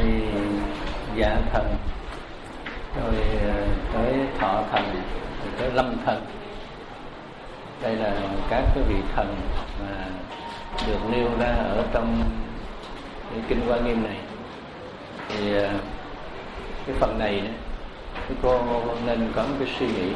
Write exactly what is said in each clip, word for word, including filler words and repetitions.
thì dạ thần, rồi tới thọ thần, rồi tới lâm thần. Đây là các cái vị thần mà được nêu ra ở trong cái kinh Hoa Nghiêm này. Thì cái phần này đó, chúng cô nên có một cái suy nghĩ.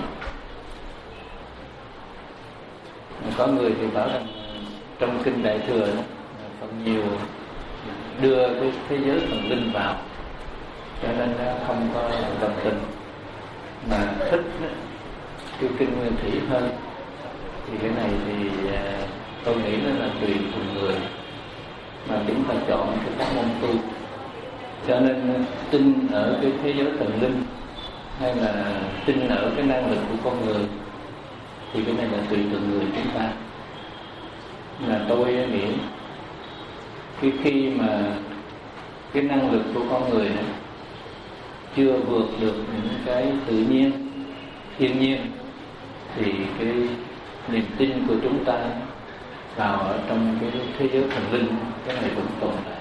Có người thì bảo rằng trong kinh Đại Thừa đó, phần nhiều đưa cái thế giới thần linh vào, cho nên không có đồng tình, mà thích cái kinh Nguyên Thủy hơn. Thì cái này thì tôi nghĩ nó là tùy từng người mà chúng ta chọn cái pháp môn tu. Cho nên tin ở cái thế giới thần linh hay là tin ở cái năng lực của con người thì cái này là tùy từng người chúng ta. Là tôi nghĩ khi khi mà cái năng lực của con người này chưa vượt được những cái tự nhiên, thiên nhiên, thì cái niềm tin của chúng ta vào ở trong cái thế giới thần linh, cái này cũng tồn tại.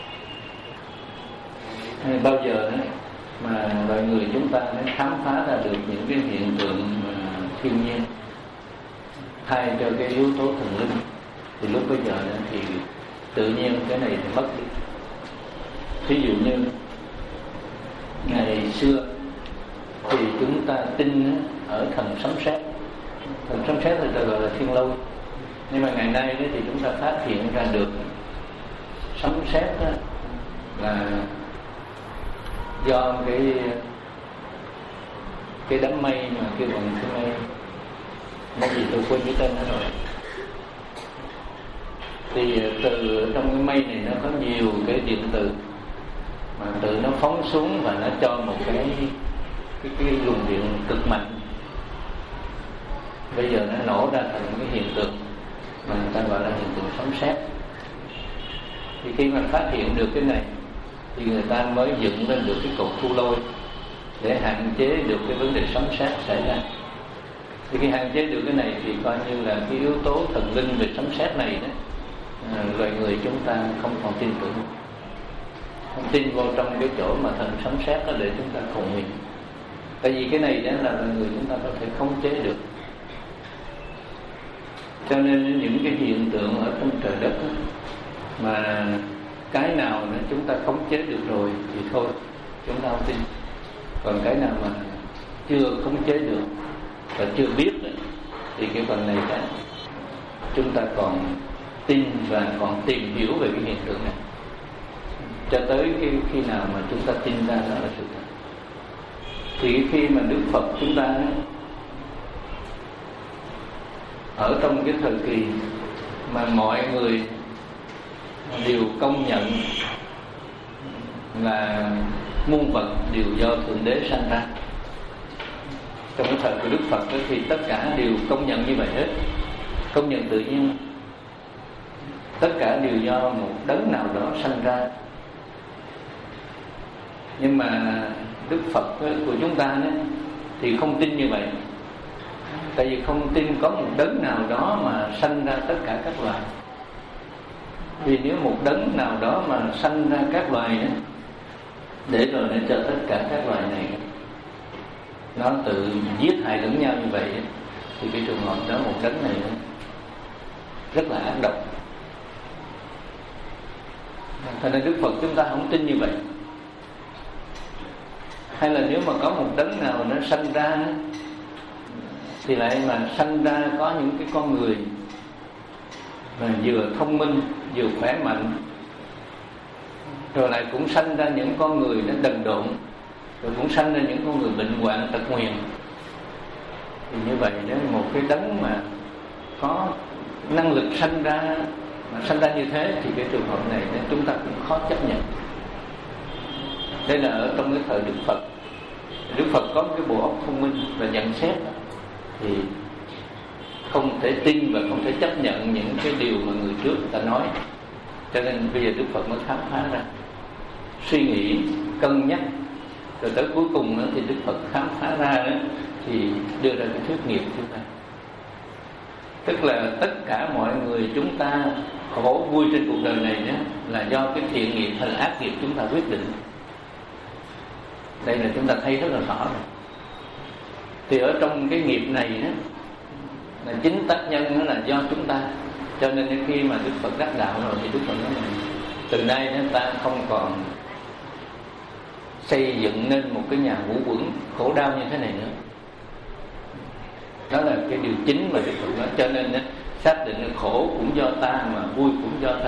Hay bao giờ đó mà loài người chúng ta mới khám phá ra được những cái hiện tượng thiên nhiên thay cho cái yếu tố thần linh, thì lúc bây giờ đó thì tự nhiên cái này thì mất đi. Ví dụ như ngày xưa thì chúng ta tin ở thần sấm sét. Thần sấm sét thì ta gọi là thiên lôi. Nhưng mà ngày nay thì chúng ta phát hiện ra được sấm sét là do cái cái đám mây mà kêu bằng cái mây mây gì tôi quên cái tên nó rồi. Thì từ trong cái mây này nó có nhiều cái điện từ mà từ nó phóng xuống và nó cho một cái cái, cái luồng điện cực mạnh. Bây giờ nó nổ ra thành cái hiện tượng mà người ta gọi là hiện tượng sấm sét. Thì khi mà phát hiện được cái này thì người ta mới dựng lên được cái cột thu lôi để hạn chế được cái vấn đề sấm sét xảy ra. Thì khi hạn chế được cái này thì coi như là cái yếu tố thần linh về sấm sét này đó, à, loài người chúng ta không còn tin tưởng, không tin vào trong cái chỗ mà thần sấm sét đó để chúng ta cầu nguyện. Tại vì cái này đó là loài người chúng ta có thể khống chế được. Cho nên những cái hiện tượng ở trong trời đất đó, mà cái nào nữa chúng ta khống chế được rồi thì thôi, chúng ta không tin. Còn cái nào mà chưa khống chế được và chưa biết nữa, thì cái phần này đó, chúng ta còn tin và còn tìm hiểu về cái hiện tượng này cho tới cái khi nào mà chúng ta tin ra đó là sự thật. Thì khi mà Đức Phật chúng ta ở trong cái thời kỳ mà mọi người đều công nhận là muôn vật đều do Thượng Đế sanh ra, trong cái thời của Đức Phật đó, thì tất cả đều công nhận như vậy hết, công nhận tự nhiên tất cả đều do một đấng nào đó sanh ra. Nhưng mà Đức Phật của chúng ta đó, thì không tin như vậy. Tại vì không tin có một đấng nào đó mà sanh ra tất cả các loài. Vì nếu một đấng nào đó mà sanh ra các loài đó, để rồi để cho tất cả các loài này nó tự giết hại lẫn nhau như vậy, thì cái trường hợp đó một đấng này rất là ác độc. Thành ra Đức Phật chúng ta không tin như vậy. Hay là nếu mà có một đấng nào nó sanh ra thì lại mà sanh ra có những cái con người mà vừa thông minh vừa khỏe mạnh, rồi lại cũng sanh ra những con người nó đần độn, rồi cũng sanh ra những con người bệnh hoạn tật nguyền. Thì như vậy đó, một cái đấng mà có năng lực sanh ra mà sanh ra như thế thì cái trường hợp này chúng ta cũng khó chấp nhận. Đây là ở trong cái thời Đức Phật. Đức Phật có một cái bộ óc thông minh và nhận xét thì không thể tin và không thể chấp nhận những cái điều mà người trước người ta nói. Cho nên bây giờ Đức Phật mới khám phá ra, suy nghĩ, cân nhắc, rồi tới cuối cùng nữa thì Đức Phật khám phá ra đó, thì đưa ra cái thuyết nghiệp chúng ta. Tức là tất cả mọi người chúng ta khổ vui trên cuộc đời này đó là do cái thiện nghiệp hay là ác nghiệp chúng ta quyết định. Đây là chúng ta thấy rất là rõ rồi. Thì ở trong cái nghiệp này đó là chính tác nhân đó là do chúng ta. Cho nên khi mà Đức Phật đắc đạo rồi thì Đức Phật nói là từ nay đó ta không còn xây dựng nên một cái nhà ngũ quẩn khổ đau như thế này nữa. Đó là cái điều chính mà Đức Phật nói. Cho nên đó, xác định là khổ cũng do ta mà vui cũng do ta.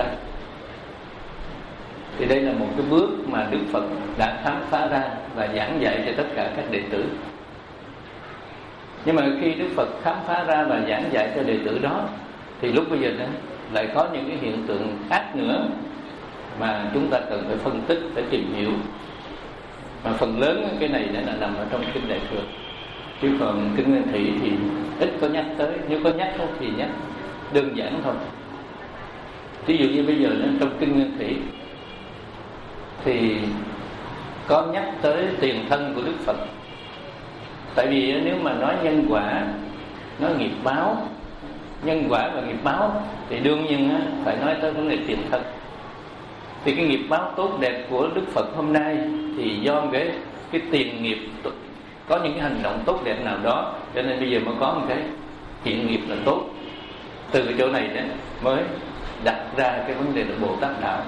Thì đây là một cái bước mà Đức Phật đã khám phá ra và giảng dạy cho tất cả các đệ tử. Nhưng mà khi Đức Phật khám phá ra và giảng dạy cho đệ tử đó thì lúc bây giờ đó lại có những cái hiện tượng khác nữa mà chúng ta cần phải phân tích, phải tìm hiểu. Mà phần lớn cái này đã là nằm ở trong Kinh Đại Thừa. Chứ còn Kinh Nguyên Thủy thì ít có nhắc tới. Nếu có nhắc thì nhắc đơn giản thôi. Ví dụ như bây giờ trong Kinh Nguyên Thủy thì có nhắc tới tiền thân của Đức Phật. Tại vì nếu mà nói nhân quả, nói nghiệp báo, nhân quả và nghiệp báo thì đương nhiên phải nói tới vấn đề tiền thân. Thì cái nghiệp báo tốt đẹp của Đức Phật hôm nay thì do cái cái tiền nghiệp, có những cái hành động tốt đẹp nào đó, cho nên bây giờ mới có một cái hiện nghiệp là tốt. Từ cái chỗ này đó mới đặt ra cái vấn đề là Bồ Tát đạo.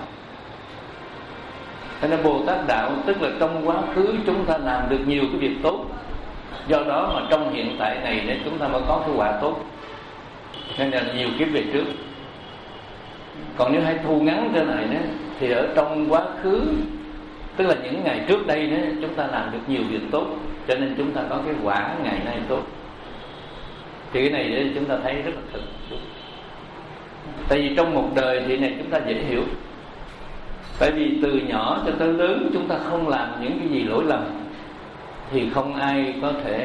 Thế nên Bồ Tát đạo tức là trong quá khứ chúng ta làm được nhiều cái việc tốt, do đó mà trong hiện tại này để chúng ta mới có cái quả tốt. Nên là nhiều kiếp về trước. Còn nếu hay thu ngắn trở lại đó, thì ở trong quá khứ, tức là những ngày trước đây đó, chúng ta làm được nhiều việc tốt, cho nên chúng ta có cái quả ngày nay tốt. Thì cái này để chúng ta thấy rất là thực. Tại vì trong một đời thì này chúng ta dễ hiểu. Tại vì từ nhỏ cho tới lớn chúng ta không làm những cái gì lỗi lầm thì không ai có thể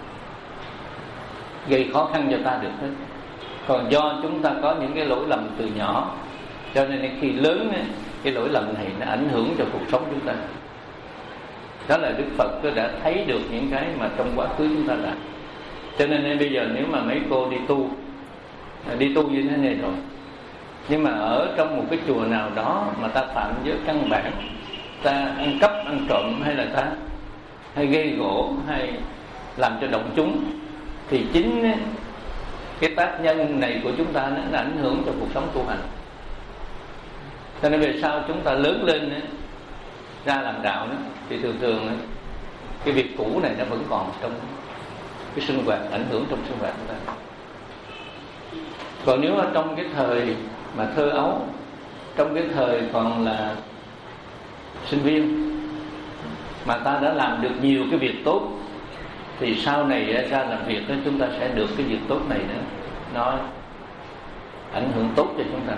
gây khó khăn cho ta được hết. Còn do chúng ta có những cái lỗi lầm từ nhỏ, cho nên khi lớn cái lỗi lầm này nó ảnh hưởng cho cuộc sống chúng ta. Đó là Đức Phật đã thấy được những cái mà trong quá khứ chúng ta làm. Cho nên bây giờ nếu mà mấy cô đi tu, đi tu như thế này rồi, nhưng mà ở trong một cái chùa nào đó mà ta phạm giới căn bản, ta ăn cắp, ăn trộm, hay là ta hay gây gỗ, hay làm cho động chúng, thì chính cái tác nhân này của chúng ta nó ảnh hưởng cho cuộc sống tu hành. Cho nên về sau chúng ta lớn lên ra làm đạo đó, thì thường thường cái việc cũ này nó vẫn còn trong cái sinh hoạt, ảnh hưởng trong sinh hoạt của ta. Còn nếu ở trong cái thời mà thơ ấu, trong cái thời còn là sinh viên mà ta đã làm được nhiều cái việc tốt, thì sau này ra làm việc đó, chúng ta sẽ được cái việc tốt này đó, nó ảnh hưởng tốt cho chúng ta.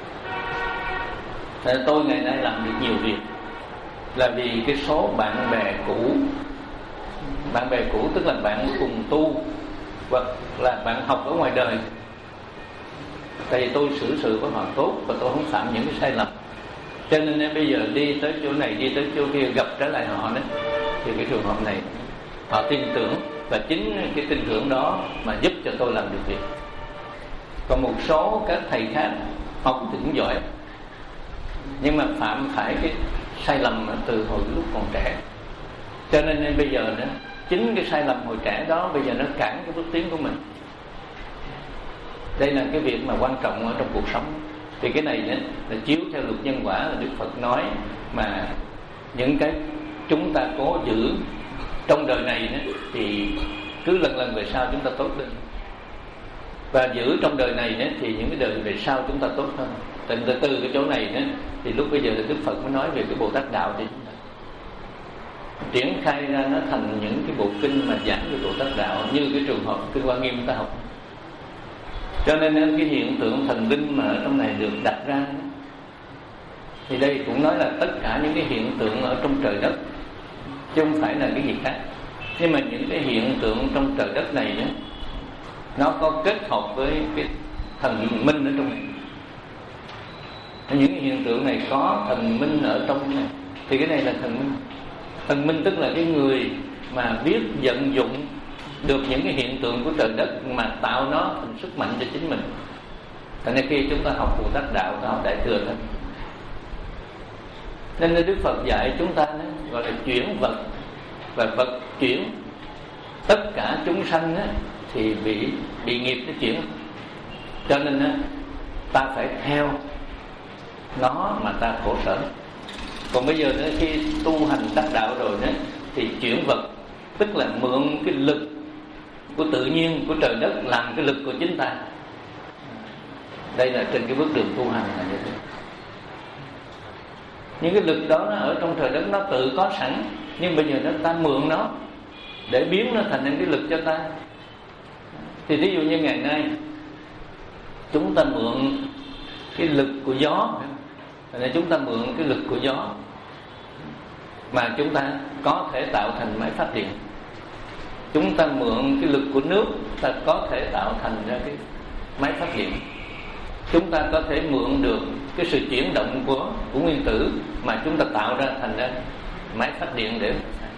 Thế tôi ngày nay làm được nhiều việc là vì cái số bạn bè cũ. Bạn bè cũ tức là bạn cùng tu hoặc là bạn học ở ngoài đời. Tại vì tôi xử sự với họ tốt và tôi không phạm những cái sai lầm, cho nên bây giờ đi tới chỗ này, đi tới chỗ kia, gặp trở lại họ đó, thì cái trường hợp này họ tin tưởng, và chính cái tin tưởng đó mà giúp cho tôi làm được việc. Còn một số các thầy khác học thì cũng giỏi, nhưng mà phạm phải cái sai lầm từ hồi lúc còn trẻ, cho nên bây giờ đó, chính cái sai lầm hồi trẻ đó bây giờ nó cản cái bước tiến của mình. Đây là cái việc mà quan trọng ở trong cuộc sống. Thì cái này đó, là chiếu theo luật nhân quả là Đức Phật nói, mà những cái chúng ta cố giữ trong đời này đó, thì cứ lần lần về sau chúng ta tốt lên, và giữ trong đời này đó, thì những cái đời về sau chúng ta tốt hơn. Từ từ, từ cái chỗ này đó, thì lúc bây giờ là Đức Phật mới nói về cái Bồ Tát đạo cho chúng ta, triển khai ra nó thành những cái bộ kinh mà giảng về Bồ Tát đạo, như cái trường hợp Kinh Hoa Nghiêm chúng ta học. Cho nên cái hiện tượng thần linh mà ở trong này được đặt ra, thì đây cũng nói là tất cả những cái hiện tượng ở trong trời đất, chứ không phải là cái gì khác. Nhưng mà những cái hiện tượng trong trời đất này đó, nó có kết hợp với cái thần minh ở trong này. Những cái hiện tượng này có thần minh ở trong này, thì cái này là thần minh. Thần minh tức là cái người mà biết vận dụng được những cái hiện tượng của trời đất mà tạo nó thành sức mạnh cho chính mình. Thành nên khi chúng ta học Bồ Tát đạo, ta học Đại Thừa đó, nên Đức Phật dạy chúng ta đó, gọi là chuyển vật, và vật chuyển. Tất cả chúng sanh đó, thì bị bị nghiệp nó chuyển, cho nên đó, ta phải theo nó mà ta khổ sở. Còn bây giờ nữa, khi tu hành đắc đạo rồi đó, thì chuyển vật, tức là mượn cái lực của tự nhiên, của trời đất làm cái lực của chính ta. Đây là trên cái bước đường tu hành là như thế. Những cái lực đó nó ở trong trời đất nó tự có sẵn, nhưng bây giờ nó ta mượn nó để biến nó thành những cái lực cho ta. Thì ví dụ như ngày nay chúng ta mượn cái lực của gió, nên chúng ta mượn cái lực của gió mà chúng ta có thể tạo thành máy phát điện. Chúng ta mượn cái lực của nước, ta có thể tạo thành ra cái máy phát điện. Chúng ta có thể mượn được cái sự chuyển động của, của nguyên tử mà chúng ta tạo ra thành ra máy phát điện để.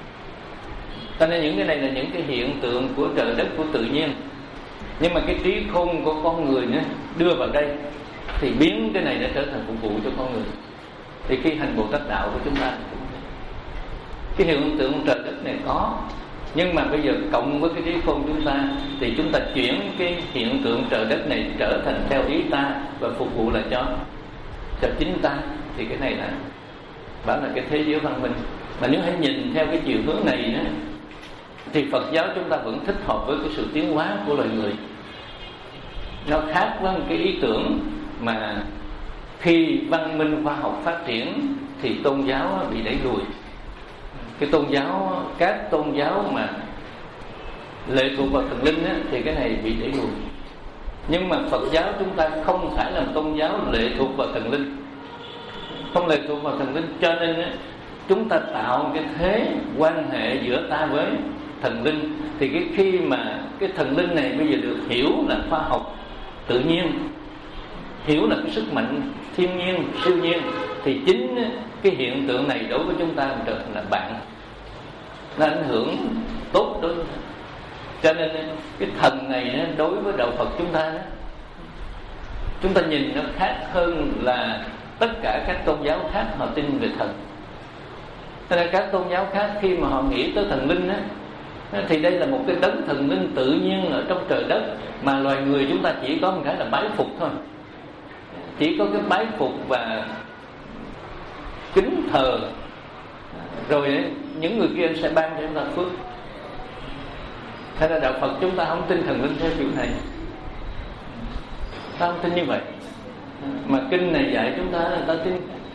Cho nên những cái này là những cái hiện tượng của trời đất, của tự nhiên. Nhưng mà cái trí khôn của con người nữa đưa vào đây thì biến cái này để trở thành phục vụ cho con người. Thì khi hành Bồ Tát đạo của chúng ta, cái hiện tượng trời đất này có, nhưng mà bây giờ cộng với cái trí khôn chúng ta thì chúng ta chuyển cái hiện tượng trời đất này trở thành theo ý ta và phục vụ lại cho cho chính ta. Thì cái này là bảo là cái thế giới văn minh. Mà nếu hãy nhìn theo cái chiều hướng này đó, thì Phật giáo chúng ta vẫn thích hợp với cái sự tiến hóa của loài người. Nó khác với cái ý tưởng mà khi văn minh khoa học phát triển thì tôn giáo bị đẩy lùi. Cái tôn giáo, các tôn giáo mà lệ thuộc vào thần linh á, thì cái này bị đẩy lùi. Nhưng mà Phật giáo chúng ta không phải là tôn giáo lệ thuộc vào thần linh, không lệ thuộc vào thần linh, cho nên á, chúng ta tạo cái thế quan hệ giữa ta với thần linh. Thì cái khi mà cái thần linh này bây giờ được hiểu là khoa học tự nhiên, hiểu là cái sức mạnh thiên nhiên, siêu nhiên, thì chính cái hiện tượng này đối với chúng ta trở thành là bạn, nó ảnh hưởng tốt đối với. Cho nên cái thần này đối với đạo Phật chúng ta, chúng ta nhìn nó khác hơn là tất cả các tôn giáo khác họ tin về thần. Cho nên các tôn giáo khác khi mà họ nghĩ tới thần linh á, thì đây là một cái đấng thần linh tự nhiên ở trong trời đất mà loài người chúng ta chỉ có một cái là bái phục thôi, chỉ có cái bái phục và kính thờ, rồi những người kia sẽ ban cho chúng ta phước. Thế là đạo Phật chúng ta không tin thần linh theo kiểu này, ta không tin như vậy. Mà kinh này dạy chúng ta là ta tin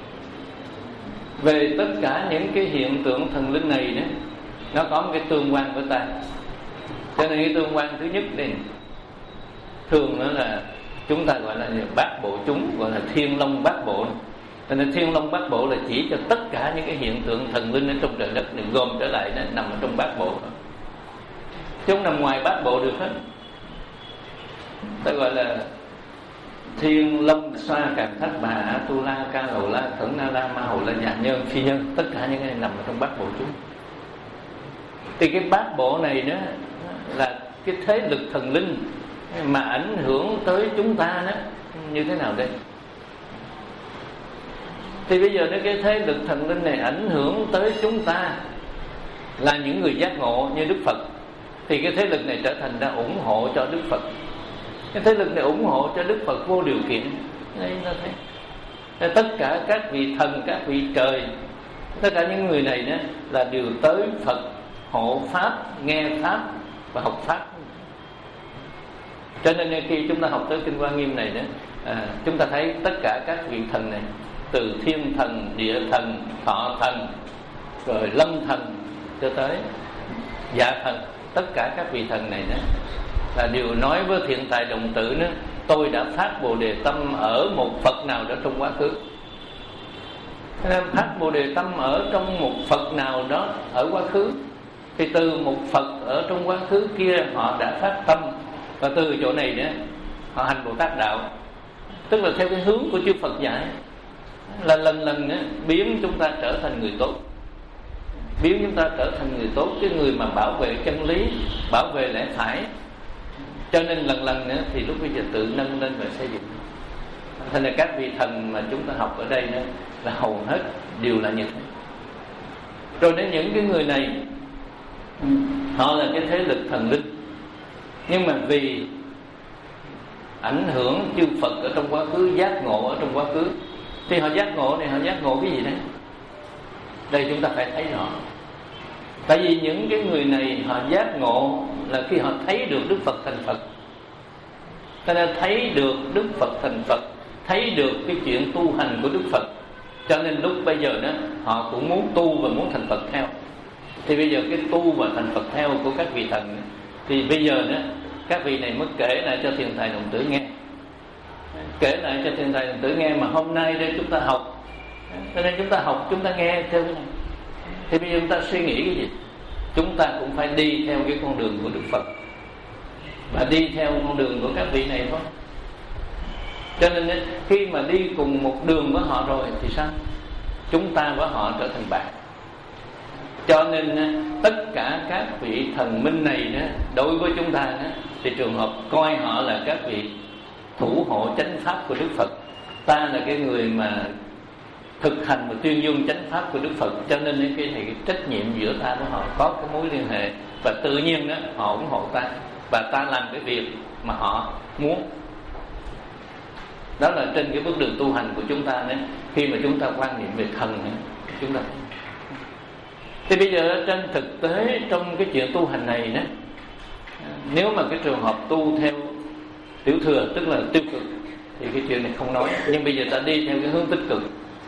về tất cả những cái hiện tượng thần linh này đó, nó có một cái tương quan với ta. Cho nên cái tương quan thứ nhất này thường đó là chúng ta gọi là bát bộ chúng, gọi là thiên long bát bộ. Cho nên thiên long bát bộ là chỉ cho tất cả những cái hiện tượng thần linh ở trong trời đất này gom trở lại, nó nằm ở trong bát bộ, chứ không nằm ngoài bát bộ được hết. Ta gọi là thiên long xoa càn thất bà a tu la ca lầu la khẩn na la ma hầu la dạ nhân phi nhân, tất cả những cái này nằm ở trong bát bộ chúng. Thì cái bát bộ này đó là cái thế lực thần linh mà ảnh hưởng tới chúng ta đó như thế nào đây? Thì bây giờ nếu cái thế lực thần linh này ảnh hưởng tới chúng ta là những người giác ngộ như Đức Phật, thì cái thế lực này trở thành ra ủng hộ cho Đức Phật. Cái thế lực này ủng hộ cho Đức Phật vô điều kiện. Đây ta thấy tất cả các vị thần, các vị trời, tất cả những người này đó là đều tới Phật hộ pháp, nghe pháp và học pháp. Cho nên khi chúng ta học tới kinh Hoa Nghiêm này đó, à, chúng ta thấy tất cả các vị thần này, từ thiên thần, địa thần, thọ thần, rồi lâm thần cho tới dạ thần, tất cả các vị thần này đó là đều nói với thiện tài đồng tử đó: tôi đã phát bồ đề tâm ở một Phật nào đó trong quá khứ. Nên phát bồ đề tâm ở trong một Phật nào đó ở quá khứ, thì từ một Phật ở trong quá khứ kia họ đã phát tâm, và từ chỗ này đó họ hành Bồ Tát đạo, tức là theo cái hướng của chư Phật dạy, là lần lần đó, biến chúng ta trở thành người tốt, biến chúng ta trở thành người tốt, cái người mà bảo vệ chân lý, bảo vệ lẽ phải. Cho nên lần lần nữa thì lúc bây giờ tự nâng lên và xây dựng. Thành ra các vị thần mà chúng ta học ở đây nữa là hầu hết đều là như thế. Rồi đến những cái người này, họ là cái thế lực thần linh, nhưng mà vì ảnh hưởng chư Phật ở trong quá khứ, giác ngộ ở trong quá khứ, thì họ giác ngộ này, họ giác ngộ cái gì đấy? Đây chúng ta phải thấy rõ. Tại vì những cái người này họ giác ngộ là khi họ thấy được Đức Phật thành Phật. Cho nên thấy được Đức Phật thành Phật, thấy được cái chuyện tu hành của Đức Phật, cho nên lúc bây giờ đó họ cũng muốn tu và muốn thành Phật theo. Thì bây giờ cái tu và thành Phật theo của các vị thần đó, thì bây giờ đó các vị này mới kể lại cho Thiền Thầy Đồng Tử nghe, kể lại cho Thiền Thầy Đồng Tử nghe. Mà hôm nay đây chúng ta học, cho nên chúng ta học, chúng ta nghe theo cái này. Thì bây giờ chúng ta suy nghĩ cái gì? Chúng ta cũng phải đi theo cái con đường của Đức Phật, và đi theo con đường của các vị này thôi. Cho nên khi mà đi cùng một đường với họ rồi thì sao? Chúng ta với họ trở thành bạn. Cho nên tất cả các vị thần minh này đó, đối với chúng ta đó, thì trường hợp coi họ là các vị thủ hộ chánh pháp của Đức Phật. Ta là cái người mà thực hành và tuyên dương chánh pháp của Đức Phật, cho nên cái này cái trách nhiệm giữa ta với họ có cái mối liên hệ, và tự nhiên đó họ ủng hộ ta, và ta làm cái việc mà họ muốn. Đó là trên cái bước đường tu hành của chúng ta đấy. Khi mà chúng ta quan niệm về thần này, chúng ta thì bây giờ trên thực tế trong cái chuyện tu hành này đó, nếu mà cái trường hợp tu theo tiểu thừa, tức là tiêu cực, thì cái chuyện này không nói. Nhưng bây giờ ta đi theo cái hướng tích cực.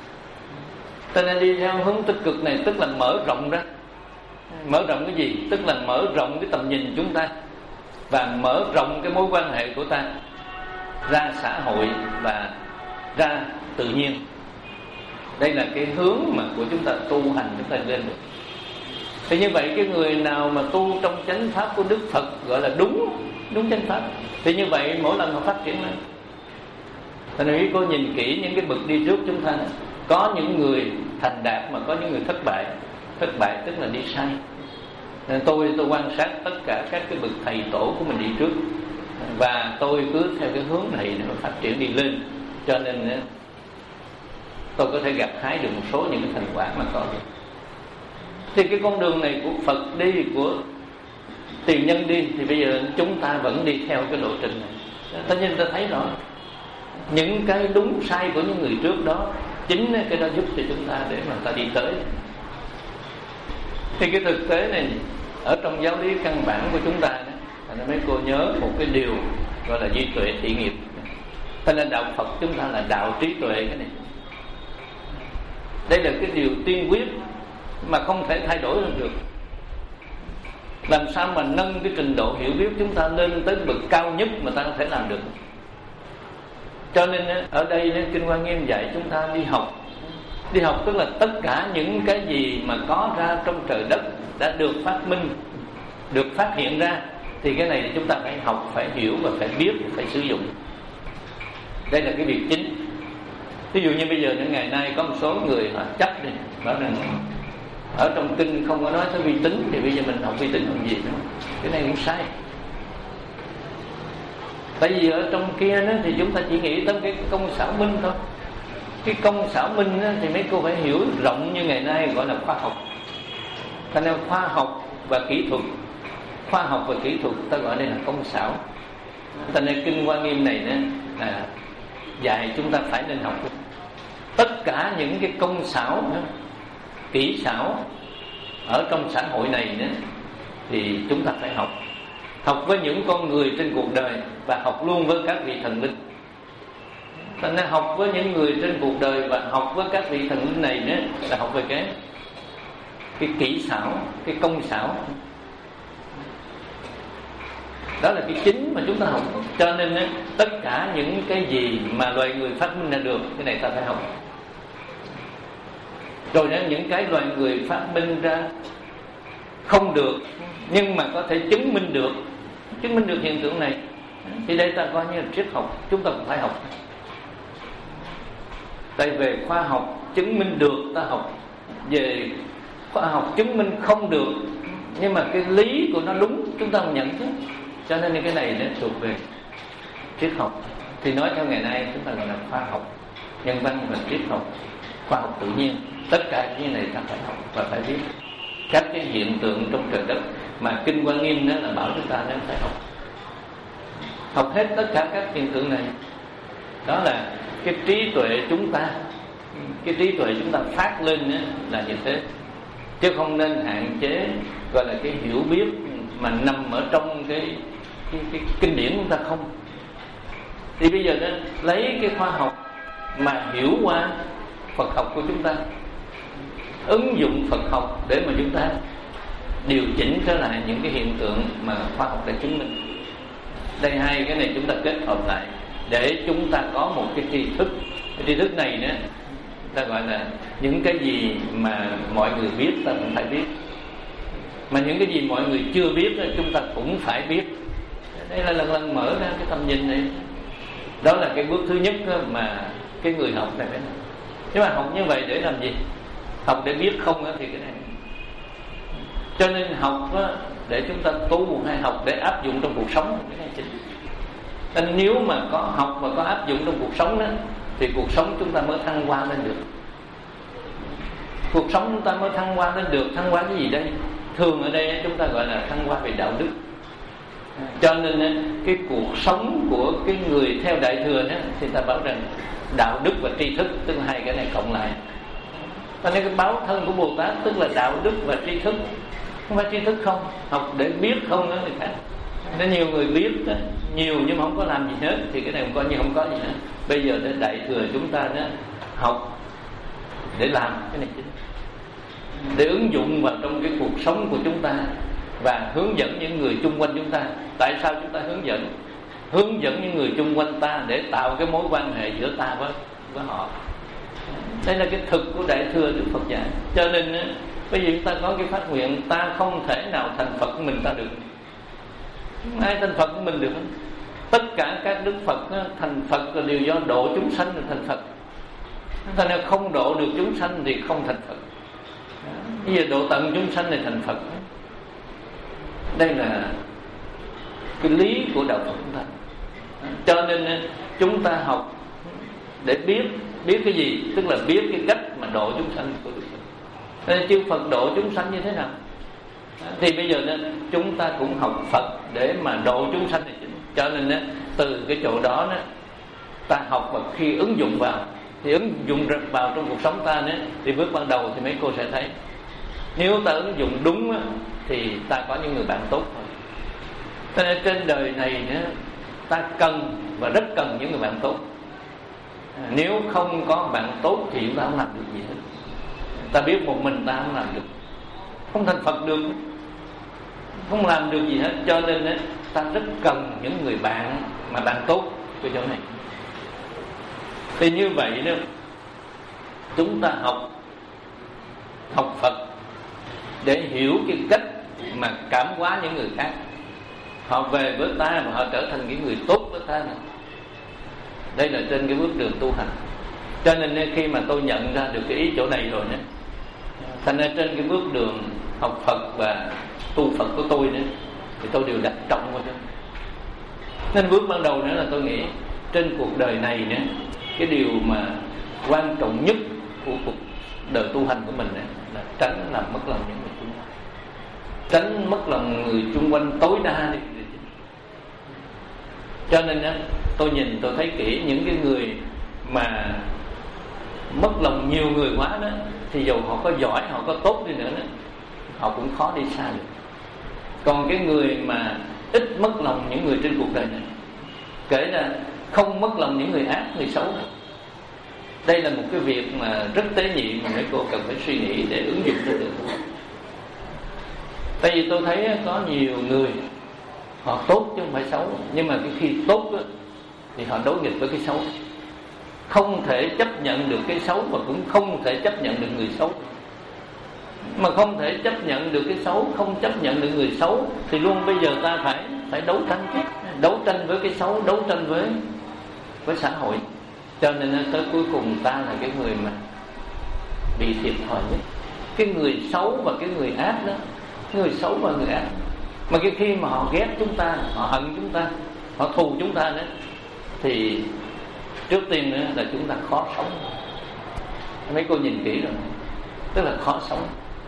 Ta nên đi theo hướng tích cực này, tức là mở rộng ra. Mở rộng cái gì? Tức là mở rộng cái tầm nhìn chúng ta, và mở rộng cái mối quan hệ của ta ra xã hội và ra tự nhiên. Đây là cái hướng mà của chúng ta tu hành, chúng ta lên được. Thì như vậy cái người nào mà tu trong chánh pháp của Đức Phật gọi là đúng đúng chánh pháp, thì như vậy mỗi lần họ phát triển lên. Thành ra cô nhìn kỹ những cái bậc đi trước chúng ta, có những người thành đạt mà có những người thất bại. Thất bại tức là đi sai. Nên tôi tôi quan sát tất cả các cái bậc thầy tổ của mình đi trước, và tôi cứ theo cái hướng này để mà phát triển đi lên. Cho nên tôi có thể gặt hái được một số những cái thành quả mà có được. Thì cái con đường này của Phật đi, của tiền nhân đi, thì bây giờ chúng ta vẫn đi theo cái lộ trình này. Ta nhìn ta thấy rõ những cái đúng sai của những người trước đó, chính cái đó giúp cho chúng ta để mà ta đi tới. Thì cái thực tế này ở trong giáo lý căn bản của chúng ta đó, nên mấy cô nhớ một cái điều gọi là duy tuệ thị nghiệp. Cho nên đạo Phật chúng ta là đạo trí tuệ. Cái này, đây là cái điều tiên quyết mà không thể thay đổi được. Làm sao mà nâng cái trình độ hiểu biết chúng ta lên tới bậc cao nhất mà ta có thể làm được? Cho nên ở đây Kinh Hoa Nghiêm dạy chúng ta đi học. Đi học tức là tất cả những cái gì mà có ra trong trời đất đã được phát minh, được phát hiện ra, thì cái này chúng ta phải học, phải hiểu và phải biết, phải sử dụng. Đây là cái việc chính. Ví dụ như bây giờ những ngày nay có một số người họ chấp đi, bảo rằng ở trong kinh không có nói tới vi tính, thì bây giờ mình học vi tính làm gì nữa? Cái này cũng sai. Tại vì ở trong kia đó, thì chúng ta chỉ nghĩ tới cái công xảo minh thôi. Cái công xảo minh đó, thì mấy cô phải hiểu rộng như ngày nay gọi là khoa học. Cho nên khoa học và kỹ thuật, khoa học và kỹ thuật ta gọi đây là công xảo. Cho nên Kinh Hoa Nghiêm này đó, là dạy chúng ta phải nên học tất cả những cái công xảo đó, kỹ xảo ở trong xã hội này đó, thì chúng ta phải học. Học với những con người trên cuộc đời, và học luôn với các vị thần linh. Cho nên học với những người trên cuộc đời và học với các vị thần linh này đó, là học về cái cái kỹ xảo, cái công xảo. Đó là cái chính mà chúng ta học. Cho nên đó, tất cả những cái gì mà loài người phát minh ra được, cái này ta phải học. Rồi đó, những cái loài người phát minh ra không được, nhưng mà có thể chứng minh được, chứng minh được hiện tượng này, thì đây ta coi như là triết học, chúng ta cũng phải học. Tại về khoa học chứng minh được ta học, về khoa học chứng minh không được, nhưng mà cái lý của nó đúng chúng ta không nhận thức. Cho nên cái này nó thuộc về triết học. Thì nói theo ngày nay chúng ta gọi là khoa học nhân văn và triết học, khoa học tự nhiên. Tất cả những này ta phải học và phải biết các cái hiện tượng trong trời đất mà Kinh Hoa Nghiêm đó là bảo chúng ta nên phải học. Học hết tất cả các hiện tượng này. Đó là cái trí tuệ chúng ta, cái trí tuệ chúng ta phát lên đó là như thế, chứ không nên hạn chế gọi là cái hiểu biết mà nằm ở trong cái cái, cái kinh điển chúng ta không. Thì bây giờ đó, lấy cái khoa học mà hiểu qua Phật học của chúng ta, ứng dụng Phật học để mà chúng ta điều chỉnh trở lại những cái hiện tượng mà khoa học đã chứng minh. Đây hai cái này chúng ta kết hợp lại để chúng ta có một cái tri thức. Cái tri thức này nữa ta gọi là những cái gì mà mọi người biết ta cũng phải biết, mà những cái gì mọi người chưa biết chúng ta cũng phải biết. Đây là lần lần mở ra cái tầm nhìn này. Đó là cái bước thứ nhất mà cái người học này phải làm. Nhưng mà học như vậy để làm gì? Học để biết không thì cái này. Cho nên học để chúng ta tu hay học để áp dụng trong cuộc sống, cái này chính. Nên nếu mà có học và có áp dụng trong cuộc sống đó, thì cuộc sống chúng ta mới thăng hoa lên được. Cuộc sống chúng ta mới thăng hoa lên được. Thăng hoa cái gì đây? Thường ở đây chúng ta gọi là thăng hoa về đạo đức. Cho nên cái cuộc sống của cái người theo Đại Thừa đó, thì ta bảo rằng đạo đức và tri thức, tức là hai cái này cộng lại. Cho nên cái báo thân của Bồ Tát tức là đạo đức và tri thức. Không phải tri thức không, học để biết không đó người khác. Nên nhiều người biết đó, nhiều nhưng mà không có làm gì hết, thì cái này không coi như không có gì hết. Bây giờ đến Đại Thừa chúng ta đó, học để làm cái này chính, để ứng dụng vào trong cái cuộc sống của chúng ta và hướng dẫn những người chung quanh chúng ta. Tại sao chúng ta hướng dẫn? Hướng dẫn những người chung quanh ta để tạo cái mối quan hệ giữa ta với, với họ. Đây là cái thực của Đại Thừa Đức Phật dạy. Cho nên bây giờ chúng ta có cái phát nguyện, ta không thể nào thành Phật của mình ta được. Ai thành Phật của mình được? Tất cả các Đức Phật thành Phật là đều do độ chúng sanh là thành Phật. Thành ra không độ được chúng sanh thì không thành Phật. Bây giờ độ tận chúng sanh này thành Phật. Đây là cái lý của đạo Phật chúng ta. Cho nên chúng ta học để biết. Biết cái gì? Tức là biết cái cách mà độ chúng sanh của Đức Phật. Nên chư Phật độ chúng sanh như thế nào? Thì bây giờ nên chúng ta cũng học Phật để mà độ chúng sanh này. Cho nên từ cái chỗ đó ta học và khi ứng dụng vào, thì ứng dụng vào trong cuộc sống ta nữa, thì bước ban đầu thì mấy cô sẽ thấy nếu ta ứng dụng đúng thì ta có những người bạn tốt thôi. Cho nên trên đời này nữa, ta cần và rất cần những người bạn tốt. Nếu không có bạn tốt thì chúng ta không làm được gì hết. Ta biết một mình ta không làm được, không thành Phật được, không làm được gì hết. Cho nên ta rất cần những người bạn mà bạn tốt cái chỗ này. Thì như vậy đó, chúng ta học học Phật để hiểu cái cách mà cảm hóa những người khác, họ về với ta và họ trở thành những người tốt với ta này. Đây là trên cái bước đường tu hành. Cho nên khi mà tôi nhận ra được cái ý chỗ này rồi đó, thành ra trên cái bước đường học Phật và tu Phật của tôi nữa, thì tôi đều đặt trọng vào đó. Nên bước ban đầu nữa là tôi nghĩ trên cuộc đời này nữa, cái điều mà quan trọng nhất của cuộc đời tu hành của mình này là tránh làm mất lòng những người chung quanh, tránh mất lòng người chung quanh tối đa đi. Cho nên á, tôi nhìn tôi thấy kỹ những cái người mà mất lòng nhiều người quá đó, thì dù họ có giỏi, họ có tốt đi nữa đó, họ cũng khó đi xa được. Còn cái người mà ít mất lòng những người trên cuộc đời này, kể là không mất lòng những người ác, người xấu, đây là một cái việc mà rất tế nhị mà mấy cô cần phải suy nghĩ để ứng dụng cho được. Tại vì tôi thấy có nhiều người họ tốt chứ không phải xấu, nhưng mà cái khi tốt đó, thì họ đối nghịch với cái xấu, không thể chấp nhận được cái xấu và cũng không thể chấp nhận được người xấu. Mà không thể chấp nhận được cái xấu, không chấp nhận được người xấu, thì luôn bây giờ ta phải phải đấu tranh chứ, đấu tranh với cái xấu, đấu tranh với với xã hội. Cho nên tới cuối cùng ta là cái người mà bị thiệt thòi nhất. Cái người xấu và cái người ác đó, người xấu và người ác, mà cái khi mà họ ghét chúng ta, họ hận chúng ta, họ thù chúng ta nữa, thì trước tiên nữa là chúng ta khó sống. Mấy cô nhìn kỹ rồi, tức là khó sống.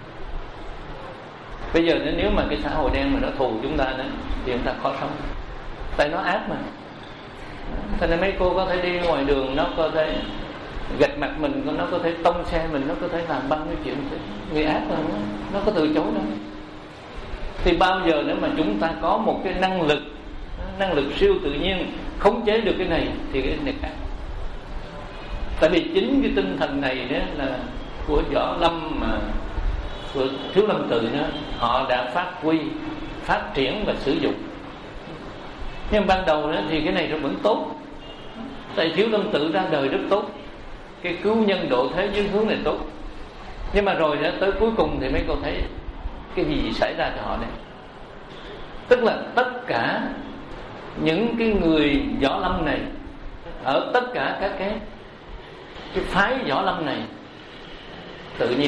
Bây giờ nếu mà cái xã hội đen mà nó thù chúng ta nữa thì chúng ta khó sống, tại nó ác mà. Cho nên mấy cô có thể đi ngoài đường, nó có thể gạch mặt mình, nó có thể tông xe mình, nó có thể làm bao nhiêu chuyện. Người ác mà nó, nó có từ chối đâu. Thì bao giờ nếu mà chúng ta có một cái năng lực, năng lực siêu tự nhiên khống chế được cái này thì cái này khác. Tại vì chính cái tinh thần này đó là của Võ Lâm, mà của Thiếu Lâm Tự nữa, họ đã phát huy, phát triển và sử dụng. Nhưng ban đầu đó thì cái này nó vẫn tốt. Tại Thiếu Lâm Tự ra đời rất tốt, cái cứu nhân độ thế dưới hướng này tốt. Nhưng mà rồi đó, tới cuối cùng thì mấy cô thấy cái gì xảy ra cho họ đây. Tức là tất cả những cái người Võ Lâm này, ở tất cả các cái cái phái Võ Lâm này, tự nhiên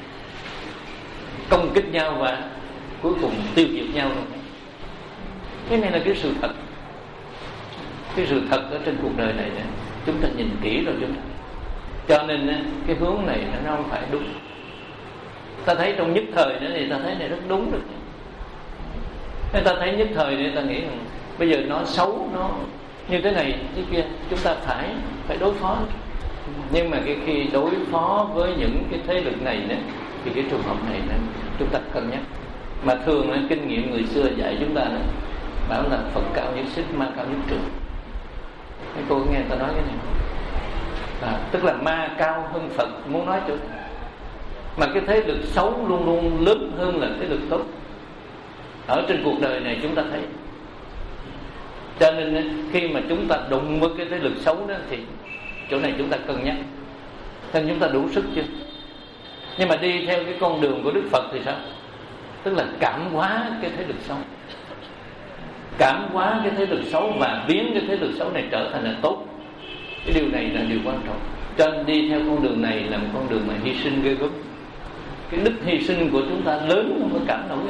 công kích nhau và cuối cùng tiêu diệt nhau rồi. Cái này là cái sự thật. Cái sự thật ở trên cuộc đời này, này chúng ta nhìn kỹ rồi chúng ta. Cho nên cái hướng này nó không phải đúng. Ta thấy trong nhất thời đó thì ta thấy này rất đúng được. Người ta thấy nhất thời thì ta nghĩ rằng bây giờ nó xấu, nó như thế này như kia, chúng ta phải phải đối phó. Nhưng mà cái khi đối phó với những cái thế lực này đó, thì cái trường hợp này đó, chúng ta cân nhắc. Mà thường đó, kinh nghiệm người xưa dạy chúng ta đó, bảo là Phật cao nhất xích, ma cao nhất trường. Mấy cô nghe ta nói cái này à, tức là ma cao hơn Phật, muốn nói chỗ. Mà cái thế lực xấu luôn luôn lớn hơn là thế lực tốt. Ở trên cuộc đời này chúng ta thấy. Cho nên khi mà chúng ta đụng với cái thế lực xấu đó thì chỗ này chúng ta cân nhắc xem chúng ta đủ sức chưa. Nhưng mà đi theo cái con đường của Đức Phật thì sao? Tức là cảm hóa cái thế lực xấu, cảm hóa cái thế lực xấu và biến cái thế lực xấu này trở thành là tốt. Cái điều này là điều quan trọng. Cho nên đi theo con đường này là một con đường mà hy sinh ghê gớm. Cái đức hy sinh của chúng ta lớn không có cảm nổi.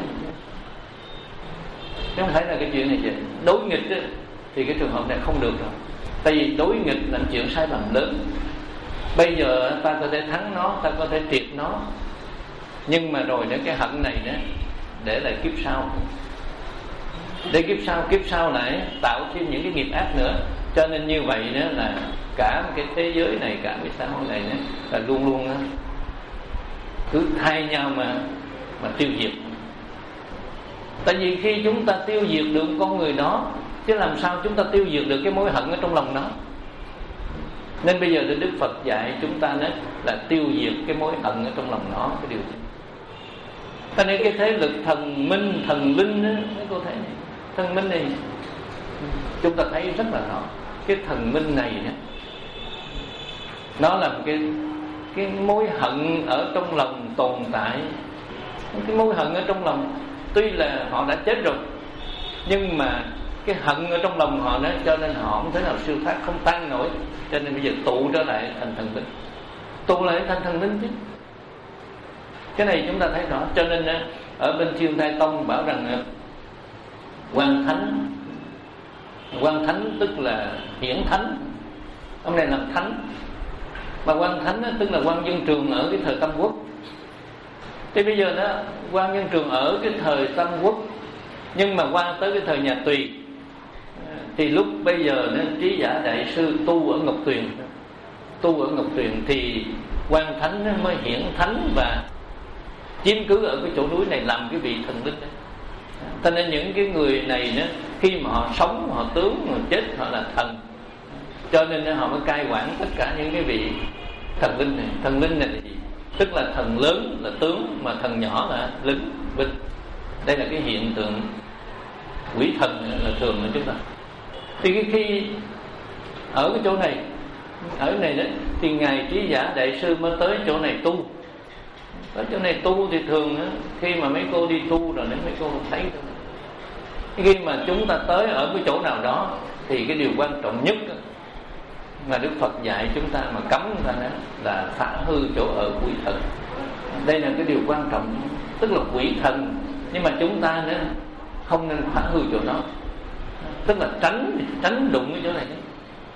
Chứ không phải là cái chuyện này vậy. Đối nghịch ấy, thì cái trường hợp này không được rồi. Tại vì đối nghịch là chuyện sai lầm lớn. Bây giờ ta có thể thắng nó, ta có thể triệt nó, nhưng mà rồi đến cái hận này nữa để lại kiếp sau. Để kiếp sau, kiếp sau lại tạo thêm những cái nghiệp ác nữa. Cho nên như vậy nữa là cả cái thế giới này, cả cái xã hội này nữa là luôn luôn đó, cứ thay nhau mà mà tiêu diệt. Tại vì khi chúng ta tiêu diệt được con người đó, chứ làm sao chúng ta tiêu diệt được cái mối hận ở trong lòng nó. Nên bây giờ Đức Phật dạy chúng ta đó là tiêu diệt cái mối hận ở trong lòng nó, cái điều gì. Cho nên cái thế lực thần minh, thần linh đó, mấy cô thấy này, thần minh này chúng ta thấy rất là rõ. Cái thần minh này đó, nó là một cái cái mối hận ở trong lòng tồn tại. Cái mối hận ở trong lòng, tuy là họ đã chết rồi, nhưng mà cái hận ở trong lòng họ đó, cho nên họ không thể nào siêu thoát, không tan nổi. Cho nên bây giờ tụ trở lại thành thần linh, tụ lại thành thần linh chứ. Cái này chúng ta thấy rõ. Cho nên ở bên Chiêm Thai Tông bảo rằng Quan Thánh, Quan Thánh tức là hiển thánh, ông này làm thánh. Mà Quan Thánh đó, tức là Quan Dân Trường ở cái thời Tam Quốc. Thì bây giờ đó Quan Dân Trường ở cái thời Tam Quốc, nhưng mà qua tới cái thời nhà Tùy, thì lúc bây giờ đó, Trí Giả Đại Sư tu ở Ngọc Tuyền, tu ở Ngọc Tuyền thì Quan Thánh mới hiển thánh và chiếm cứ ở cái chỗ núi này làm cái vị thần linh. Cho nên những cái người này đó, khi mà họ sống, họ tướng, họ chết, họ là thần. Cho nên họ mới cai quản tất cả những cái vị thần linh này. Thần linh này là gì? Tức là thần lớn là tướng, mà thần nhỏ là lính, binh. Đây là cái hiện tượng quỷ thần là thường của chúng ta. Thì cái khi ở cái chỗ này, ở này đó, thì Ngài Trí Giả Đại Sư mới tới chỗ này tu. Ở chỗ này tu thì thường đó, khi mà mấy cô đi tu rồi đến mấy cô không thấy đâu. Khi mà chúng ta tới ở cái chỗ nào đó thì cái điều quan trọng nhất đó, mà Đức Phật dạy chúng ta mà cấm chúng ta đó là phá hư chỗ ở quỷ thần. Đây là cái điều quan trọng, tức là quỷ thần, nhưng mà chúng ta nữa không nên phá hư chỗ đó, tức là tránh tránh đụng cái chỗ này.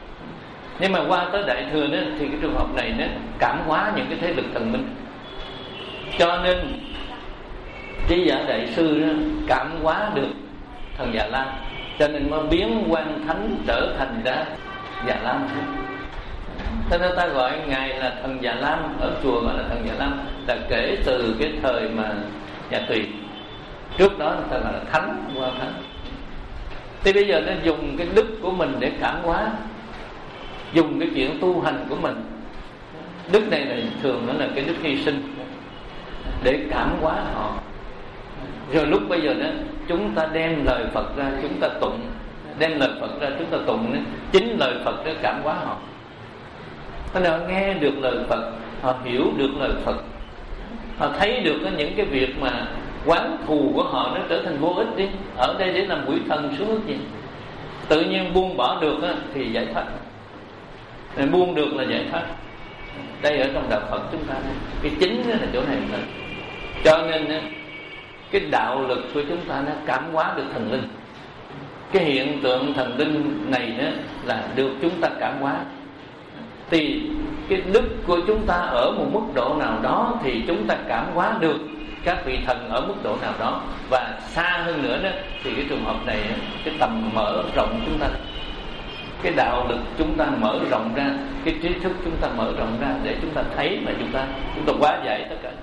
Nhưng mà qua tới Đại Thừa đó, thì cái trường hợp này nó cảm hóa những cái thế lực thần minh. Cho nên Trí Giả Đại Sư đó, cảm hóa được thần Già Lam, cho nên mới biến Quan Thánh trở thành ra Già Lam. Cho nên ta gọi ngài là thần Già Lam, ở chùa gọi là thần Già Lam, là kể từ cái thời mà nhà Tùy. Trước đó ta gọi là Thánh, Quan Thánh. Thì bây giờ nó dùng cái đức của mình để cảm hóa, dùng cái chuyện tu hành của mình. Đức này là thường nó là cái đức hy sinh để cảm hóa họ. Rồi lúc bây giờ đó chúng ta đem lời Phật ra, chúng ta tụng, đem lời Phật ra chúng ta tụng, chính lời Phật để cảm hóa họ. Thế nào nghe được lời Phật, họ hiểu được lời Phật, họ thấy được những cái việc mà quán thù của họ nó trở thành vô ích đi. Ở đây để làm quỷ thần xuống nước gì, tự nhiên buông bỏ được thì giải thoát. Nên buông được là giải thoát. Đây ở trong đạo Phật chúng ta, cái chính là chỗ này thôi. Cho nên cái đạo lực của chúng ta nó cảm hóa được thần linh. Cái hiện tượng thần linh này đó là được chúng ta cảm hóa. Thì cái đức của chúng ta ở một mức độ nào đó thì chúng ta cảm hóa được các vị thần ở mức độ nào đó. Và xa hơn nữa đó, thì cái trường hợp này cái tầm mở rộng chúng ta, cái đạo lực chúng ta mở rộng ra, cái trí thức chúng ta mở rộng ra để chúng ta thấy mà chúng ta chúng ta hóa giải tất cả.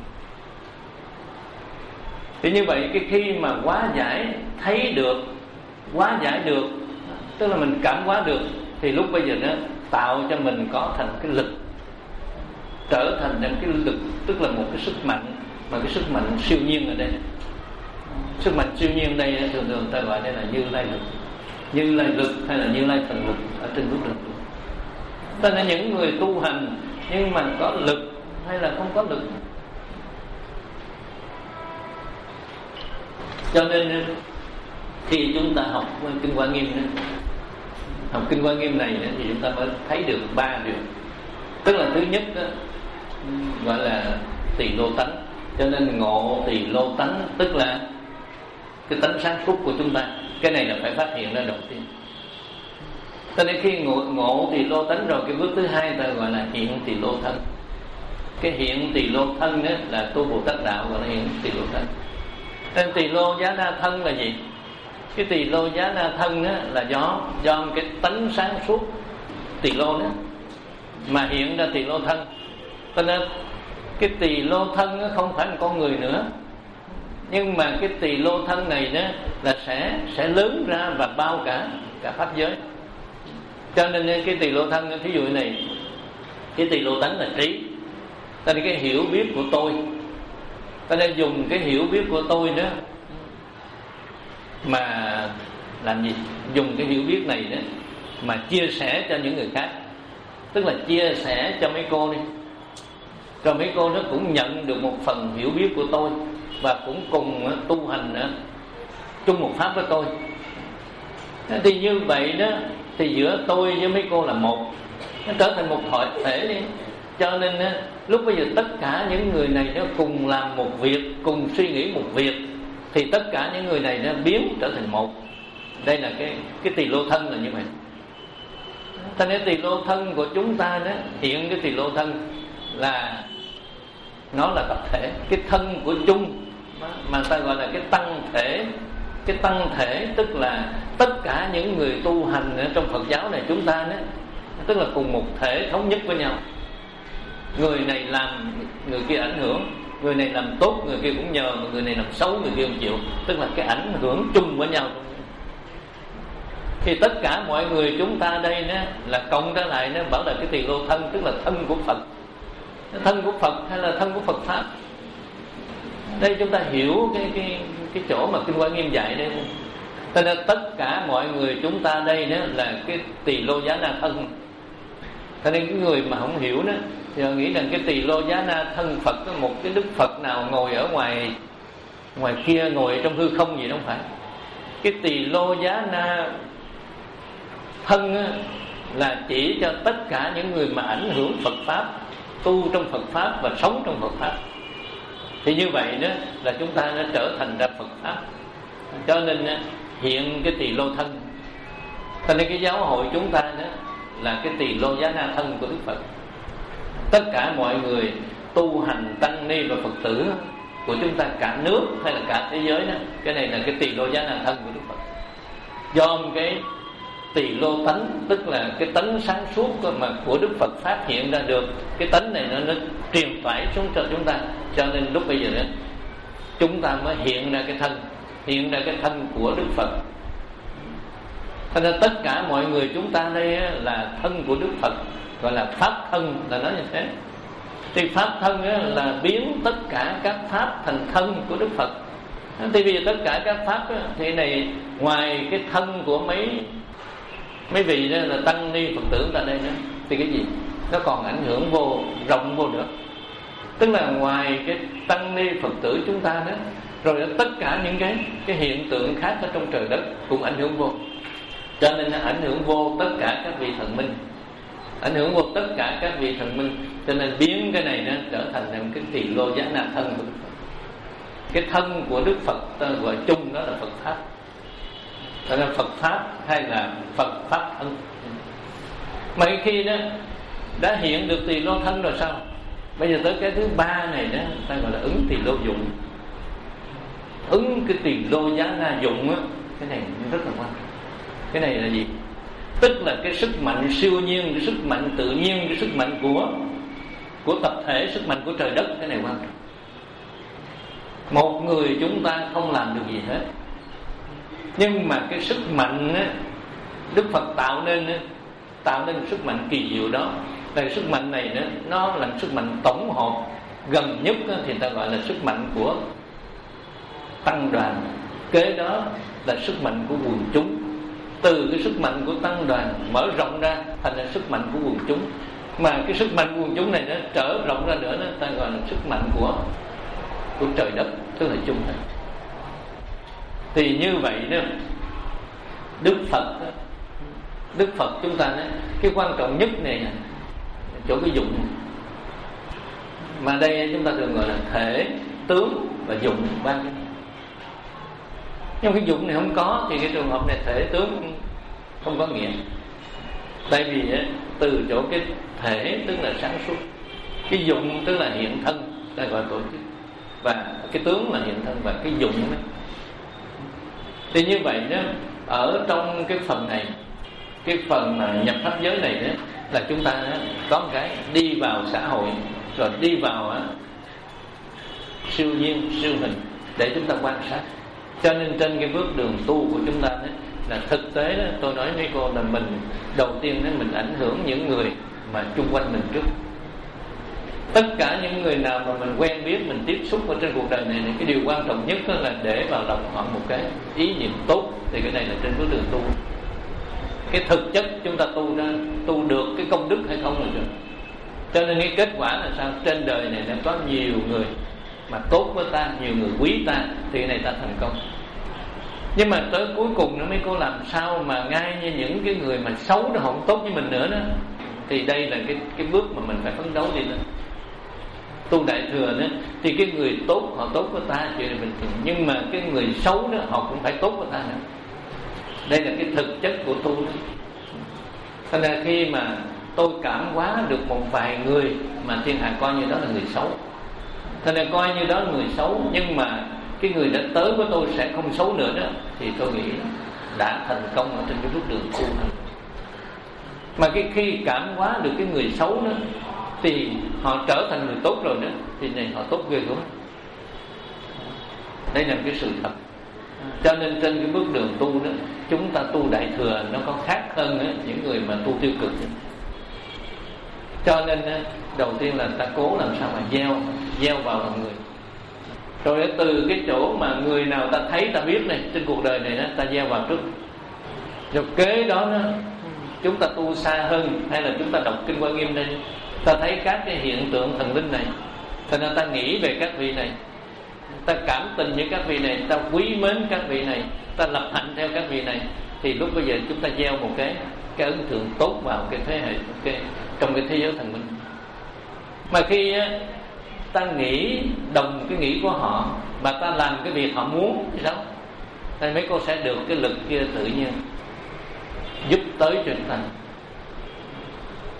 Thì như vậy cái khi mà hóa giải, thấy được, hóa giải được, tức là mình cảm hóa được, thì lúc bây giờ nó tạo cho mình có thành cái lực, trở thành cái lực, tức là một cái sức mạnh, mà cái sức mạnh siêu nhiên ở đây. Sức mạnh siêu nhiên ở đây thường thường ta gọi đây là Như Lai lực, Như Lai lực hay là Như Lai thần lực ở trên bước đường. Tức là những người tu hành nhưng mà có lực hay là không có lực. Cho nên khi chúng ta học Kinh Hoa Nghiêm, học Kinh Hoa Nghiêm này thì chúng ta mới thấy được ba điều. Tức là thứ nhất đó, gọi là tỳ lô tánh. Cho nên ngộ tỳ lô tánh tức là cái tánh sáng suốt của chúng ta. Cái này là phải phát hiện ra đầu tiên. Cho nên khi ngộ, ngộ tỳ lô tánh rồi, cái bước thứ hai ta gọi là hiện tỳ lô thân. Cái hiện tỳ lô thân đó là tu Bồ Tát đạo gọi là hiện tỳ lô thân. Nên tỳ lô giá na thân là gì? Cái tỳ lô giá na thân đó là do do cái tánh sáng suốt tỳ lô đó mà hiện ra tỳ lô thân. Cho nên cái tỳ lô thân đó không phải là con người nữa, nhưng mà cái tỳ lô thân này đó là sẽ sẽ lớn ra và bao cả cả pháp giới. Cho nên cái tỳ lô thân, thí dụ này, cái tỳ lô tánh là trí. Cho nên cái hiểu biết của tôi, ta nên dùng cái hiểu biết của tôi đó mà làm gì? Dùng cái hiểu biết này đó mà chia sẻ cho những người khác. Tức là chia sẻ cho mấy cô đi, cho mấy cô nó cũng nhận được một phần hiểu biết của tôi và cũng cùng tu hành nữa, chung một pháp với tôi. Thì như vậy đó, thì giữa tôi với mấy cô là một, nó trở thành một hội thể đi. Cho nên lúc bây giờ tất cả những người này nó cùng làm một việc, cùng suy nghĩ một việc, thì tất cả những người này nó biến trở thành một. Đây là cái cái tỳ lô thân là như vậy. Cho nên tỳ lô thân của chúng ta đó, hiện cái tỳ lô thân là nó là tập thể, cái thân của chung mà ta gọi là cái tăng thể. Cái tăng thể tức là tất cả những người tu hành ở trong Phật giáo này chúng ta đó, tức là cùng một thể thống nhất với nhau. Người này làm người kia ảnh hưởng, người này làm tốt người kia cũng nhờ, người này làm xấu người kia không chịu. Tức là cái ảnh hưởng chung với nhau. Thì tất cả mọi người chúng ta đây đó, là cộng ra lại nó bảo là cái tỳ lô thân, tức là thân của Phật. Thân của Phật hay là thân của Phật Pháp. Đây chúng ta hiểu cái cái cái chỗ mà Kinh Hoa Nghiêm dạy đây. Cho nên tất cả mọi người chúng ta đây đó là cái tỳ lô giá na thân. Cho nên cái người mà không hiểu đó thì họ nghĩ rằng cái tỳ lô giá na thân Phật có một cái Đức Phật nào ngồi ở ngoài ngoài kia, ngồi ở trong hư không gì đâu, không phải. Cái tỳ lô giá na thân là chỉ cho tất cả những người mà ảnh hưởng Phật Pháp, tu trong Phật Pháp và sống trong Phật Pháp. Thì như vậy đó là chúng ta đã trở thành ra Phật Pháp. Cho nên hiện cái tỳ lô thân. Cho nên cái giáo hội chúng ta đó là cái tỳ lô giá na thân của Đức Phật. Tất cả mọi người tu hành tăng ni và Phật tử của chúng ta, cả nước hay là cả thế giới đó, cái này là cái tỳ lô giá na thân của Đức Phật. Do cái tỳ lô tánh, tức là cái tánh sáng suốt mà của Đức Phật phát hiện ra được, cái tánh này nó, nó truyền tải xuống cho chúng ta, cho nên lúc bây giờ đó chúng ta mới hiện ra cái thân, hiện ra cái thân của Đức Phật. Cho nên tất cả mọi người chúng ta đây là thân của Đức Phật, gọi là pháp thân, là nói như thế. Thì pháp thân là biến tất cả các pháp thành thân của Đức Phật. Thì vì tất cả các pháp thì này, ngoài cái thân của mấy mấy vị đó là tăng ni Phật tử ra đây nữa, thì cái gì nó còn ảnh hưởng vô rộng vô nữa. Tức là ngoài cái tăng ni Phật tử chúng ta đó, rồi tất cả những cái cái hiện tượng khác ở trong trời đất cũng ảnh hưởng vô. Cho nên nó ảnh hưởng vô tất cả các vị thần minh, ảnh hưởng vô tất cả các vị thần minh. Cho nên biến cái này nó trở thành một cái tỳ lô giá na thân của Đức Phật. Cái thân của Đức Phật ta gọi chung đó là Phật pháp. Đó là Phật pháp hay là Phật pháp thân. Mà khi đó đã hiện được tỳ lô thân rồi sao? Bây giờ tới cái thứ ba này đó, ta gọi là ứng tỳ lô dụng. Ứng cái tỳ lô giá na dụng á, cái này rất là quan trọng. Cái này là gì? Tức là cái sức mạnh siêu nhiên, cái sức mạnh tự nhiên, cái sức mạnh của của tập thể, sức mạnh của trời đất. Cái này quan trọng. Một người chúng ta không làm được gì hết, nhưng mà cái sức mạnh á, Đức Phật tạo nên á, tạo nên sức mạnh kỳ diệu đó. Là sức mạnh này đó, nó là sức mạnh tổng hợp gần nhất á, thì ta gọi là sức mạnh của tăng đoàn. Kế đó là sức mạnh của quần chúng. Từ cái sức mạnh của tăng đoàn mở rộng ra thành là sức mạnh của quần chúng. Mà cái sức mạnh của quần chúng này nó trở rộng ra nữa, nó ta gọi là sức mạnh của của trời đất, tức là chung này. Thì như vậy đó, Đức Phật Đức Phật chúng ta đó, cái quan trọng nhất này chỗ cái dụng. Mà đây chúng ta thường gọi là thể, tướng và dụng, ba cái. Nhưng cái dụng này không có thì cái trường hợp này thể tướng không có nghĩa. Tại vì từ chỗ cái thể tức là sáng suốt, cái dụng tức là hiện thân, ta gọi tổ chức, và cái tướng là hiện thân và cái dụng đó. Thì như vậy đó, ở trong cái phần này, cái phần mà nhập pháp giới này đó, là chúng ta đó, có một cái đi vào xã hội, rồi đi vào đó, siêu nhiên, siêu hình để chúng ta quan sát. Cho nên trên cái bước đường tu của chúng ta đó, là thực tế đó, tôi nói với cô là mình đầu tiên đó, mình ảnh hưởng những người mà chung quanh mình trước. Tất cả những người nào mà mình quen biết, mình tiếp xúc ở trên cuộc đời này, cái điều quan trọng nhất là để vào lòng họ một cái ý niệm tốt. Thì cái này là trên bước đường tu. Cái thực chất chúng ta tu ra, tu được cái công đức hay không là được. Cho nên cái kết quả là sao? Trên đời này đã có nhiều người mà tốt với ta, nhiều người quý ta, thì cái này ta thành công. Nhưng mà tới cuối cùng nó mấy cô làm sao mà ngay như những cái người mà xấu nó không tốt với mình nữa đó. Thì đây là cái cái bước mà mình phải phấn đấu đi lên. Tu đại thừa đó, thì cái người tốt họ tốt với ta chuyện là bình thường, nhưng mà cái người xấu đó họ cũng phải tốt với ta nữa. Đây là cái thực chất của tu đó. Thành ra khi mà tôi cảm hóa được một vài người mà thiên hạ coi như đó là người xấu, thành ra coi như đó là người xấu, nhưng mà cái người đã tới với tôi sẽ không xấu nữa đó, thì tôi nghĩ đã thành công ở trên cái bước đường tu này. Mà cái khi cảm hóa được cái người xấu đó, thì họ trở thành người tốt rồi đó, thì này họ tốt ghê gớm. Đây là cái sự thật. Cho nên trên cái bước đường tu đó, chúng ta tu đại thừa nó có khác hơn đó, những người mà tu tiêu cực đó. Cho nên đầu tiên là ta cố làm sao mà gieo gieo vào lòng người. Rồi từ cái chỗ mà người nào ta thấy ta biết này, trên cuộc đời này đó, ta gieo vào trước. Rồi kế đó, đó chúng ta tu xa hơn, hay là chúng ta đọc kinh Hoa Nghiêm đây, ta thấy các cái hiện tượng thần linh này, cho nên ta nghĩ về các vị này, ta cảm tình với các vị này, ta quý mến các vị này, ta lập hạnh theo các vị này, thì lúc bây giờ chúng ta gieo một cái cái ấn tượng tốt vào cái thế hệ cái, trong cái thế giới thần minh. Mà khi ta nghĩ đồng cái nghĩ của họ mà ta làm cái việc họ muốn thì sao? Thì mấy cô sẽ được cái lực kia tự nhiên giúp tới cho chúng ta.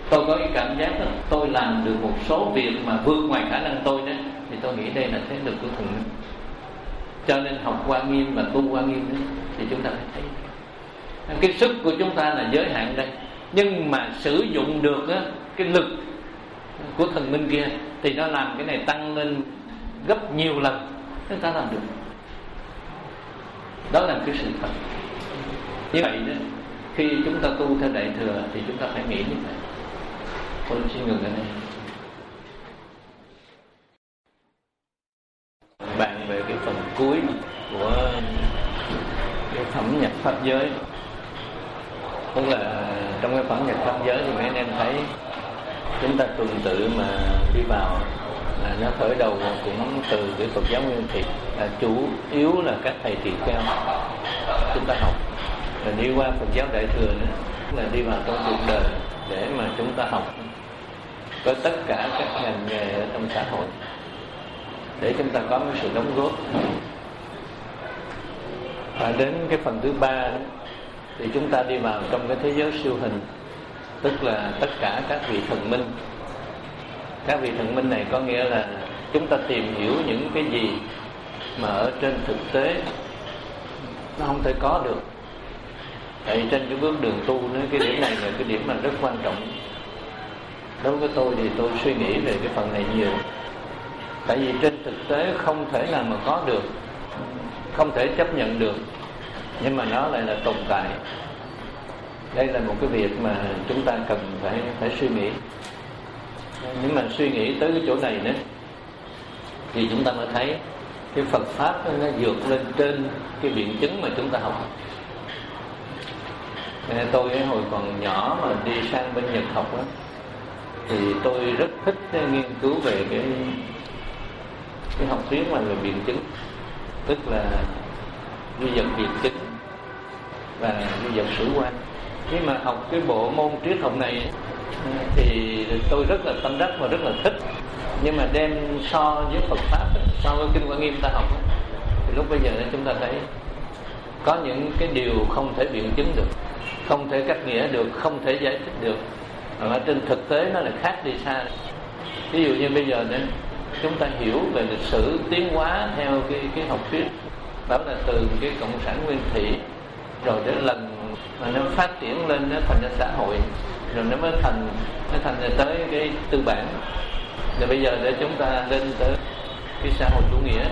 tôi có cái cảm giác đó, tôi làm được một số việc mà vượt ngoài khả năng tôi đó, thì tôi nghĩ đây là thế lực của thần linh. Cho nên học Hoa Nghiêm và tu Hoa Nghiêm đó, thì chúng ta phải thấy cái sức của chúng ta là giới hạn đây, nhưng mà sử dụng được đó, cái lực của thần minh kia thì nó làm cái này tăng lên gấp nhiều lần, chúng ta làm được. Đó là cái sự thật. Như vậy đó, khi chúng ta tu theo Đại Thừa thì chúng ta phải nghĩ như vậy. Tôi xin ngừng ở đây. Bàn về cái phần cuối của cái phẩm nhập pháp giới, tức là trong cái phẩm nhập pháp giới thì mấy anh em thấy chúng ta tuần tự mà đi vào là nó khởi đầu cũng từ cái Phật giáo Nguyên Thủy, là chủ yếu là các thầy tỳ kheo chúng ta học, rồi đi qua Phật giáo Đại Thừa nữa là đi vào trong cuộc đời để mà chúng ta học có tất cả các ngành nghề ở trong xã hội để chúng ta có một sự đóng góp. Và đến cái phần thứ ba đó, thì chúng ta đi vào trong cái thế giới siêu hình, tức là tất cả các vị thần minh. Các vị thần minh này có nghĩa là chúng ta tìm hiểu những cái gì mà ở trên thực tế nó không thể có được. Tại trên cái bước đường tu nữa, cái điểm này là cái điểm mà rất quan trọng. Đối với tôi thì tôi suy nghĩ về cái phần này nhiều. Tại vì trên thực tế không thể nào mà có được, không thể chấp nhận được, nhưng mà nó lại là tồn tại. Đây là một cái việc mà chúng ta cần phải phải suy nghĩ. Nhưng mà suy nghĩ tới cái chỗ này nữa thì chúng ta mới thấy cái Phật pháp nó vượt lên trên cái biện chứng mà chúng ta học. Tôi hồi còn nhỏ mà đi sang bên Nhật học đó, thì tôi rất thích nghiên cứu về cái cái học thuyết mà về biện chứng, tức là duy vật biện chứng và duy vật sử quan. Khi mà học cái bộ môn triết học này thì tôi rất là tâm đắc và rất là thích. Nhưng mà đem so với Phật pháp, so với Kinh Hoa Nghiêm ta học, thì lúc bây giờ chúng ta thấy có những cái điều không thể biện chứng được, không thể cắt nghĩa được, không thể giải thích được, mà trên thực tế nó là khác đi xa. Ví dụ như bây giờ nên chúng ta hiểu về lịch sử tiến hóa theo cái cái học thuyết, đó là từ cái cộng sản nguyên thủy, rồi đến lần mà nó phát triển lên, nó thành ra xã hội, rồi nó mới thành nó thành ra tới cái tư bản, rồi bây giờ để chúng ta lên tới cái xã hội chủ nghĩa.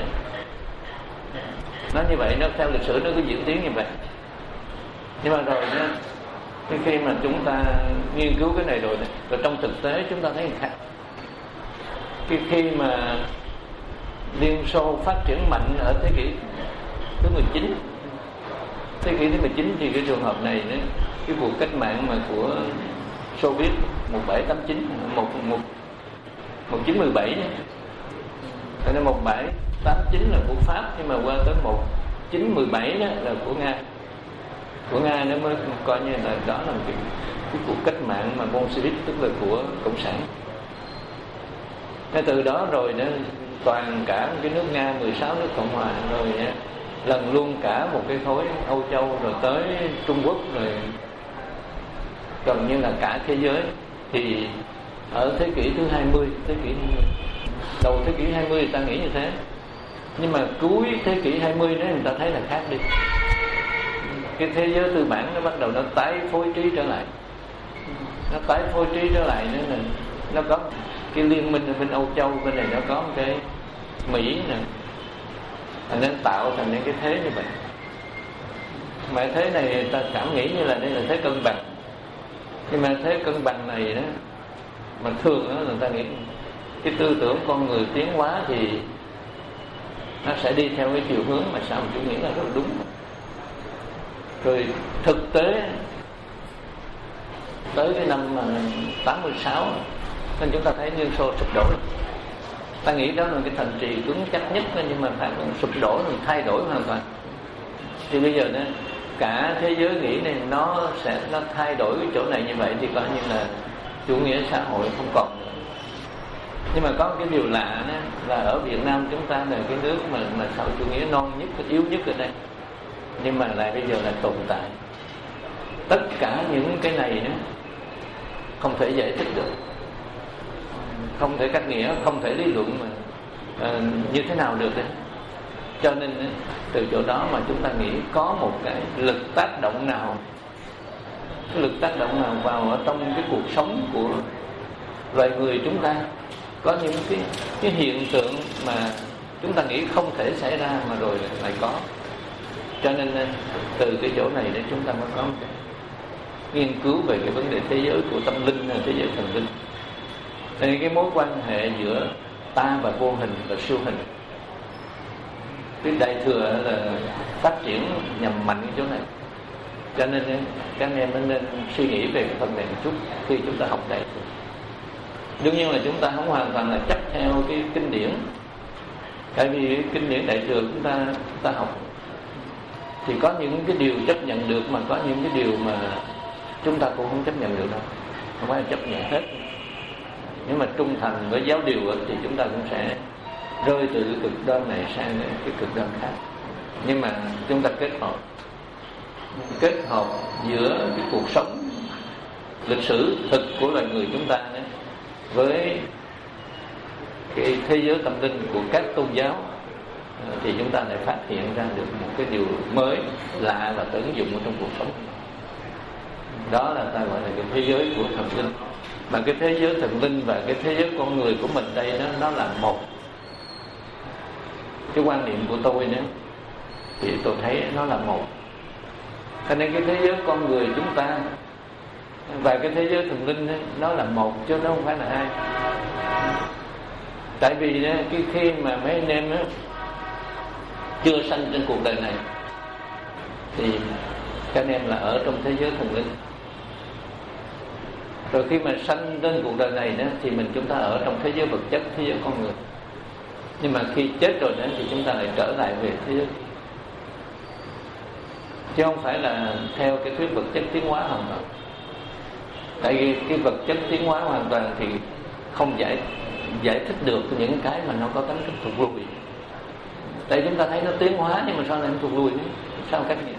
Nó như vậy, nó theo lịch sử nó cứ diễn tiến như vậy. Nhưng mà rồi nó, cái khi mà chúng ta nghiên cứu cái này rồi, rồi trong thực tế chúng ta thấy khác. Cái khi mà Liên Xô phát triển mạnh ở thế kỷ thứ mười chín, thế kỷ thứ mười chín thì cái trường hợp này nữa, cái cuộc cách mạng mà của Xô Viết một bảy tám chín, một một một chín mười bảy, cho nên một bảy tám chín là của Pháp, nhưng mà qua tới một chín mười bảy đó là của Nga. Của Nga nó mới coi như là đó là cái, cái cuộc cách mạng mà Bolshevik, tức là của cộng sản. Cái từ đó rồi nó toàn cả cái nước Nga mười sáu nước cộng hòa, rồi lần luôn cả một cái khối Âu Châu, rồi tới Trung Quốc, rồi gần như là cả thế giới. Thì ở thế kỷ thứ hai mươi, thế kỷ đầu thế kỷ hai mươi người ta nghĩ như thế, nhưng mà cuối thế kỷ hai mươi đó người ta thấy là khác đi. Cái thế giới tư bản nó bắt đầu nó tái phối trí trở lại, nó tái phối trí trở lại nữa là nó có cái liên minh ở bên Âu Châu, bên này nó có cái Mỹ nè, nên tạo thành những cái thế như vậy. Mà thế này người ta cảm nghĩ như là đây là thế cân bằng, nhưng mà thế cân bằng này đó mà thường đó người ta nghĩ cái tư tưởng con người tiến hóa thì nó sẽ đi theo cái chiều hướng mà xã hội chủ nghĩa là rất là đúng. Rồi thực tế tới cái năm tám mươi sáu nên chúng ta thấy Liên Xô sụp đổ. Ta nghĩ đó là cái thành trì cứng chắc nhất, nhưng mà phải sụp đổ rồi thay đổi hoàn toàn. Thì bây giờ đó, cả thế giới nghĩ này nó sẽ nó thay đổi cái chỗ này như vậy thì coi như là chủ nghĩa xã hội không còn nữa. Nhưng mà có cái điều lạ đó, là ở Việt Nam chúng ta là cái nước mà mà xã hội chủ nghĩa non nhất, yếu nhất ở đây, nhưng mà lại bây giờ là tồn tại. Tất cả những cái này đó không thể giải thích được, không thể cắt nghĩa, không thể lý luận mà à, như thế nào được đấy. Cho nên từ chỗ đó mà chúng ta nghĩ có một cái lực tác động nào, cái lực tác động nào vào ở trong cái cuộc sống của loài người chúng ta, có những cái cái hiện tượng mà chúng ta nghĩ không thể xảy ra mà rồi lại có. Cho nên từ cái chỗ này để chúng ta mới có một cái nghiên cứu về cái vấn đề thế giới của tâm linh hay thế giới thần linh. Nên cái mối quan hệ giữa ta và vô hình và siêu hình, cái đại thừa là phát triển nhằm mạnh cái chỗ này. Cho nên các anh em nên suy nghĩ về cái phần này một chút khi chúng ta học đại thừa. Đương nhiên là chúng ta không hoàn toàn là chấp theo cái kinh điển, tại vì cái kinh điển đại thừa chúng ta chúng ta học thì có những cái điều chấp nhận được, mà có những cái điều mà chúng ta cũng không chấp nhận được đâu, không phải là chấp nhận hết. Nếu mà trung thành với giáo điều thì chúng ta cũng sẽ rơi từ cái cực đoan này sang cái cực đoan khác. Nhưng mà chúng ta kết hợp kết hợp giữa cái cuộc sống lịch sử thực của loài người chúng ta đấy, với cái thế giới tâm linh của các tôn giáo, thì chúng ta lại phát hiện ra được một cái điều mới lạ và ứng dụng ở trong cuộc sống. Đó là ta gọi là cái thế giới của thần linh. Mà cái thế giới thần linh và cái thế giới con người của mình đây nó nó là một. Cái quan niệm của tôi nữa thì tôi thấy nó là một. Cho nên cái thế giới con người chúng ta và cái thế giới thần linh ấy, nó là một chứ nó không phải là hai. Tại vì ấy, cái khi mà mấy anh em ấy, chưa sanh trên cuộc đời này thì các anh em là ở trong thế giới thần linh. Rồi khi mà sanh trên cuộc đời này đó, thì mình chúng ta ở trong thế giới vật chất, thế giới con người. Nhưng mà khi chết rồi đó, thì chúng ta lại trở lại về thế giới, chứ không phải là theo cái thuyết vật chất tiến hóa hoàn toàn. Tại vì cái vật chất tiến hóa hoàn toàn thì không giải giải thích được những cái mà nó có tính cách thụt lùi. Tại chúng ta thấy nó tiến hóa nhưng mà sao lại nó thụt lùi? Sao cách nghĩa?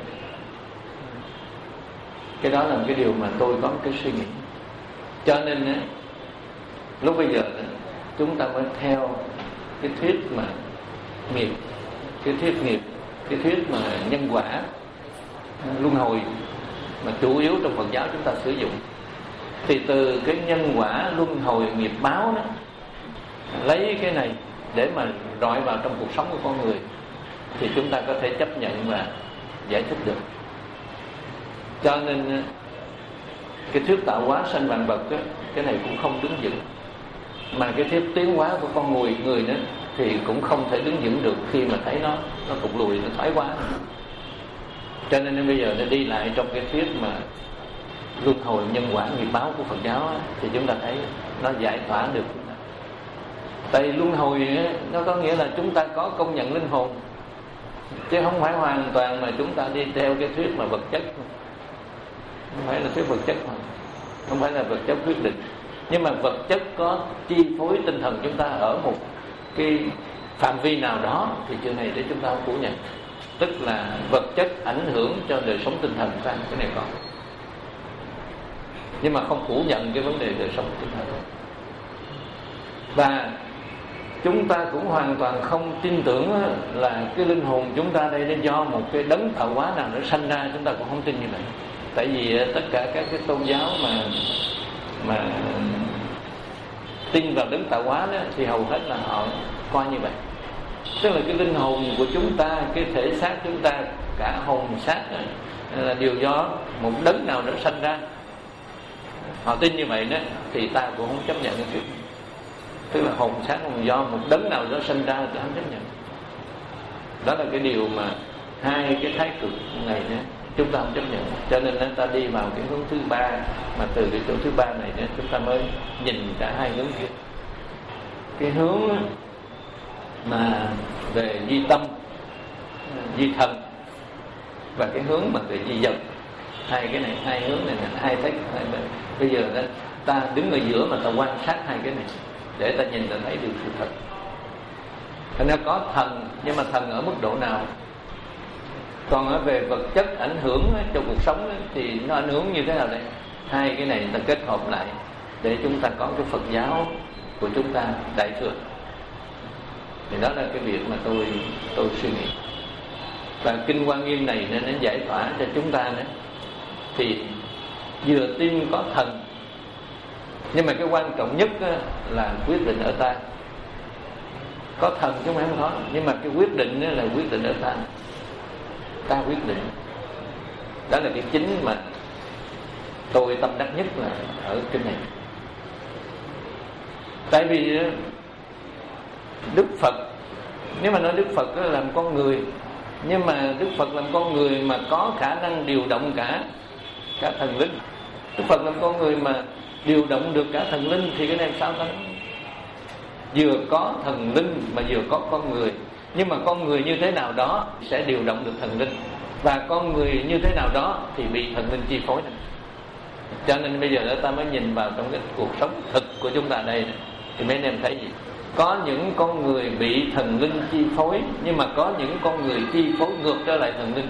Cái đó là một cái điều mà tôi có một cái suy nghĩ. Cho nên lúc bây giờ chúng ta mới theo cái thuyết mà nghiệp, cái thuyết nghiệp, cái thuyết mà nhân quả, luân hồi mà chủ yếu trong Phật giáo chúng ta sử dụng. Thì từ cái nhân quả luân hồi nghiệp báo đó, lấy cái này để mà rọi vào trong cuộc sống của con người, thì chúng ta có thể chấp nhận và giải thích được. Cho nên cái thuyết tạo hóa sanh vạn vật đó, cái này cũng không đứng vững. Mà cái thuyết tiến hóa của con người người đó thì cũng không thể đứng vững được khi mà thấy nó nó tụt lùi, nó thoái hóa. Cho nên bây giờ nó đi lại trong cái thuyết mà luân hồi nhân quả nghiệp báo của Phật giáo á, thì chúng ta thấy nó giải tỏa được. Tại luân hồi á, nó có nghĩa là chúng ta có công nhận linh hồn, chứ không phải hoàn toàn mà chúng ta đi theo cái thuyết mà vật chất. Không phải là thuyết vật chất mà, không phải là vật chất quyết định. Nhưng mà vật chất có chi phối tinh thần chúng ta ở một cái phạm vi nào đó, thì chuyện này để chúng ta không phủ nhận. Tức là vật chất ảnh hưởng cho đời sống tinh thần của ta, cái này có. Nhưng mà không phủ nhận cái vấn đề đời sống tinh thần. Và chúng ta cũng hoàn toàn không tin tưởng là cái linh hồn chúng ta đây nó do một cái đấng tạo hóa nào nó sanh ra, chúng ta cũng không tin như vậy. Tại vì tất cả các cái tôn giáo mà mà tin vào đấng tạo hóa đó, thì hầu hết là họ coi như vậy. Tức là cái linh hồn của chúng ta, cái thể xác chúng ta, cả hồn xác là đều do một đấng nào đó sanh ra. Họ tin như vậy đó, thì ta cũng không chấp nhận cái chuyện. Tức là hồn xác là do một đấng nào đó sanh ra, ta không chấp nhận. Đó là cái điều mà hai cái thái cực này đó, chúng ta không chấp nhận. Cho nên chúng ta đi vào cái hướng thứ ba, mà từ cái chỗ thứ ba này đó, chúng ta mới nhìn cả hai hướng kia. Cái hướng mà về duy tâm, duy thần, và cái hướng mà về duy vật. Hai cái này, hai hướng này là hai thái cực hai bên. Bây giờ đó, ta đứng ở giữa mà ta quan sát hai cái này để ta nhìn ta thấy được sự thật. Thành ra có thần, nhưng mà thần ở mức độ nào? Còn ở về vật chất ảnh hưởng trong cuộc sống thì nó ảnh hưởng như thế nào đây? Hai cái này ta kết hợp lại để chúng ta có cái Phật giáo của chúng ta đại thừa. Thì đó là cái việc mà tôi tôi suy nghĩ. Và Kinh Hoa Nghiêm này nên nó giải tỏa cho chúng ta nữa. Thì vừa tin có thần, nhưng mà cái quan trọng nhất là quyết định ở ta. Có thần chứ không có, nhưng mà cái quyết định là quyết định ở ta. Ta quyết định. Đó là cái chính mà tôi tâm đắc nhất là ở kinh này. Tại vì Đức Phật, nếu mà nói Đức Phật làm con người, nhưng mà Đức Phật làm con người mà có khả năng điều động cả cả thần linh. Đức Phật làm con người mà điều động được cả thần linh thì cái này sao ta? Vừa có thần linh mà vừa có con người. Nhưng mà con người như thế nào đó sẽ điều động được thần linh, và con người như thế nào đó thì bị thần linh chi phối. Cho nên bây giờ đó ta mới nhìn vào trong cái cuộc sống thực của chúng ta đây này, thì mấy anh em thấy gì? Có những con người bị thần linh chi phối, nhưng mà có những con người chi phối ngược trở lại thần linh.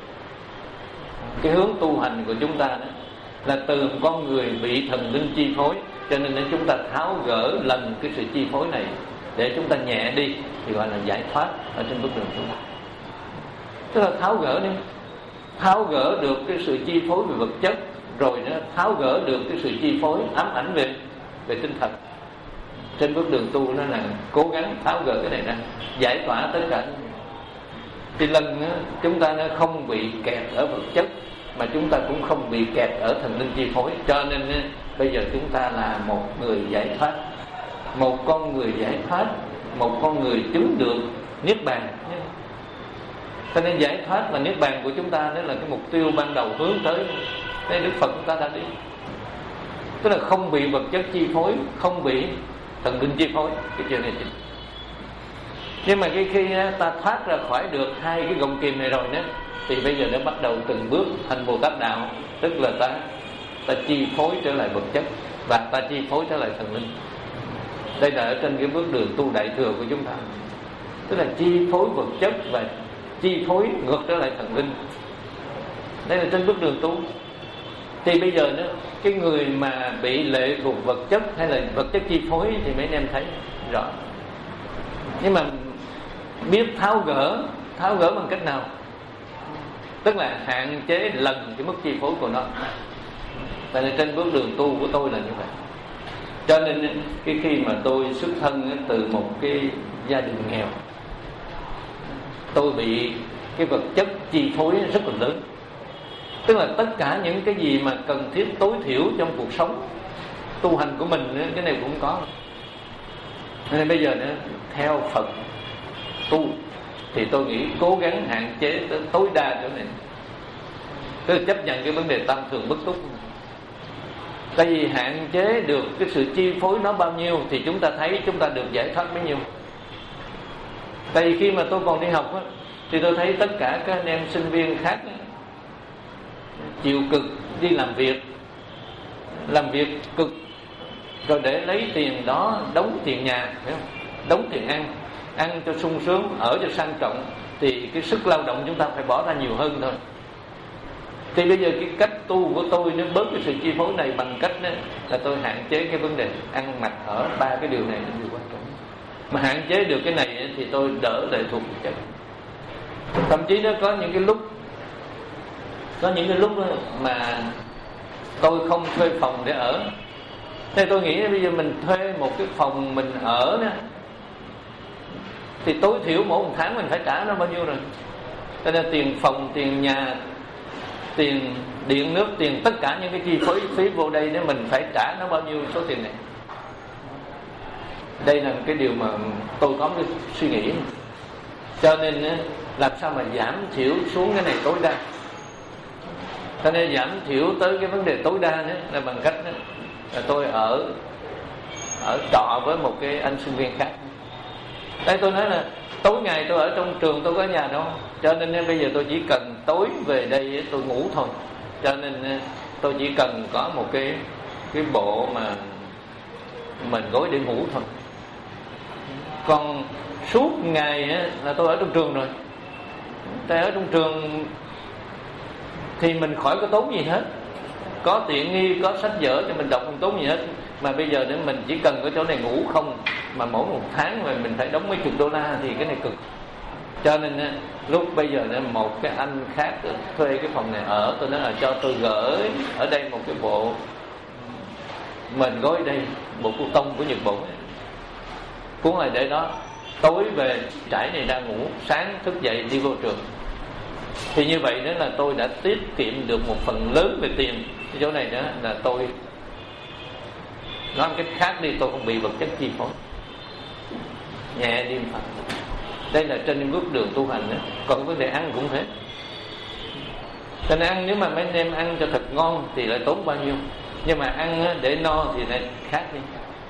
Cái hướng tu hành của chúng ta đó là từ con người bị thần linh chi phối, cho nên nếu chúng ta tháo gỡ lần cái sự chi phối này để chúng ta nhẹ đi thì gọi là giải thoát ở trên bước đường chúng ta. Tức là tháo gỡ đi, tháo gỡ được cái sự chi phối về vật chất, rồi nó tháo gỡ được cái sự chi phối ám ảnh về về tinh thần. Trên bước đường tu nó là cố gắng tháo gỡ cái này ra, giải tỏa tất cả. Thì lần đó, chúng ta nó không bị kẹt ở vật chất, mà chúng ta cũng không bị kẹt ở thần linh chi phối. Cho nên bây giờ chúng ta là một người giải thoát, một con người giải thoát, một con người chứng được niết bàn. Cho nên giải thoát và niết bàn của chúng ta đó là cái mục tiêu ban đầu hướng tới. Đây Đức Phật chúng ta đã đi, tức là không bị vật chất chi phối, không bị thần linh chi phối. Cái chuyện này chính. Nhưng mà cái khi ta thoát ra khỏi được hai cái gông kìm này rồi đó, thì bây giờ nó bắt đầu từng bước thành Bồ Tát đạo. Tức là ta ta chi phối trở lại vật chất, và ta chi phối trở lại thần linh. Đây là ở trên cái bước đường tu đại thừa của chúng ta. Tức là chi phối vật chất và chi phối ngược trở lại thần linh. Đây là trên bước đường tu. Thì bây giờ nữa, cái người mà bị lệ thuộc vật chất hay là vật chất chi phối thì mấy anh em thấy rõ. Nhưng mà biết tháo gỡ, tháo gỡ bằng cách nào? Tức là hạn chế lần cái mức chi phối của nó. Tại vì trên bước đường tu của tôi là như vậy. Cho nên cái khi mà tôi xuất thân từ một cái gia đình nghèo, tôi bị cái vật chất chi phối rất là lớn. Tức là tất cả những cái gì mà cần thiết tối thiểu trong cuộc sống tu hành của mình, cái này cũng có. Nên bây giờ nữa, theo Phật tu thì tôi nghĩ cố gắng hạn chế tới tối đa chỗ này. Tức là chấp nhận cái vấn đề tam thường bất túc. Tại vì hạn chế được cái sự chi phối nó bao nhiêu thì chúng ta thấy chúng ta được giải thoát bấy nhiêu. Tại vì khi mà tôi còn đi học á, thì tôi thấy tất cả các anh em sinh viên khác á, chịu cực đi làm việc, làm việc cực, rồi để lấy tiền đó đóng tiền nhà, phải không? Đóng tiền ăn, ăn cho sung sướng, ở cho sang trọng, thì cái sức lao động chúng ta phải bỏ ra nhiều hơn thôi. Thì bây giờ cái cách tu của tôi nó bớt cái sự chi phối này bằng cách đó, là tôi hạn chế cái vấn đề ăn mặc ở, ba cái điều này là điều quan trọng. Mà hạn chế được cái này thì tôi đỡ lệ thuộc vật chất. Thậm chí nó có những cái lúc Có những cái lúc mà tôi không thuê phòng để ở. Thế tôi nghĩ bây giờ mình thuê một cái phòng mình ở đó, thì tối thiểu mỗi một tháng mình phải trả nó bao nhiêu rồi. Cho nên tiền phòng, tiền nhà, tiền điện nước, tiền tất cả những cái chi phí phí vô đây để mình phải trả nó bao nhiêu số tiền này. Đây là cái điều mà tôi có cái suy nghĩ. Cho nên làm sao mà giảm thiểu xuống cái này tối đa. Cho nên giảm thiểu tới cái vấn đề tối đa nữa là bằng cách đó, là tôi ở ở trọ với một cái anh sinh viên khác. Đây tôi nói là tối ngày tôi ở trong trường tôi có nhà đâu, cho nên bây giờ tôi chỉ cần tối về đây tôi ngủ thôi. Cho nên tôi chỉ cần có một cái cái bộ mà mình gối để ngủ thôi. Còn suốt ngày là tôi ở trong trường rồi. Tại ở trong trường thì mình khỏi có tốn gì hết, có tiện nghi, có sách vở cho mình đọc, không tốn gì hết. Mà bây giờ nếu mình chỉ cần cái chỗ này ngủ không, mà mỗi một tháng mà mình phải đóng mấy chục đô la thì cái này cực. Cho nên á, lúc bây giờ nữa một cái anh khác thuê cái phòng này ở, tôi nói là cho tôi gửi ở đây một cái bộ mền gối đây, bộ cu tông của Nhật Bản, cuốn lại để đó, tối về trải này ra ngủ, sáng thức dậy đi vô trường. Thì như vậy đó là tôi đã tiết kiệm được một phần lớn về tiền. Cái chỗ này đó là tôi nói một cách khác đi, tôi không bị vật chất chi phối, nhẹ điềm phật. Đây là trên bước đường tu hành đó. Còn cái vấn đề ăn cũng thế. Cho nên ăn, nếu mà mấy anh em ăn cho thật ngon thì lại tốn bao nhiêu, nhưng mà ăn để no thì lại khác đi.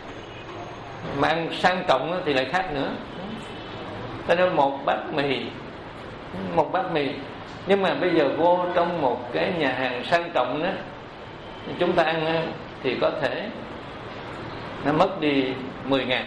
Mà ăn sang trọng thì lại khác nữa. Cho nên một bát mì, một bát mì, nhưng mà bây giờ vô trong một cái nhà hàng sang trọng đó, chúng ta ăn thì có thể nó mất đi mười ngàn.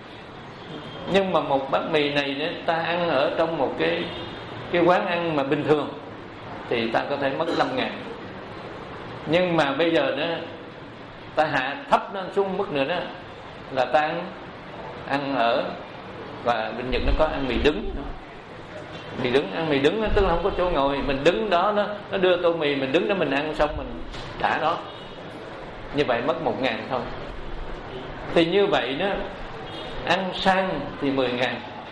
Nhưng mà một bát mì này nếu ta ăn ở trong một cái cái quán ăn mà bình thường thì ta có thể mất năm ngàn. Nhưng mà bây giờ đó ta hạ thấp nó xuống mức nữa đó, là ta ăn, ăn ở, và bên Nhật nó có ăn mì đứng. Mì đứng, ăn mì đứng tức là không có chỗ ngồi, mình đứng đó, nó, nó đưa tô mì, mình đứng đó mình ăn xong mình trả nó. Như vậy mất một ngàn thôi. Thì như vậy đó, ăn sang thì mười ngàn,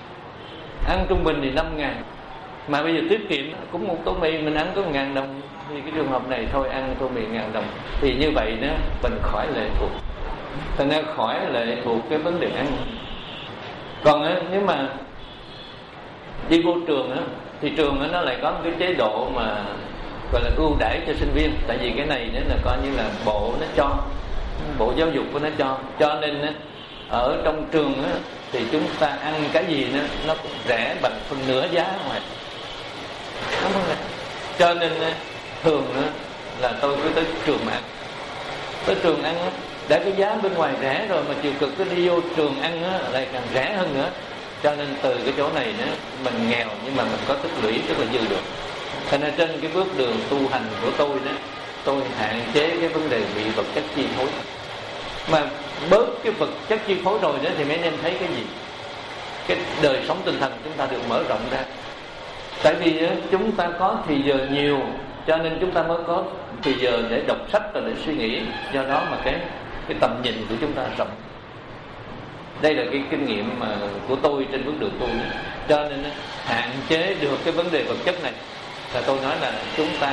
ăn trung bình thì năm ngàn. Mà bây giờ tiết kiệm cũng một tô mì mình ăn có một ngàn đồng, thì cái trường hợp này thôi ăn tô mì ngàn đồng. Thì như vậy đó mình khỏi lệ thuộc, thành ra khỏi lệ thuộc cái vấn đề ăn. Còn á, nếu mà đi vô trường á, thì trường á, nó lại có một cái chế độ mà gọi là ưu đãi cho sinh viên. Tại vì cái này là coi như là bộ nó cho, bộ giáo dục của nó cho. Cho nên á, ở trong trường á, thì chúng ta ăn cái gì nó, nó cũng rẻ bằng phần nửa giá ngoài. Đúng không? Cho nên á, thường á, là tôi cứ tới trường mà ăn. Tới trường ăn á, đã cái giá bên ngoài rẻ rồi mà chịu cực cứ đi vô trường ăn á, lại càng rẻ hơn nữa. Cho nên từ cái chỗ này nữa, mình nghèo nhưng mà mình có tích lũy rất là dư được. Cho nên trên cái bước đường tu hành của tôi đó, tôi hạn chế cái vấn đề bị vật chất chi phối. Mà bớt cái vật chất chi phối rồi đó thì mấy anh em thấy cái gì? Cái đời sống tinh thần chúng ta được mở rộng ra. Tại vì đó, chúng ta có thì giờ nhiều, cho nên chúng ta mới có thì giờ để đọc sách và để suy nghĩ. Do đó mà cái cái tầm nhìn của chúng ta rộng. Đây là cái kinh nghiệm mà của tôi trên bước đường tu. Cho nên hạn chế được cái vấn đề vật chất này, là tôi nói là chúng ta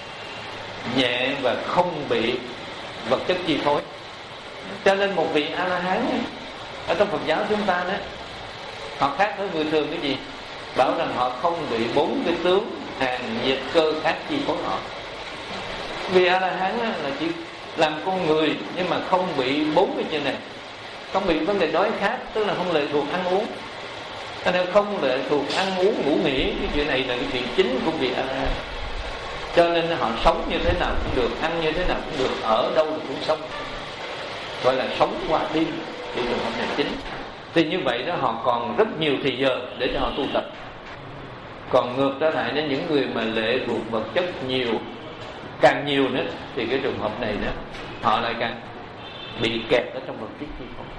nhẹ và không bị vật chất chi phối. Cho nên một vị A-la-hán ở trong Phật giáo chúng ta đó, họ khác với người thường cái gì? Bảo rằng họ không bị bốn cái tướng hàng nhiệt cơ khác chi phối họ. Vì A-la-hán là chỉ làm con người, nhưng mà không bị bốn cái chuyện này, không bị vấn đề đói khát, tức là không lệ thuộc ăn uống. Cho nên không lệ thuộc ăn uống ngủ nghỉ, cái chuyện này là cái chuyện chính của vị A-la-hán. Cho nên họ sống như thế nào cũng được, ăn như thế nào cũng được, ở đâu cũng sống, gọi là sống qua đêm, thì trường hợp này chính. Thì như vậy đó họ còn rất nhiều thời giờ để cho họ tu tập. Còn ngược trở lại đến những người mà lệ thuộc vật chất nhiều, càng nhiều nữa, thì cái trường hợp này đó họ lại càng bị kẹt ở trong vật chất chi phối.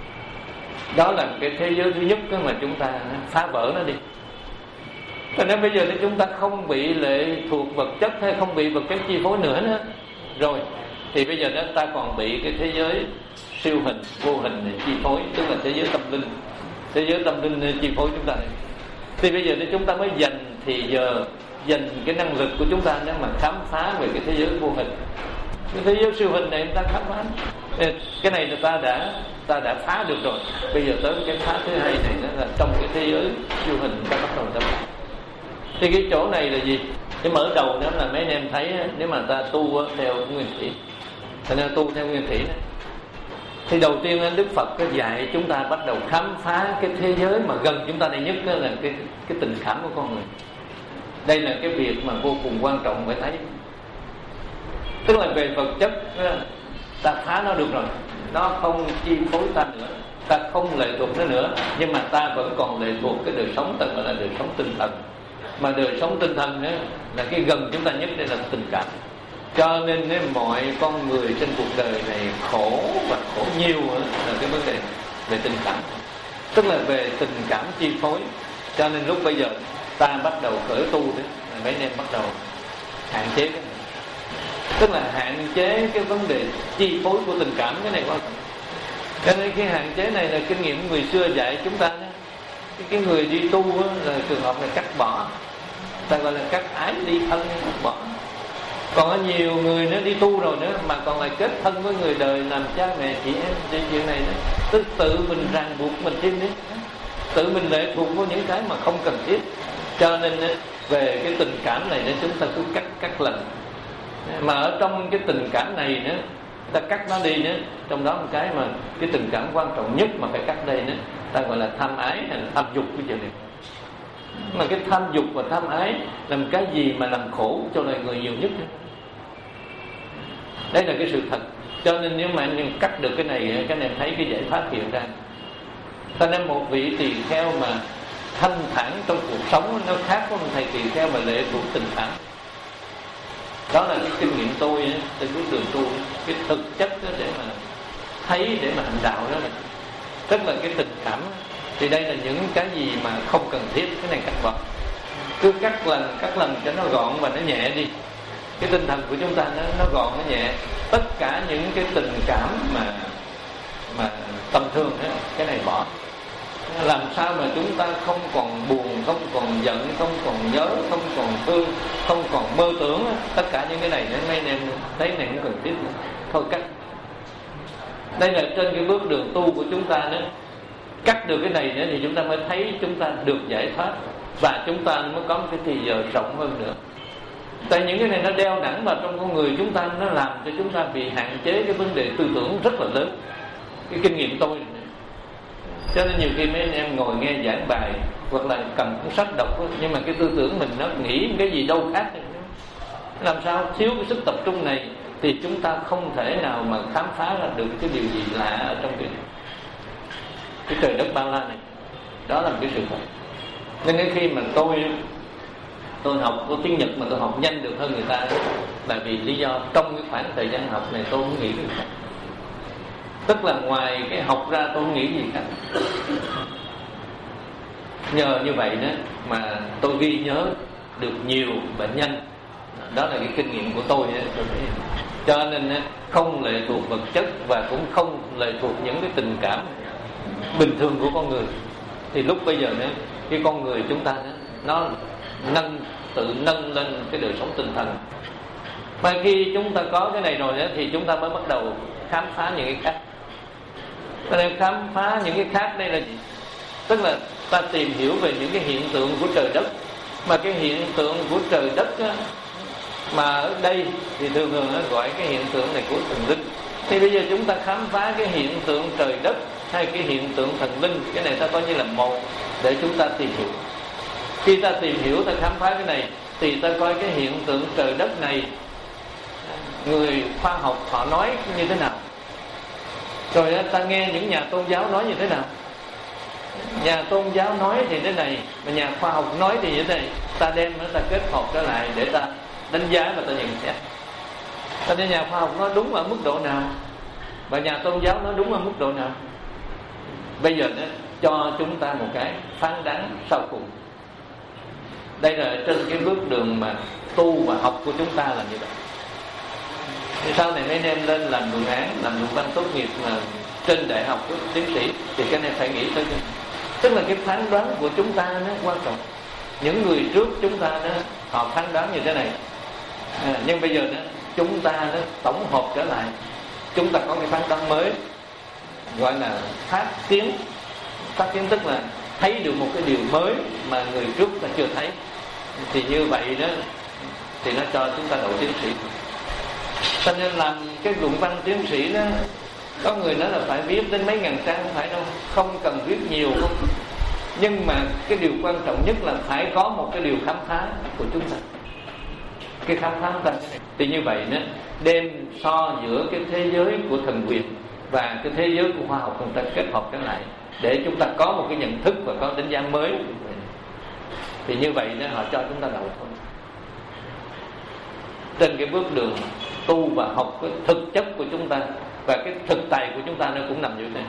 Đó là cái thế giới thứ nhất đó mà chúng ta phá vỡ nó đi. Cho nên bây giờ thì chúng ta không bị lệ thuộc vật chất hay không bị vật chất chi phối nữa nữa. Rồi thì bây giờ đó ta còn bị cái thế giới siêu hình, vô hình này chi phối, tức là thế giới tâm linh. Thế giới tâm linh chi phối chúng ta này. Thì bây giờ thì chúng ta mới dành thì giờ dành cái năng lực của chúng ta để mà khám phá về cái thế giới vô hình. Cái thế giới siêu hình này chúng ta khám phá. Cái này là ta đã ta đã phá được rồi. Bây giờ tới cái phá thứ hai này, đó là trong cái thế giới siêu hình ta bắt đầu ta phá. Thì cái chỗ này là gì? Cái mở đầu đó là mấy anh em thấy, nếu mà ta tu theo nguyên thủy, cho nên tu theo nguyên thủy đó, thì đầu tiên Đức Phật có dạy chúng ta bắt đầu khám phá cái thế giới mà gần chúng ta đây nhất, đó là cái cái tình cảm của con người. Đây là cái việc mà vô cùng quan trọng phải thấy. Tức là về vật chất ta phá nó được rồi, nó không chi phối ta nữa, ta không lệ thuộc nó nữa, nhưng mà ta vẫn còn lệ thuộc cái đời sống ta gọi là đời sống tinh thần. Mà đời sống tinh thần đó là cái gần chúng ta nhất, đây là tình cảm. Cho nên nếu mọi con người trên cuộc đời này khổ và khổ nhiều là cái vấn đề về tình cảm, tức là về tình cảm chi phối. Cho nên lúc bây giờ ta bắt đầu khởi tu đấy, mấy anh em bắt đầu hạn chế cái này, tức là hạn chế cái vấn đề chi phối của tình cảm. Cái này quan trọng. Cho nên cái hạn chế này là kinh nghiệm người xưa dạy chúng ta đó. Cái, cái người đi tu đó, là trường hợp này cắt bỏ, ta gọi là cắt ái ly thân, cắt bỏ. Còn có nhiều người nữa đi tu rồi nữa mà còn lại kết thân với người đời làm cha mẹ chị em. Cái chuyện này đó, tức tự mình ràng buộc mình thêm đấy, tự mình lệ thuộc vào những cái mà không cần thiết. Cho nên về cái tình cảm này để chúng ta cứ cắt cắt lần. Mà ở trong cái tình cảm này nữa, ta cắt nó đi nữa. Trong đó một cái mà cái tình cảm quan trọng nhất mà phải cắt đây nữa, ta gọi là tham ái hay là tham dục cái chuyện này. Mà cái tham dục và tham ái làm cái gì mà làm khổ cho loài người nhiều nhất. Đây là cái sự thật. Cho nên nếu mà anh cắt được cái này, cái này thấy cái giải pháp hiện ra. Cho nên một vị tỳ kheo mà thanh thản trong cuộc sống nó khác với một thầy tỳ kheo mà lệ thuộc tình cảm. Đó là cái kinh nghiệm tôi trên bước đường tu, cái thực chất đó để mà thấy, để mà hành đạo đó là tức là cái tình cảm. Thì đây là những cái gì mà không cần thiết, cái này cắt bỏ. Cứ cắt lần, cắt lần cho nó gọn và nó nhẹ đi. Cái tinh thần của chúng ta nó, nó gọn, nó nhẹ. Tất cả những cái tình cảm mà mà tầm thường đó, cái này bỏ. Làm sao mà chúng ta không còn buồn, không còn giận, không còn nhớ, không còn thương, không còn mơ tưởng. Tất cả những cái này mấy anh em thấy này không cần thiết nữa. Thôi cắt. Đây là trên cái bước đường tu của chúng ta nữa. Cắt được cái này nữa thì chúng ta mới thấy chúng ta được giải thoát, và chúng ta mới có một cái thì giờ rộng hơn nữa. Tại những cái này nó đeo nặng vào trong con người chúng ta, nó làm cho chúng ta bị hạn chế cái vấn đề tư tưởng rất là lớn. Cái kinh nghiệm tôi này. Cho nên nhiều khi mấy anh em ngồi nghe giảng bài hoặc là cầm cuốn sách đọc, nhưng mà cái tư tưởng mình nó nghĩ cái gì đâu khác. Làm sao thiếu cái sức tập trung này thì chúng ta không thể nào mà khám phá ra được cái điều gì lạ ở trong cái cái trời đất bao la này. Đó là một cái sự thật. Nên cái khi mà tôi tôi học có tiếng Nhật mà tôi học nhanh được hơn người ta, là vì lý do trong cái khoảng thời gian học này tôi không nghĩ được khác. Tức là ngoài cái học ra tôi không nghĩ gì khác. Nhờ như vậy đó mà tôi ghi nhớ được nhiều bệnh nhân. Đó là cái kinh nghiệm của tôi. Cho nên không lệ thuộc vật chất và cũng không lệ thuộc những cái tình cảm bình thường của con người. Thì lúc bây giờ nữa, cái con người chúng ta nó nâng tự nâng lên cái đời sống tinh thần. Mà khi chúng ta có cái này rồi đó, thì chúng ta mới bắt đầu khám phá những cái khác. Cho nên khám phá những cái khác đây là gì? Tức là ta tìm hiểu về những cái hiện tượng của trời đất. Mà cái hiện tượng của trời đất á, mà ở đây thì thường thường nó gọi cái hiện tượng này của thần linh. Thì bây giờ chúng ta khám phá cái hiện tượng trời đất hay cái hiện tượng thần linh, cái này ta coi như là một để chúng ta tìm hiểu. Khi ta tìm hiểu, ta khám phá cái này thì ta coi cái hiện tượng trời đất này người khoa học họ nói như thế nào, rồi ta nghe những nhà tôn giáo nói như thế nào. Nhà tôn giáo nói thì thế này, mà nhà khoa học nói thì như thế này. Ta đem nó ta kết hợp trở lại để ta đánh giá và ta nhận xét. Ta nên nhà khoa học nói đúng ở mức độ nào, và nhà tôn giáo nói đúng ở mức độ nào. Bây giờ đó, cho chúng ta một cái phán đoán sau cùng. Đây là trên cái bước đường mà tu và học của chúng ta là như vậy. Thì sau này mấy anh em lên làm luận án, làm luận văn tốt nghiệp mà trên đại học tiến sĩ, thì cái này phải nghĩ tới cái. Tức là cái phán đoán của chúng ta nó quan trọng. Những người trước chúng ta đó, họ phán đoán như thế này, à, nhưng bây giờ đó, chúng ta đó, tổng hợp trở lại, chúng ta có cái phán đoán mới, gọi là phát kiến. Phát kiến tức là thấy được một cái điều mới mà người trước ta chưa thấy. Thì như vậy đó thì nó cho chúng ta đậu tiến sĩ. Cho nên làm cái luận văn tiến sĩ đó, có người nói là phải viết đến mấy ngàn trang, không phải đâu, không cần viết nhiều không. Nhưng mà cái điều quan trọng nhất là phải có một cái điều khám phá của chúng ta. Cái khám phá của ta thì như vậy đó, đem so giữa cái thế giới của thần quyền và cái thế giới của khoa học, chúng ta kết hợp cái lại để chúng ta có một cái nhận thức và có đánh giá mới. Thì như vậy đó họ cho chúng ta đậu thôi. trên cái bước đường tu và học cái thực chất của chúng ta, và cái thực tài của chúng ta nó cũng nằm như thế.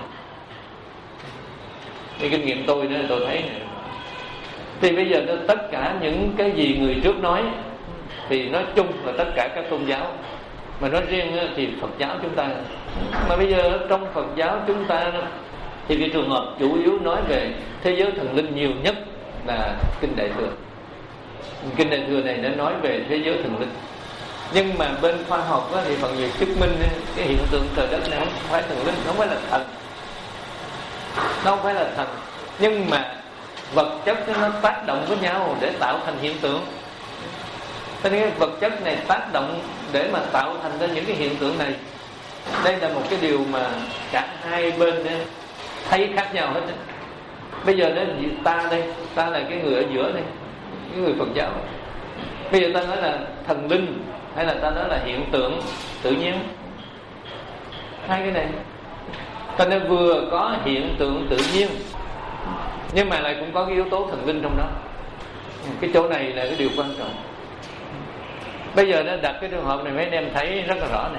Cái kinh nghiệm tôi đó, tôi thấy này, thì bây giờ đó, tất cả những cái gì người trước nói thì nói chung là tất cả các tôn giáo, mà nói riêng thì Phật giáo chúng ta. Mà bây giờ trong Phật giáo chúng ta thì cái trường hợp chủ yếu nói về thế giới thần linh nhiều nhất là kinh Đại Thừa. Kinh Đại Thừa này nó nói về thế giới thần linh, nhưng mà bên khoa học đó, thì phần nhiều chứng minh cái hiện tượng trời đất này không phải thần linh, không phải là thần, nó không phải là thần, nhưng mà vật chất nó tác động với nhau để tạo thành hiện tượng. Thế nên cái vật chất này tác động để mà tạo thành ra những cái hiện tượng này. Đây là một cái điều mà cả hai bên thấy khác nhau hết. Bây giờ đó, ta đây, ta là cái người ở giữa đây, cái người Phật giáo. Bây giờ ta nói là thần linh hay là ta nói là hiện tượng tự nhiên, hai cái này. Cho nên vừa có hiện tượng tự nhiên, nhưng mà lại cũng có cái yếu tố thần linh trong đó. Cái chỗ này là cái điều quan trọng. Bây giờ nó đặt cái trường hợp này mấy anh em thấy rất là rõ này.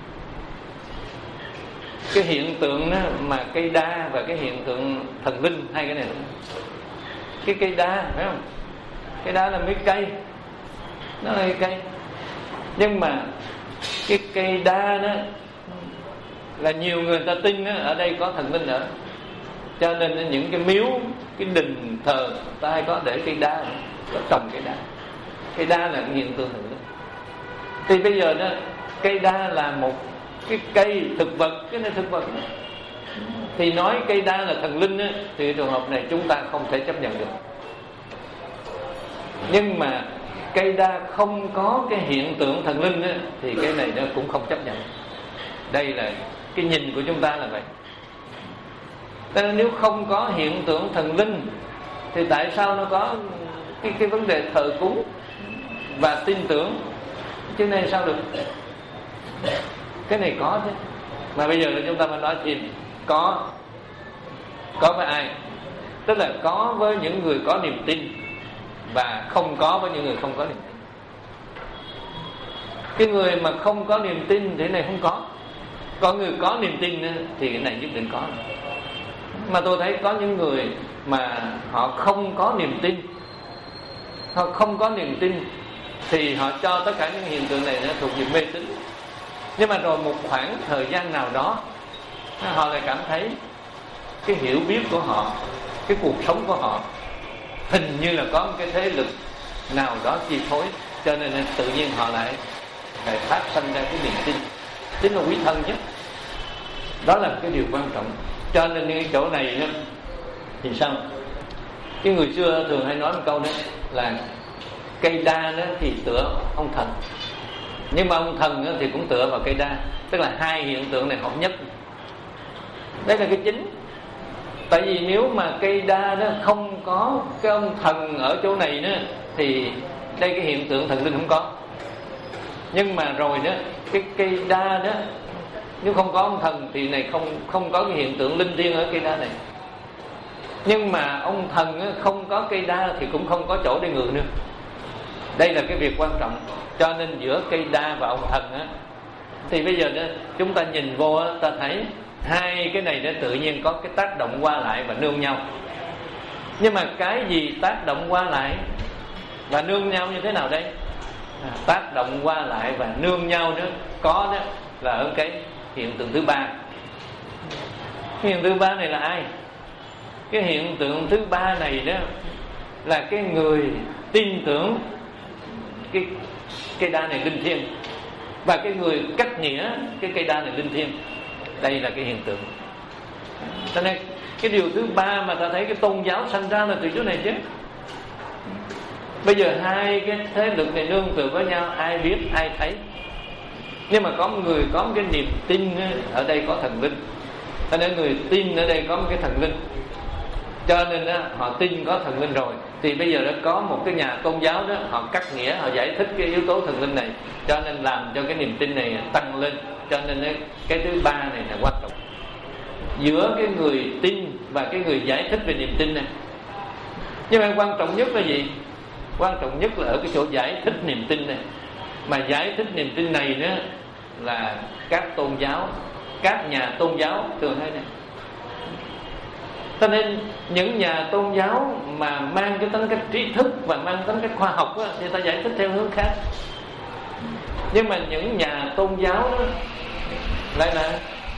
Cái hiện tượng đó, mà cây đa và cái hiện tượng thần linh, hai cái này. Cái cây đa phải không? Cây đa là mấy cây, nó là cái cây. Nhưng mà cái cây đa đó là nhiều người ta tin đó, ở đây có thần linh ở. Cho nên những cái miếu, cái đình thờ ta hay có để cây đa, có trồng cây đa. Cây đa là cái hiện tượng thần linh. Thì bây giờ đó, cây đa là một cái cây thực vật, cái này thực vật đó. Thì nói cây đa là thần linh đó, thì trường hợp này chúng ta không thể chấp nhận được. Nhưng mà cây đa không có cái hiện tượng thần linh đó, thì cái này nó cũng không chấp nhận. Đây là cái nhìn của chúng ta là vậy. Nên nếu không có hiện tượng thần linh thì tại sao nó có cái, cái vấn đề thờ cúng và tin tưởng? Chứ này sao được? Cái này có chứ. Mà bây giờ là chúng ta phải nói thêm, có có với ai? Tức là có với những người có niềm tin, và không có với những người không có niềm tin. Cái người mà không có niềm tin thì cái này không có. Có người có niềm tin thì cái này nhất định có. Mà tôi thấy có những người mà họ không có niềm tin, họ không có niềm tin thì họ cho tất cả những hiện tượng này nó thuộc về mê tín. Nhưng mà rồi một khoảng thời gian nào đó họ lại cảm thấy cái hiểu biết của họ, cái cuộc sống của họ hình như là có một cái thế lực nào đó chi phối, cho nên tự nhiên họ lại lại phát sinh ra cái niềm tin, chính là quý thân nhất. Đó là cái điều quan trọng. Cho nên cái chỗ này đó, thì sao? Cái người xưa thường hay nói một câu đó là cây đa đó thì tựa ông thần, nhưng mà ông thần đó thì cũng tựa vào cây đa. Tức là hai hiện tượng này hợp nhất. Đây là cái chính. Tại vì nếu mà cây đa đó không có cái ông thần ở chỗ này nữa thì đây cái hiện tượng thần linh không có. Nhưng mà rồi đó, cái cây đa đó nếu không có ông thần thì này không không có cái hiện tượng linh thiêng ở cây đa này. Nhưng mà ông thần không có cây đa thì cũng không có chỗ để ngự nữa. Đây là cái việc quan trọng. Cho nên giữa cây đa và ông thần á, thì bây giờ đó, chúng ta nhìn vô á, ta thấy hai cái này nó tự nhiên có cái tác động qua lại và nương nhau. Nhưng mà cái gì tác động qua lại và nương nhau như thế nào đây? À, tác động qua lại và nương nhau đó có đó là ở cái hiện tượng thứ ba. Cái hiện tượng thứ ba này là ai? Cái hiện tượng thứ ba này đó là cái người tin tưởng cái cây đa này linh thiêng, và cái người cắt nghĩa cái cây đa này linh thiêng. Đây là cái hiện tượng. Cho nên cái điều thứ ba mà ta thấy cái tôn giáo sanh ra là từ chỗ này chứ. Bây giờ hai cái thế lực này nương tựa với nhau, ai biết ai thấy. Nhưng mà có một người có một cái niềm tin ở đây có thần linh, cho nên người tin ở đây có một cái thần linh, cho nên đó, họ tin có thần linh rồi. Thì bây giờ đã có một cái nhà tôn giáo đó, họ cắt nghĩa, họ giải thích cái yếu tố thần linh này, cho nên làm cho cái niềm tin này tăng lên. Cho nên đó, cái thứ ba này là quan trọng. Giữa cái người tin và cái người giải thích về niềm tin này. Nhưng mà quan trọng nhất là gì? Quan trọng nhất là ở cái chỗ giải thích niềm tin này. mà giải thích niềm tin này nữa là các tôn giáo, các nhà tôn giáo thường hay này. Cho nên những nhà tôn giáo mà mang cái tính cách trí thức và mang tính cách khoa học á, thì ta giải thích theo hướng khác. Nhưng mà những nhà tôn giáo đó, lại là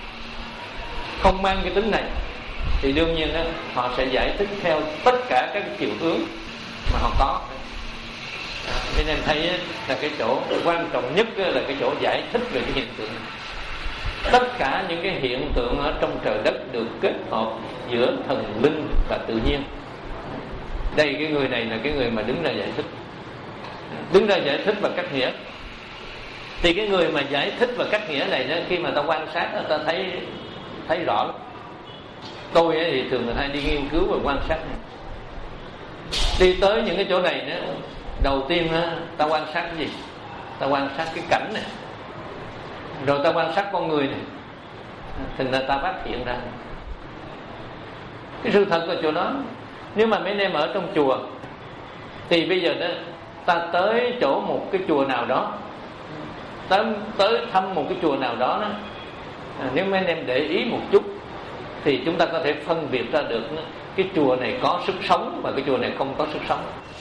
không mang cái tính này, thì đương nhiên đó, họ sẽ giải thích theo tất cả các chiều hướng mà họ có. Nên em thấy là cái chỗ quan trọng nhất là cái chỗ giải thích về cái hiện tượng này. Tất cả những cái hiện tượng ở trong trời đất được kết hợp giữa thần linh và tự nhiên. Đây cái người này là cái người mà đứng ra giải thích, đứng ra giải thích và cắt nghĩa. Thì cái người mà giải thích và cắt nghĩa này đó, khi mà ta quan sát ta thấy thấy rõ lắm. Tôi ấy thì thường là hay đi nghiên cứu và quan sát này. Đi tới những cái chỗ này nữa, đầu tiên đó, ta quan sát cái gì? Ta quan sát cái cảnh này, rồi ta quan sát con người này, thì là ta phát hiện ra cái sự thật ở chỗ đó. Nếu mà mấy anh em ở trong chùa thì bây giờ đó, ta tới chỗ một cái chùa nào đó, tới, tới thăm một cái chùa nào đó, đó à, nếu mấy anh em để ý một chút thì chúng ta có thể phân biệt ra được cái chùa này có sức sống và cái chùa này không có sức sống.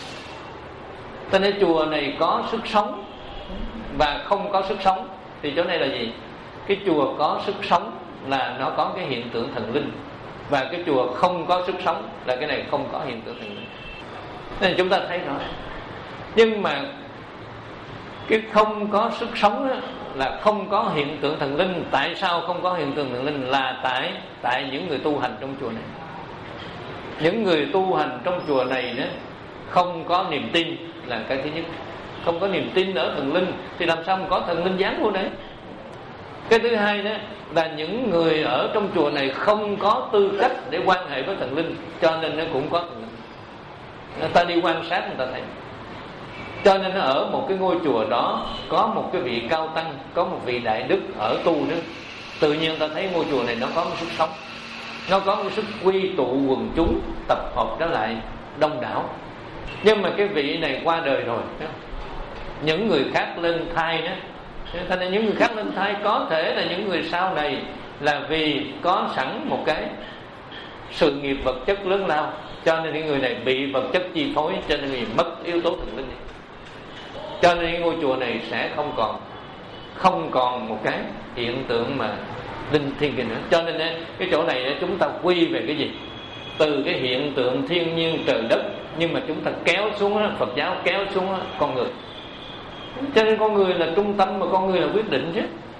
Cho nên chùa này có sức sống và không có sức sống thì chỗ này là gì? Cái chùa có sức sống là nó có cái hiện tượng thần linh, và cái chùa không có sức sống là cái này không có hiện tượng thần linh. Nên chúng ta thấy rõ. Nhưng mà cái không có sức sống đó là không có hiện tượng thần linh. Tại sao không có hiện tượng thần linh? Là tại tại những người tu hành trong chùa này. Những người tu hành trong chùa này đó không có niềm tin là cái thứ nhất. Không có niềm tin ở thần linh thì làm sao mà có thần linh giáng vô đấy. Cái thứ hai đó là những người ở trong chùa này không có tư cách để quan hệ với thần linh, cho nên nó cũng có thần linh. Người ta đi quan sát người ta thấy. Cho nên ở một cái ngôi chùa đó có một cái vị cao tăng, có một vị đại đức ở tu đó, tự nhiên ta thấy ngôi chùa này nó có một sức sống, nó có một sức quy tụ quần chúng tập hợp trở lại đông đảo. Nhưng mà cái vị này qua đời rồi, những người khác lên thai đó. Cho nên những người khác lên thai có thể là những người sau này là vì có sẵn một cái sự nghiệp vật chất lớn lao, cho nên những người này bị vật chất chi phối, cho nên người mất yếu tố thần linh. Cho nên ngôi chùa này sẽ không còn không còn một cái hiện tượng mà linh thiêng kia nữa. Cho nên cái chỗ này chúng ta quy về cái gì? Từ cái hiện tượng thiên nhiên trời đất, nhưng mà chúng ta kéo xuống, Phật giáo kéo xuống con người. Cho nên con người là trung tâm mà con người là quyết định chứ.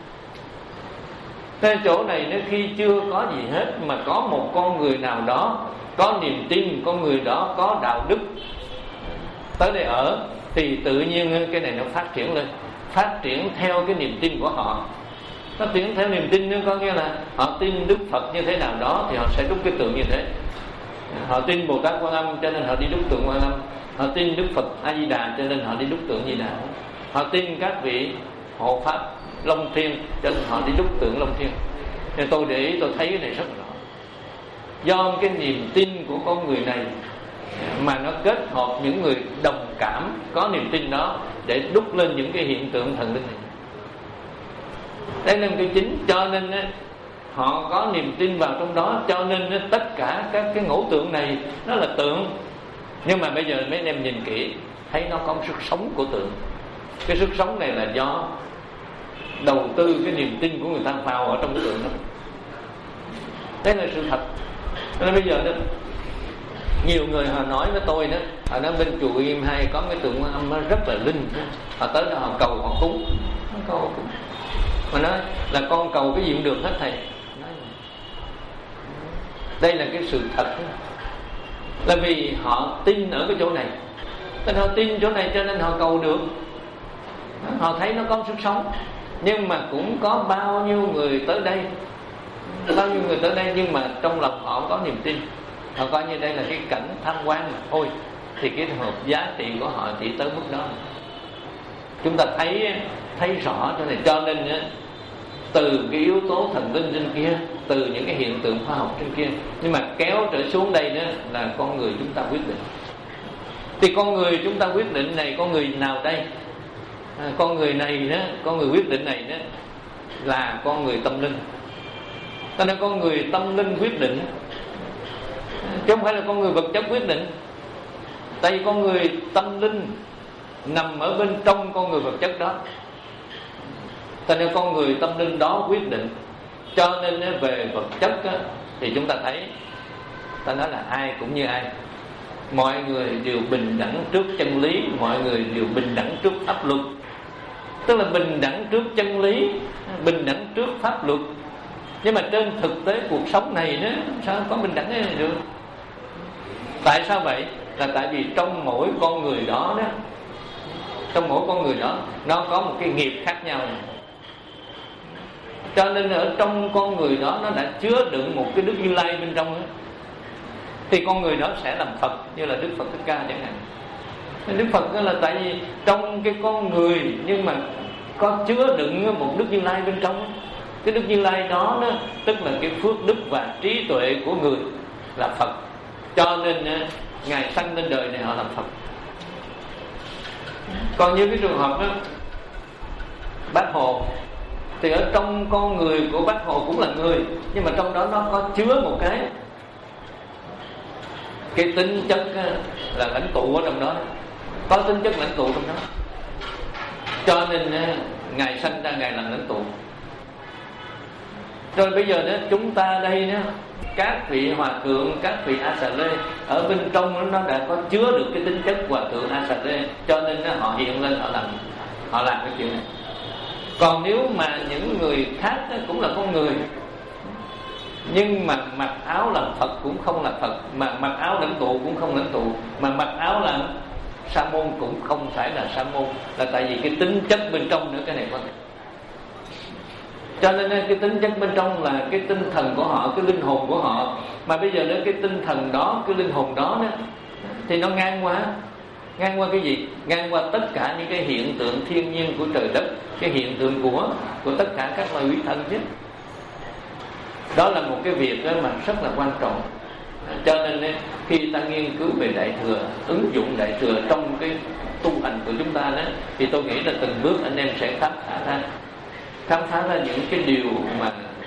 Cái chỗ này nếu khi chưa có gì hết mà có một con người nào đó có niềm tin, con người đó có đạo đức tới đây ở, thì tự nhiên cái này nó phát triển lên, phát triển theo cái niềm tin của họ. Phát triển theo niềm tin có nghĩa là họ tin Đức Phật như thế nào đó thì họ sẽ đúc cái tượng như thế. Họ tin Bồ Tát Quan Âm cho nên họ đi đúc tượng Quan Âm. Họ tin Đức Phật A Di Đà cho nên họ đi đúc tượng Di Đà. Họ tin các vị hộ pháp Long Thiên cho nên họ đi đúc tượng Long Thiên. Nên tôi để ý tôi thấy cái này rất rõ. Do cái niềm tin của con người này mà nó kết hợp những người đồng cảm có niềm tin đó để đúc lên những cái hiện tượng thần linh này. Đây là cái chính. Cho nên họ có niềm tin vào trong đó, cho nên tất cả các cái ngũ tượng này nó là tượng. Nhưng mà bây giờ mấy anh em nhìn kỹ thấy nó có một sức sống của tượng. Cái sức sống này là do đầu tư cái niềm tin của người ta vào ở trong cái tượng đó. Đây là sự thật. Nên bây giờ đó, nhiều người họ nói với tôi đó, họ nói bên chùa Im Hai có cái tượng Quan Âm nó rất là linh. Họ tới đó họ cầu họ cúng, cầu họ cúng. Mà nói là con cầu cái gì cũng được hết thầy. Đây là cái sự thật đó. Là vì họ tin ở cái chỗ này, nên họ tin chỗ này cho nên họ cầu được. Họ thấy nó có sức sống. Nhưng mà cũng có bao nhiêu người tới đây, bao nhiêu người tới đây nhưng mà trong lòng họ có niềm tin. Họ coi như đây là cái cảnh tham quan mà thôi, thì cái hợp giá trị của họ chỉ tới mức đó. Chúng ta thấy thấy rõ chỗ này. Cho nên từ cái yếu tố thần linh trên kia, từ những cái hiện tượng khoa học trên kia, nhưng mà kéo trở xuống đây đó là con người chúng ta quyết định. Thì con người chúng ta quyết định này, con người nào đây? à, con người này đó, con người quyết định này đó là con người tâm linh. Cho nên con người tâm linh quyết định, chứ không phải là con người vật chất quyết định. Tại vì con người tâm linh nằm ở bên trong con người vật chất đó, cho nên con người tâm linh đó quyết định. Cho nên về vật chất á, thì chúng ta thấy, ta nói là ai cũng như ai, mọi người đều bình đẳng trước chân lý, mọi người đều bình đẳng trước pháp luật. Tức là bình đẳng trước chân lý, bình đẳng trước pháp luật. Nhưng mà trên thực tế cuộc sống này đó, sao có bình đẳng này được? Tại sao vậy? Là tại vì trong mỗi con người đó đó, trong mỗi con người đó nó có một cái nghiệp khác nhau. Cho nên ở trong con người đó nó đã chứa đựng một cái Đức Như Lai bên trong đó. Thì con người đó sẽ làm Phật, như là Đức Phật Thích Ca chẳng hạn. Đức Phật đó là tại vì trong cái con người nhưng mà có chứa đựng một Đức Như Lai bên trong. Cái Đức Như Lai đó, đó tức là cái phước đức và trí tuệ của người là Phật. Cho nên Ngài sanh lên đời này họ làm Phật. Còn như cái trường hợp đó, Bác Hồ, thì ở trong con người của Bác Hồ cũng là người, nhưng mà trong đó nó có chứa một cái cái tính chất là lãnh tụ ở trong đó, có tính chất lãnh tụ trong đó. Cho nên Ngài sanh ra Ngài làm lãnh tụ. Rồi bây giờ đó chúng ta đây đó, các vị hòa thượng, các vị A Xà Lê ở bên trong nó đã có chứa được cái tính chất hòa thượng A Xà Lê, cho nên họ hiện lên họ làm họ làm cái chuyện này. Còn nếu mà những người khác cũng là con người, nhưng mà mặc áo làm Phật cũng không là Phật, mà mặc áo lãnh tụ cũng không lãnh tụ, mà mặc áo làm sa môn cũng không phải là sa môn, là tại vì cái tính chất bên trong nữa, cái này quan trọng. Cho nên cái tính chất bên trong là cái tinh thần của họ, cái linh hồn của họ. Mà bây giờ đó cái tinh thần đó, cái linh hồn đó, đó thì nó ngang qua Ngang qua cái gì? Ngang qua tất cả những cái hiện tượng thiên nhiên của trời đất, cái hiện tượng của của tất cả các loài quý thần chứ. Đó là một cái việc đó mà rất là quan trọng. Cho nên khi ta nghiên cứu về Đại Thừa, ứng dụng Đại Thừa trong cái tu hành của chúng ta đó, thì tôi nghĩ là từng bước anh em sẽ khám phá ra khám phá ra những cái điều mà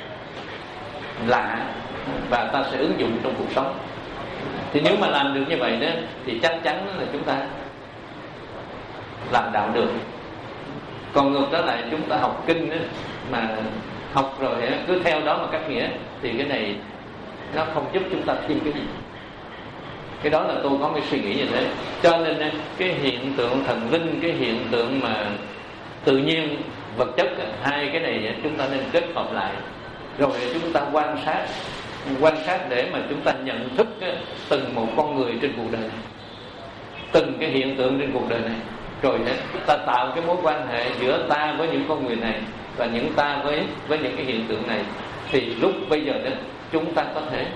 lạ và ta sẽ ứng dụng trong cuộc sống. Thì nếu mà làm được như vậy đó, thì chắc chắn là chúng ta làm đạo được. Còn ngược trở lại chúng ta học kinh đó, mà học rồi cứ theo đó mà cắt nghĩa, thì cái này nó không giúp chúng ta thêm cái gì. Cái đó là tôi có cái suy nghĩ như thế. Cho nên cái hiện tượng thần linh, cái hiện tượng mà tự nhiên, vật chất, hai cái này chúng ta nên kết hợp lại, rồi chúng ta quan sát quan sát để mà chúng ta nhận thức từng một con người trên cuộc đời này, từng cái hiện tượng trên cuộc đời này, rồi ta tạo cái mối quan hệ giữa ta với những con người này và những ta với với những cái hiện tượng này. Thì lúc bây giờ đó chúng ta có thể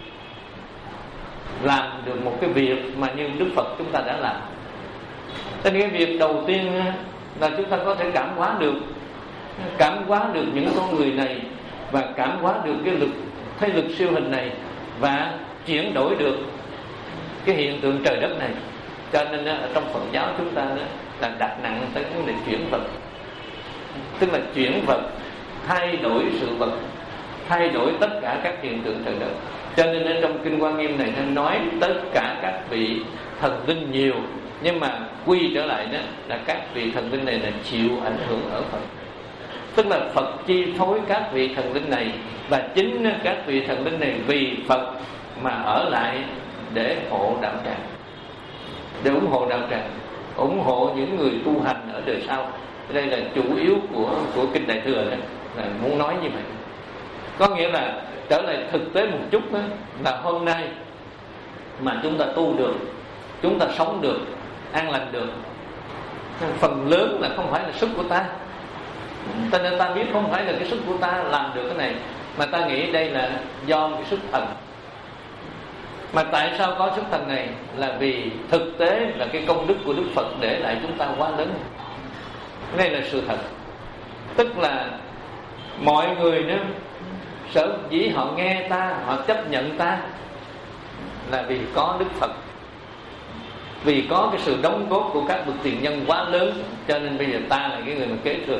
làm được một cái việc mà như Đức Phật chúng ta đã làm. Thế nên cái việc đầu tiên là chúng ta có thể cảm hóa được cảm hóa được những con người này, và cảm hóa được cái lực thế lực siêu hình này, và chuyển đổi được cái hiện tượng trời đất này. Cho nên ở trong Phật giáo chúng ta đó là đặt nặng tới vấn đề chuyển vật, tức là chuyển vật, thay đổi sự vật, thay đổi tất cả các hiện tượng trời đất. Cho nên ở trong Kinh Hoa Nghiêm này nó nói tất cả các vị thần linh nhiều, nhưng mà quy trở lại đó là các vị thần linh này là chịu ảnh hưởng ở Phật. Tức là Phật chi phối các vị thần linh này, và chính các vị thần linh này vì Phật mà ở lại để hộ đạo tràng, để ủng hộ đạo tràng, ủng hộ những người tu hành ở đời sau. Đây là chủ yếu của của Kinh Đại Thừa này, là muốn nói như vậy. Có nghĩa là trở lại thực tế một chút đó, là hôm nay mà chúng ta tu được, chúng ta sống được, an lành được, phần lớn là không phải là sức của ta. Cho nên ta biết không phải là cái sức của ta làm được cái này, mà ta nghĩ đây là do cái sức thần. Mà tại sao có sức thần này? Là vì thực tế là cái công đức của Đức Phật để lại chúng ta quá lớn. Đây là sự thật. Tức là mọi người nữa, sở dĩ họ nghe ta, họ chấp nhận ta, là vì có Đức Phật. vì có cái sự đóng góp của các bậc tiền nhân quá lớn, cho nên bây giờ ta là cái người mà kế thừa.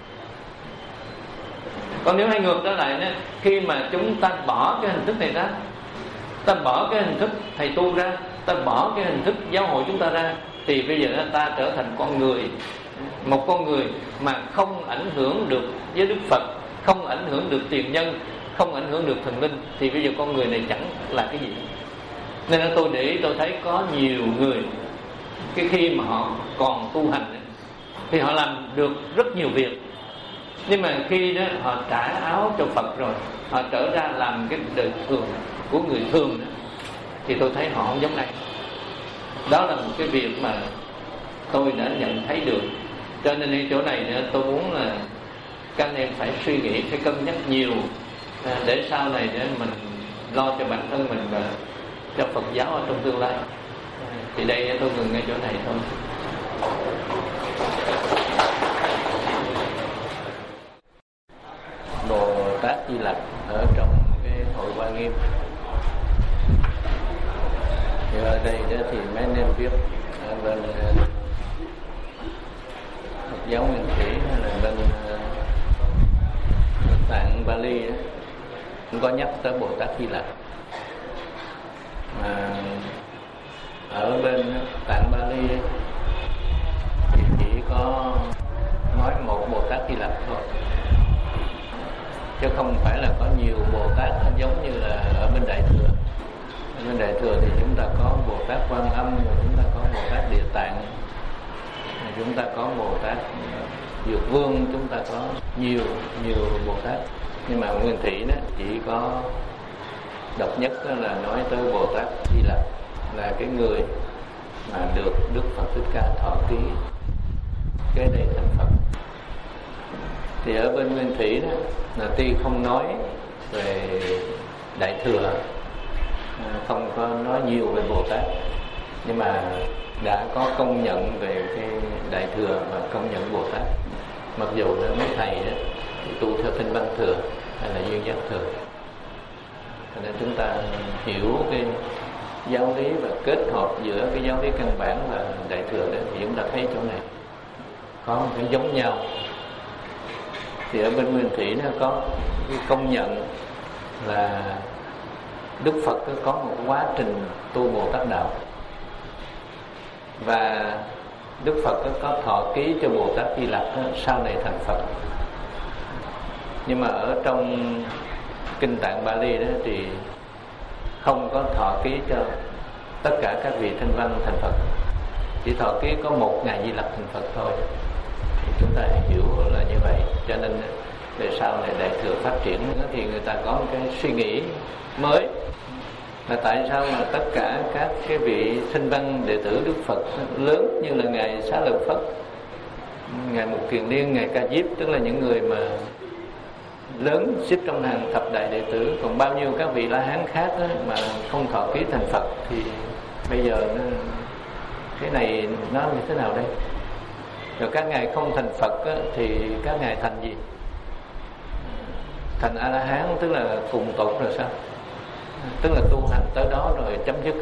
Còn nếu hay ngược trở lại nữa, khi mà chúng ta bỏ cái hình thức này ra, ta bỏ cái hình thức thầy tu ra, ta bỏ cái hình thức giáo hội chúng ta ra, thì bây giờ ta trở thành con người, một con người mà không ảnh hưởng được với Đức Phật, không ảnh hưởng được tiền nhân, không ảnh hưởng được thần linh, thì bây giờ con người này chẳng là cái gì. Nên là tôi để ý, tôi thấy có nhiều người cái khi mà họ còn tu hành thì họ làm được rất nhiều việc, nhưng mà khi đó họ trả áo cho Phật rồi, họ trở ra làm cái đời thường của người thường đó, thì tôi thấy họ không giống này. Đó là một cái việc mà tôi đã nhận thấy được. Cho nên ở chỗ này nữa, tôi muốn là các anh em phải suy nghĩ, phải cân nhắc nhiều, để sau này để mình lo cho bản thân mình và cho Phật giáo ở trong tương lai. Thì đây tôi ngừng ngay chỗ này thôi. Bồ Tát Di Lặc ở trong cái hội Hoa Nghiêm. Thì ở đây đó thì mấy anh em biết ở bên Phật giáo Nguyên Thủy hay là bên Tạng Bali đó, cũng có nhắc tới Bồ Tát Di Lặc. Mà ở bên Tạng Bali thì chỉ có nói một Bồ Tát Di Lặc thôi, chứ không phải là có nhiều Bồ Tát giống như là ở bên Đại Thừa. Ở bên Đại Thừa thì chúng ta có Bồ Tát Quan Âm, rồi chúng ta có Bồ Tát Địa Tạng, rồi chúng ta có Bồ Tát Dược Vương, chúng ta có nhiều nhiều Bồ Tát. Nhưng mà Nguyên Thủy đó chỉ có độc nhất đó là nói tới Bồ Tát Di Lặc, là cái người mà được Đức Phật Thích Ca thọ ký kế đây thành Phật. Thì ở bên Nguyên Thủy đó là tuy không nói về Đại Thừa, không có nói nhiều về Bồ Tát, nhưng mà đã có công nhận về cái Đại Thừa và công nhận Bồ Tát. Mặc dù là mấy thầy đó thì tu theo Thanh Văn Thừa hay là Duyên Giác Thừa. Cho nên chúng ta hiểu cái giáo lý và kết hợp giữa cái giáo lý căn bản và Đại Thừa đó, thì chúng ta thấy chỗ này có một cái giống nhau. Thì ở bên Nguyên Thủy nó có cái công nhận là Đức Phật có một quá trình tu Bồ Tát Đạo, và Đức Phật có thọ ký cho Bồ Tát Di Lặc sau này thành Phật. Nhưng mà ở trong Kinh Tạng Bali đó thì không có thọ ký cho tất cả các vị thanh văn thành Phật, chỉ thọ ký có một ngày Di Lặc thành Phật thôi. Thì chúng ta hiểu là như vậy. Cho nên về sau này Đại Thừa phát triển thì người ta có một cái suy nghĩ mới là tại sao mà tất cả các cái vị thanh văn đệ tử Đức Phật lớn như là ngài Xá Lợi Phất, ngài Mục Kiền Liên, ngài Ca Diếp, tức là những người mà lớn xếp trong hàng thập đại đệ tử, còn bao nhiêu các vị La Hán khác đó, mà không thọ ký thành Phật, thì bây giờ nó, cái này nó như thế nào đây? Rồi các ngài không thành Phật đó, thì các ngài thành gì? Thành A La Hán, tức là cùng tột rồi sao? Tức là tu hành tới đó rồi chấm dứt.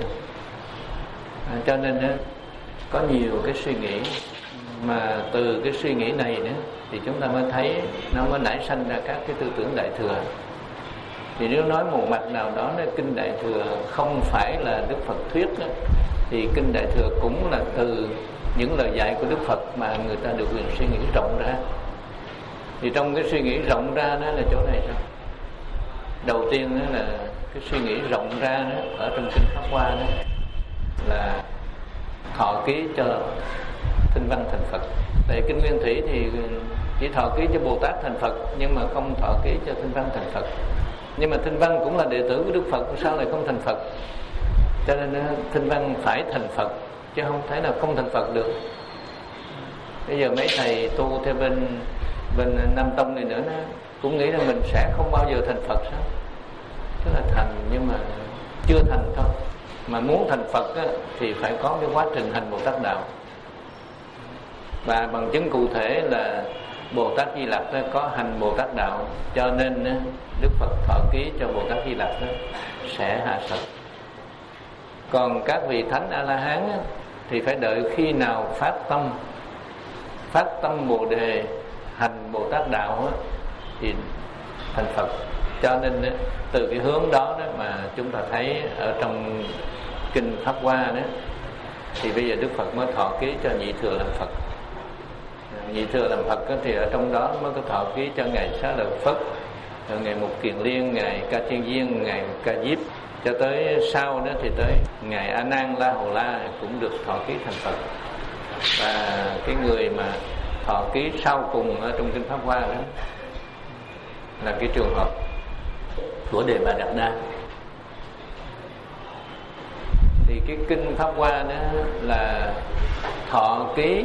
À, cho nên đó, có nhiều cái suy nghĩ, mà từ cái suy nghĩ này nữa thì chúng ta mới thấy nó mới nảy sanh ra các cái tư tưởng Đại Thừa. Thì nếu nói một mặt nào đó là Kinh Đại Thừa không phải là Đức Phật thuyết đó, thì Kinh Đại Thừa cũng là từ những lời dạy của Đức Phật mà người ta được quyền suy nghĩ rộng ra. Thì trong cái suy nghĩ rộng ra đó là chỗ này sao? Đầu tiên đó là cái suy nghĩ rộng ra đó, ở trong Kinh Pháp Hoa đó là thọ ký cho Thanh Văn thành Phật. Tại Kinh Nguyên Thủy thì chỉ thọ ký cho Bồ Tát thành Phật, nhưng mà không thọ ký cho Thanh Văn thành Phật. Nhưng mà Thanh Văn cũng là đệ tử của Đức Phật, sao lại không thành Phật? Cho nên Thanh Văn phải thành Phật, chứ không thể nào không thành Phật được. Bây giờ mấy thầy tu theo bên bên Nam Tông này nữa, nó cũng nghĩ là mình sẽ không bao giờ thành Phật sao? Tức là thành nhưng mà chưa thành thôi. Mà muốn thành Phật á, thì phải có cái quá trình hành Bồ Tát Đạo. Và bằng chứng cụ thể là Bồ Tát Di Lặc có hành Bồ Tát Đạo, cho nên Đức Phật thọ ký cho Bồ Tát Di Lặc sẽ hạ sạch. Còn các vị Thánh A-la-hán thì phải đợi khi nào phát tâm phát tâm Bồ Đề, hành Bồ Tát đạo thì thành Phật. Cho nên từ cái hướng đó, đó mà chúng ta thấy ở trong kinh Pháp Hoa đó, thì bây giờ Đức Phật mới thọ ký cho Nhị Thừa làm Phật. Nhị Thừa làm Phật thì ở trong đó mới có thọ ký cho ngài Xá Lợi Phất, rồi ngài Mục Kiền Liên, ngài Ca Thiên Viên, ngài Ca Diếp, cho tới sau đó thì tới ngài A Nan La Hầu La cũng được thọ ký thành Phật. Và cái người mà thọ ký sau cùng ở trong kinh Pháp Hoa đó là cái trường hợp của Đề Bà Đạt Đa. Thì cái kinh Pháp Hoa đó là thọ ký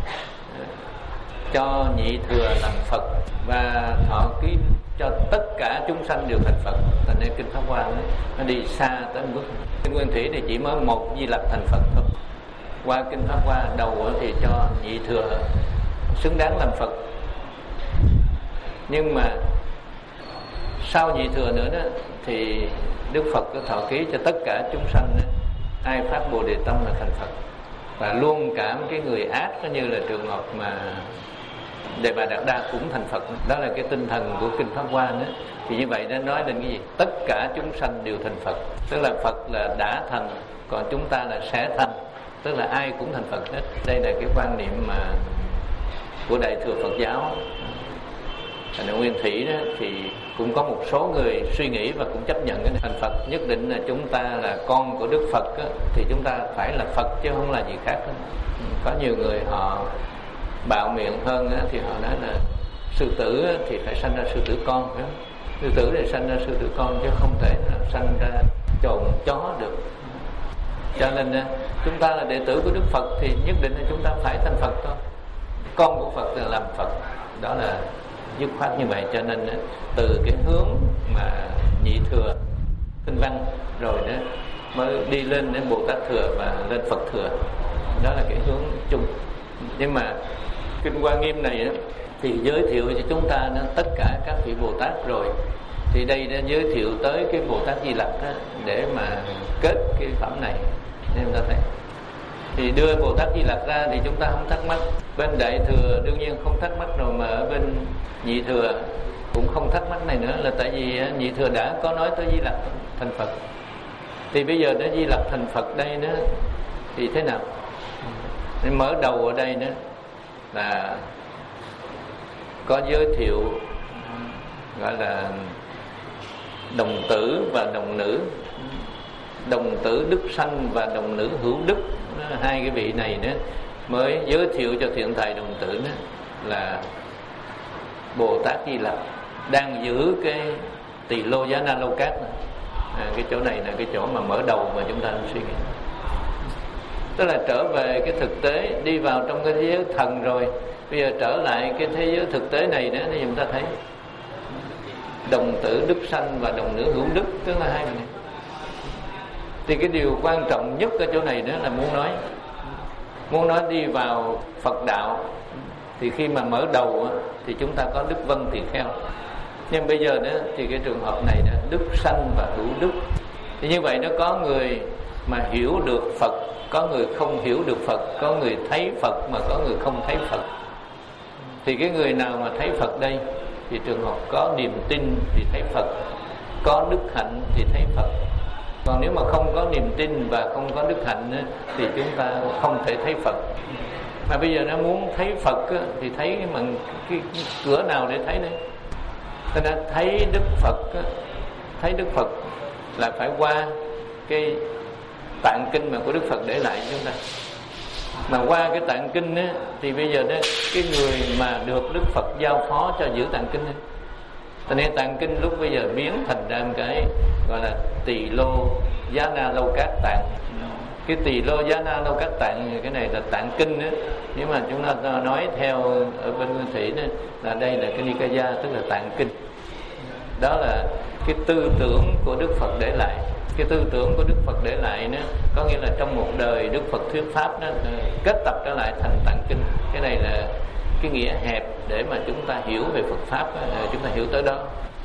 cho Nhị Thừa làm Phật và thọ ký cho tất cả chúng sanh đều thành Phật. Thành nên kinh Pháp Hoa đó, nó đi xa tới một bước. Kinh Nguyên Thủy thì chỉ mới một Di Lặc thành Phật thôi. Qua kinh Pháp Hoa đầu thì cho Nhị Thừa xứng đáng làm Phật. Nhưng mà sau Nhị Thừa nữa đó thì Đức Phật có thọ ký cho tất cả chúng sanh đó, ai phát Bồ Đề tâm là thành Phật. Và luôn cả cái người ác, nó như là trường hợp mà Đề Bà Đạt Đa cũng thành Phật. Đó là cái tinh thần của kinh Pháp Hoa đó. Thì như vậy nó nói lên cái gì? Tất cả chúng sanh đều thành Phật. Tức là Phật là đã thành, còn chúng ta là sẽ thành. Tức là ai cũng thành Phật hết. Đây là cái quan niệm mà của Đại Thừa Phật giáo. Thành Nguyên Thủy đó thì cũng có một số người suy nghĩ và cũng chấp nhận cái thành Phật. Nhất định là chúng ta là con của Đức Phật đó, thì chúng ta phải là Phật chứ không là gì khác đó. Có nhiều người họ bạo miệng hơn đó, thì họ nói là sư tử thì phải sanh ra sư tử con đó. Sư tử thì sanh ra sư tử con chứ không thể là sanh ra trồn chó được. Cho nên chúng ta là đệ tử của Đức Phật thì nhất định là chúng ta phải thành Phật thôi. Con của Phật là làm Phật. Đó là dứt khoát như vậy. Cho nên từ cái hướng mà Nhị Thừa tinh văn rồi đó mới đi lên đến Bồ Tát Thừa và lên Phật Thừa. Đó là cái hướng chung. Nhưng mà kinh Hoa Nghiêm này đó, thì giới thiệu cho chúng ta đó, tất cả các vị Bồ Tát rồi. Thì đây đã giới thiệu tới cái Bồ Tát Di Lặc đó, để mà kết cái phẩm này nên chúng ta thấy. Thì đưa Bồ Tát Di Lặc ra thì chúng ta không thắc mắc. Bên Đại Thừa đương nhiên không thắc mắc rồi, mà ở bên Nhị Thừa cũng không thắc mắc này nữa, là tại vì Nhị Thừa đã có nói tới Di Lặc thành Phật. Thì bây giờ đã Di Lặc thành Phật đây nữa thì thế nào? Nên mở đầu ở đây nữa là có giới thiệu gọi là đồng tử và đồng nữ. Đồng tử đức sanh và đồng nữ hữu đức, hai cái vị này nữa mới giới thiệu cho thiện thầy đồng tử đó là Bồ Tát Di Lặc đang giữ cái Tỳ Lô Giá Na Lâu Cát. À, cái chỗ này là cái chỗ mà mở đầu mà chúng ta nên suy nghĩ. Tức là trở về cái thực tế, đi vào trong cái thế giới thần rồi, bây giờ trở lại cái thế giới thực tế này đó thì chúng ta thấy đồng tử đức sanh và đồng nữ hữu đức, tức là hai người này. Thì cái điều quan trọng nhất ở chỗ này đó là muốn nói muốn nói đi vào Phật đạo thì khi mà mở đầu thì chúng ta có đức vân tỳ kheo. Nhưng bây giờ đó thì cái trường hợp này đó, đức sanh và hữu đức. Thì như vậy nó có người mà hiểu được Phật, có người không hiểu được Phật, có người thấy Phật mà có người không thấy Phật. Thì cái người nào mà thấy Phật đây thì trường hợp có niềm tin thì thấy Phật, có đức hạnh thì thấy Phật. Còn nếu mà không có niềm tin và không có đức hạnh thì chúng ta không thể thấy Phật. Mà bây giờ nó muốn thấy Phật thì thấy bằng cái, cái cửa nào để thấy đây? Cho nên thấy Đức Phật, thấy Đức Phật là phải qua cái tạng kinh mà của Đức Phật để lại cho chúng ta. Mà qua cái tạng kinh á, thì bây giờ đó cái người mà được Đức Phật giao phó cho giữ tạng kinh ấy, cho nên tạng kinh lúc bây giờ biến thành ra một cái gọi là Tỳ Lô Giá Na Lâu Cát Tạng. Cái Tỳ Lô Giá Na Lâu Cát Tạng, cái này là tạng kinh đó. Nếu mà chúng ta nói theo ở bên Nguyên Thủy đó, là đây là cái Nikaya, tức là tạng kinh. Đó là cái tư tưởng của Đức Phật để lại. Cái tư tưởng của Đức Phật để lại đó, có nghĩa là trong một đời Đức Phật thuyết pháp đó, kết tập trở lại thành tạng kinh. Cái này là cái nghĩa hẹp để mà chúng ta hiểu về Phật pháp, chúng ta hiểu tới đó.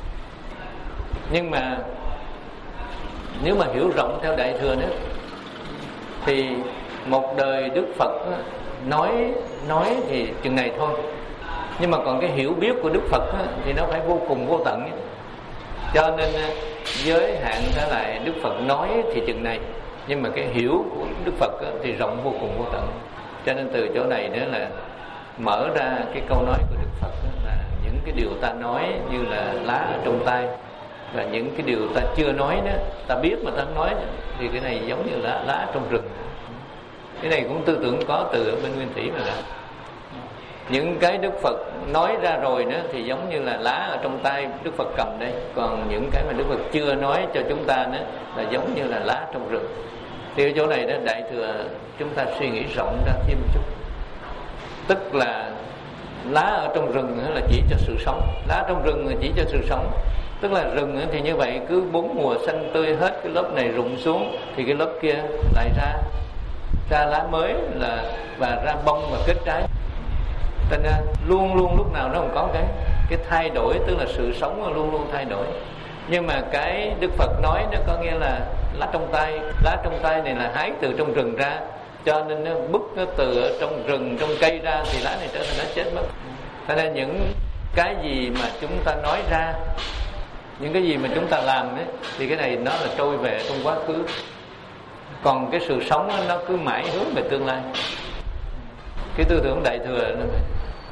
Nhưng mà nếu mà hiểu rộng theo Đại Thừa nữa thì một đời Đức Phật nói nói thì chừng này thôi, nhưng mà còn cái hiểu biết của Đức Phật thì nó phải vô cùng vô tận. Cho nên giới hạn trở lại Đức Phật nói thì chừng này, nhưng mà cái hiểu của Đức Phật thì rộng vô cùng vô tận. Cho nên từ chỗ này nữa là mở ra cái câu nói của Đức Phật là những cái điều ta nói như là lá ở trong tay, và những cái điều ta chưa nói đó, ta biết mà ta nói thì cái này giống như lá lá trong rừng. Cái này cũng tư tưởng có từ ở bên Nguyên Thủy mà là những cái Đức Phật nói ra rồi nữa thì giống như là lá ở trong tay Đức Phật cầm đây, còn những cái mà Đức Phật chưa nói cho chúng ta nữa là giống như là lá trong rừng. Thì ở chỗ này đó, Đại Thừa chúng ta suy nghĩ rộng ra thêm một chút, tức là lá ở trong rừng là chỉ cho sự sống, lá trong rừng là chỉ cho sự sống, tức là rừng thì như vậy cứ bốn mùa xanh tươi hết, cái lớp này rụng xuống thì cái lớp kia lại ra ra lá mới là và ra bông và kết trái. Thành ra luôn luôn lúc nào nó cũng có cái cái thay đổi, tức là sự sống luôn luôn thay đổi. Nhưng mà cái Đức Phật nói nó có nghĩa là lá trong tay, lá trong tay này là hái từ trong rừng ra, cho nên nó bứt nó từ ở trong rừng, trong cây ra thì lá này trở thành nó chết mất. Cho nên những cái gì mà chúng ta nói ra, những cái gì mà chúng ta làm ấy, thì cái này nó là trôi về trong quá khứ, còn cái sự sống nó cứ mãi hướng về tương lai. Cái tư tưởng Đại Thừa nó vậy.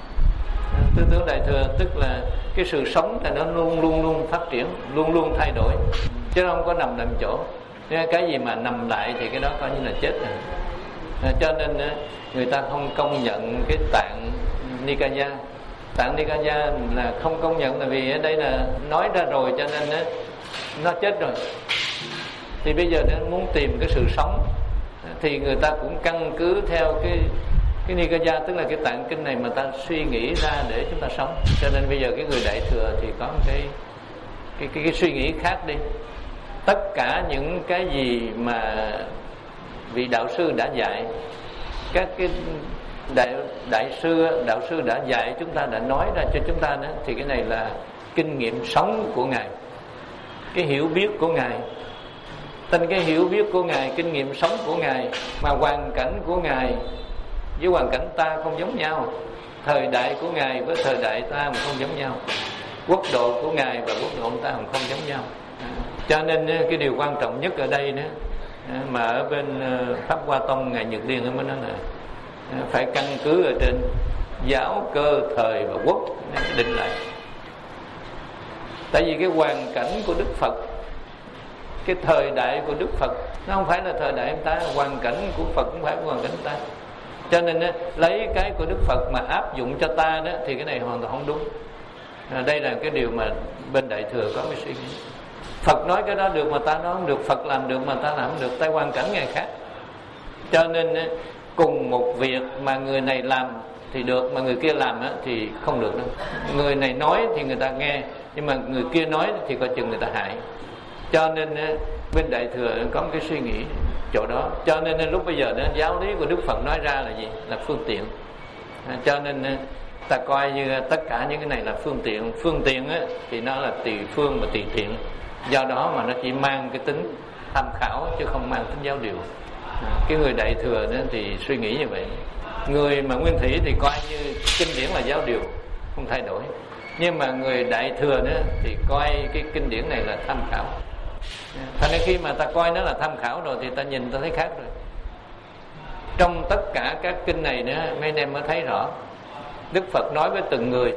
Tư tưởng Đại Thừa tức là cái sự sống thì nó luôn luôn luôn phát triển, luôn luôn thay đổi, chứ không có nằm nằm chỗ. Cái gì mà nằm lại thì cái đó coi như là chết rồi. Cho nên người ta không công nhận cái tạng Nikaya. Tạng Nikaya là không công nhận, là vì ở đây là nói ra rồi cho nên nó chết rồi. Thì bây giờ nếu muốn tìm cái sự sống thì người ta cũng căn cứ theo cái cái Nikaya, tức là cái tạng kinh này mà ta suy nghĩ ra để chúng ta sống. Cho nên bây giờ cái người Đại Thừa thì có một cái cái cái, cái suy nghĩ khác đi. Tất cả những cái gì mà vị đạo sư đã dạy, các cái đại đại sư đạo sư đã dạy chúng ta, đã nói ra cho chúng ta đó, thì cái này là kinh nghiệm sống của Ngài, cái hiểu biết của Ngài. Tên cái hiểu biết của Ngài, kinh nghiệm sống của Ngài, mà hoàn cảnh của Ngài với hoàn cảnh ta không giống nhau, thời đại của Ngài với thời đại ta mà không giống nhau, quốc độ của Ngài và quốc độ ta không giống nhau. Cho nên cái điều quan trọng nhất ở đây đó, mà ở bên Pháp Hoa Tông Ngài Nhật Liên mới nói là phải căn cứ ở trên giáo, cơ, thời và quốc để định lại. Tại vì cái hoàn cảnh của Đức Phật, cái thời đại của Đức Phật nó không phải là thời đại ông ta, hoàn cảnh của Phật không phải hoàn cảnh ta. Cho nên lấy cái của Đức Phật mà áp dụng cho ta đó thì cái này hoàn toàn không đúng. À, đây là cái điều mà bên Đại Thừa có cái suy nghĩ. Phật nói cái đó được mà ta nói không được, Phật làm được mà ta làm không được, tại hoàn cảnh Ngài khác. Cho nên cùng một việc mà người này làm thì được, mà người kia làm thì không được đâu. Người này nói thì người ta nghe, nhưng mà người kia nói thì coi chừng người ta hại. Cho nên bên Đại Thừa có một cái suy nghĩ chỗ đó. Cho nên lúc bây giờ đó, giáo lý của Đức Phật nói ra là gì? Là phương tiện. Cho nên ta coi như tất cả những cái này là phương tiện. Phương tiện á, thì nó là tùy phương và tùy tiện. Do đó mà nó chỉ mang cái tính tham khảo chứ không mang tính giáo điều. Cái người Đại Thừa đó thì suy nghĩ như vậy. Người mà Nguyên Thủy thì coi như kinh điển là giáo điều, không thay đổi. Nhưng mà người Đại Thừa đó thì coi cái kinh điển này là tham khảo. Thành ra khi mà ta coi nó là tham khảo rồi thì ta nhìn ta thấy khác rồi. Trong tất cả các kinh này nữa, mấy anh em mới thấy rõ Đức Phật nói với từng người,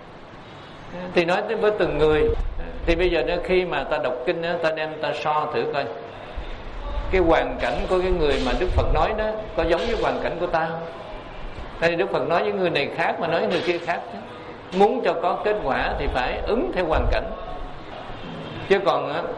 thì nói với từng người. Thì bây giờ nữa, khi mà ta đọc kinh đó, ta đem ta so thử coi cái hoàn cảnh của cái người mà Đức Phật nói đó có giống với hoàn cảnh của ta không? Tại vì Đức Phật nói với người này khác mà nói với người kia khác chứ. Muốn cho có kết quả thì phải ứng theo hoàn cảnh, chứ còn á,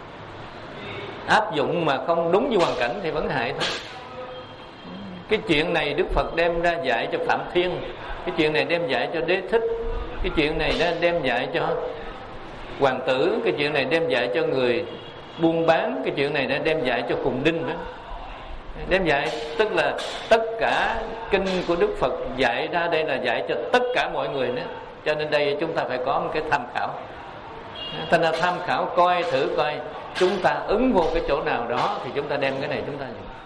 áp dụng mà không đúng với hoàn cảnh thì vẫn hại thôi. Cái chuyện này Đức Phật đem ra dạy cho Phạm Thiên, cái chuyện này đem dạy cho Đế Thích, cái chuyện này đem dạy cho hoàng tử, cái chuyện này đem dạy cho người buôn bán, cái chuyện này đem dạy cho Khùng Đinh nữa. Đem dạy tức là tất cả kinh của Đức Phật dạy ra đây là dạy cho tất cả mọi người nữa. Cho nên đây chúng ta phải có một cái tham khảo. Thành ra tham khảo coi thử coi chúng ta ứng vô cái chỗ nào đó thì chúng ta đem cái này chúng ta dùng.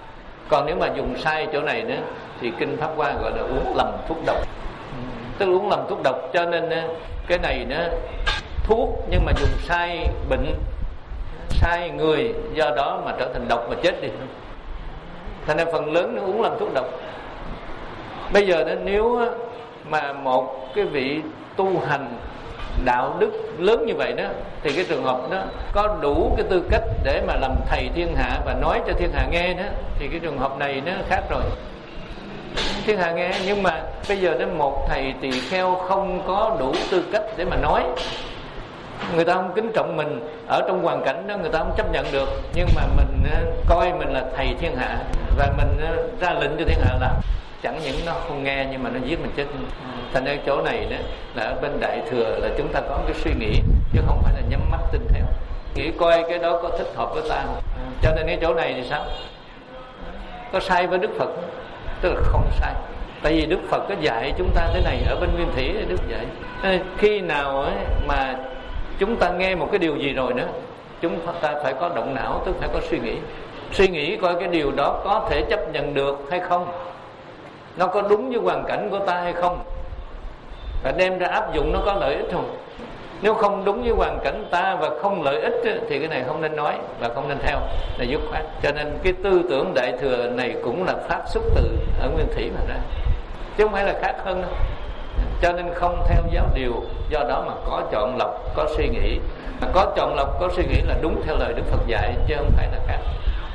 Còn nếu mà dùng sai chỗ này nữa thì kinh Pháp Hoa gọi là uống lầm thuốc độc, tức là uống lầm thuốc độc. Cho nên cái này nó thuốc nhưng mà dùng sai bệnh, sai người, do đó mà trở thành độc mà chết đi. Thành ra phần lớn nó uống lầm thuốc độc. Bây giờ nếu mà một cái vị tu hành đạo đức lớn như vậy đó, thì cái trường hợp đó có đủ cái tư cách để mà làm thầy thiên hạ và nói cho thiên hạ nghe đó, thì cái trường hợp này nó khác rồi. Thiên hạ nghe, nhưng mà bây giờ đó một thầy tỳ kheo không có đủ tư cách để mà nói, người ta không kính trọng mình, ở trong hoàn cảnh đó người ta không chấp nhận được. Nhưng mà mình coi mình là thầy thiên hạ và mình ra lệnh cho thiên hạ làm, chẳng những nó không nghe nhưng mà nó giết mình chết. Thành ra chỗ này đó là ở bên Đại Thừa là chúng ta có cái suy nghĩ, chứ không phải là nhắm mắt tin theo, nghĩ coi cái đó có thích hợp với ta không. Cho nên cái chỗ này thì sao? Có sai với Đức Phật? Tức là không sai. Tại vì Đức Phật có dạy chúng ta thế này, ở bên Nguyên Thủy Đức dạy khi nào ấy mà chúng ta nghe một cái điều gì rồi nữa, chúng ta phải có động não, tức phải có suy nghĩ. Suy nghĩ coi cái điều đó có thể chấp nhận được hay không, nó có đúng với hoàn cảnh của ta hay không, và đem ra áp dụng nó có lợi ích không. Nếu không đúng với hoàn cảnh ta và không lợi ích thì cái này không nên nói và không nên theo, là dứt khoát. Cho nên cái tư tưởng Đại Thừa này cũng là phát xuất từ ở Nguyên Thủy mà ra, chứ không phải là khác hơn đâu. Cho nên không theo giáo điều, do đó mà có chọn lọc, có suy nghĩ. Có chọn lọc, có suy nghĩ là đúng theo lời Đức Phật dạy, chứ không phải là khác.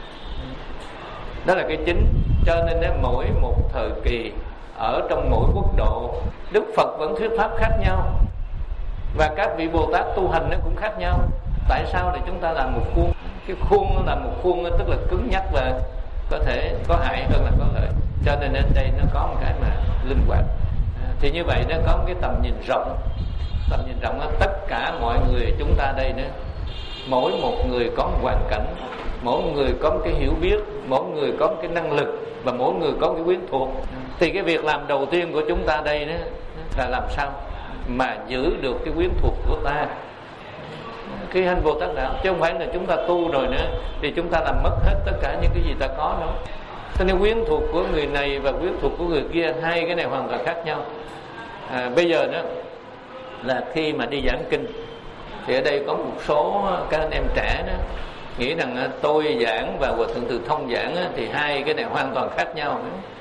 Đó là cái chính. Cho nên mỗi một thời kỳ, ở trong mỗi quốc độ, Đức Phật vẫn thuyết pháp khác nhau, và các vị Bồ Tát tu hành nó cũng khác nhau. Tại sao để chúng ta làm một khuôn? Cái khuôn nó là một khuôn tức là cứng nhắc và có thể có hại hơn là có lợi. Cho nên ở đây nó có một cái mà linh hoạt. Thì như vậy nó có một cái tầm nhìn rộng. Tầm nhìn rộng là tất cả mọi người chúng ta đây nữa, mỗi một người có một hoàn cảnh, mỗi người có một cái hiểu biết, mỗi người có một cái năng lực, và mỗi người có một cái quyến thuộc. Thì cái việc làm đầu tiên của chúng ta đây đó là làm sao mà giữ được cái quyến thuộc của ta khi hành Bồ Tát đạo, chứ không phải là chúng ta tu rồi nữa thì chúng ta làm mất hết tất cả những cái gì ta có đó. Cho nên quyến thuộc của người này và quyến thuộc của người kia, hai cái này hoàn toàn khác nhau. À, bây giờ đó là khi mà đi giảng kinh thì ở đây có một số các anh em trẻ đó nghĩ rằng tôi giảng và Hòa Thượng Từ Thông giảng thì hai cái này hoàn toàn khác nhau.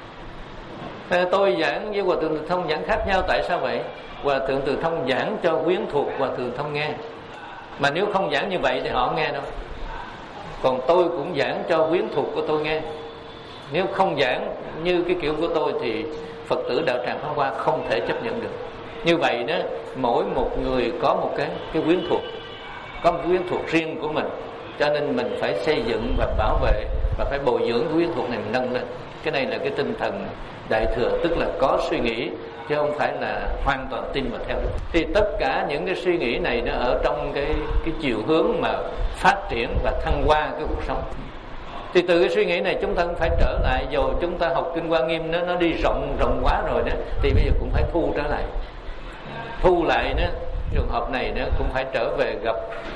Tôi giảng với Hòa Thượng Từ Thông giảng khác nhau, tại sao vậy? Hòa Thượng Từ Thông giảng cho quyến thuộc Hòa Thượng Thông nghe, mà nếu không giảng như vậy thì họ không nghe đâu. Còn tôi cũng giảng cho quyến thuộc của tôi nghe. Nếu không giảng như cái kiểu của tôi thì Phật tử Đạo Tràng Pháp Hoa không thể chấp nhận được. Như vậy đó, mỗi một người có một cái cái quyến thuộc, có một quyến thuộc riêng của mình. Cho nên mình phải xây dựng và bảo vệ, và phải bồi dưỡng cái quyến thuộc này, mình nâng lên. Cái này là cái tinh thần Đại Thừa, tức là có suy nghĩ, chứ không phải là hoàn toàn tin và theo được. Thì tất cả những cái suy nghĩ này nó ở trong cái cái chiều hướng mà phát triển và thăng hoa cái cuộc sống. Thì từ cái suy nghĩ này chúng ta cũng phải trở lại, dù chúng ta học Kinh Hoa Nghiêm nó nó đi rộng rộng quá rồi đó, thì bây giờ cũng phải thu trở lại. Thu lại đó, trường hợp này nó cũng phải trở về gặp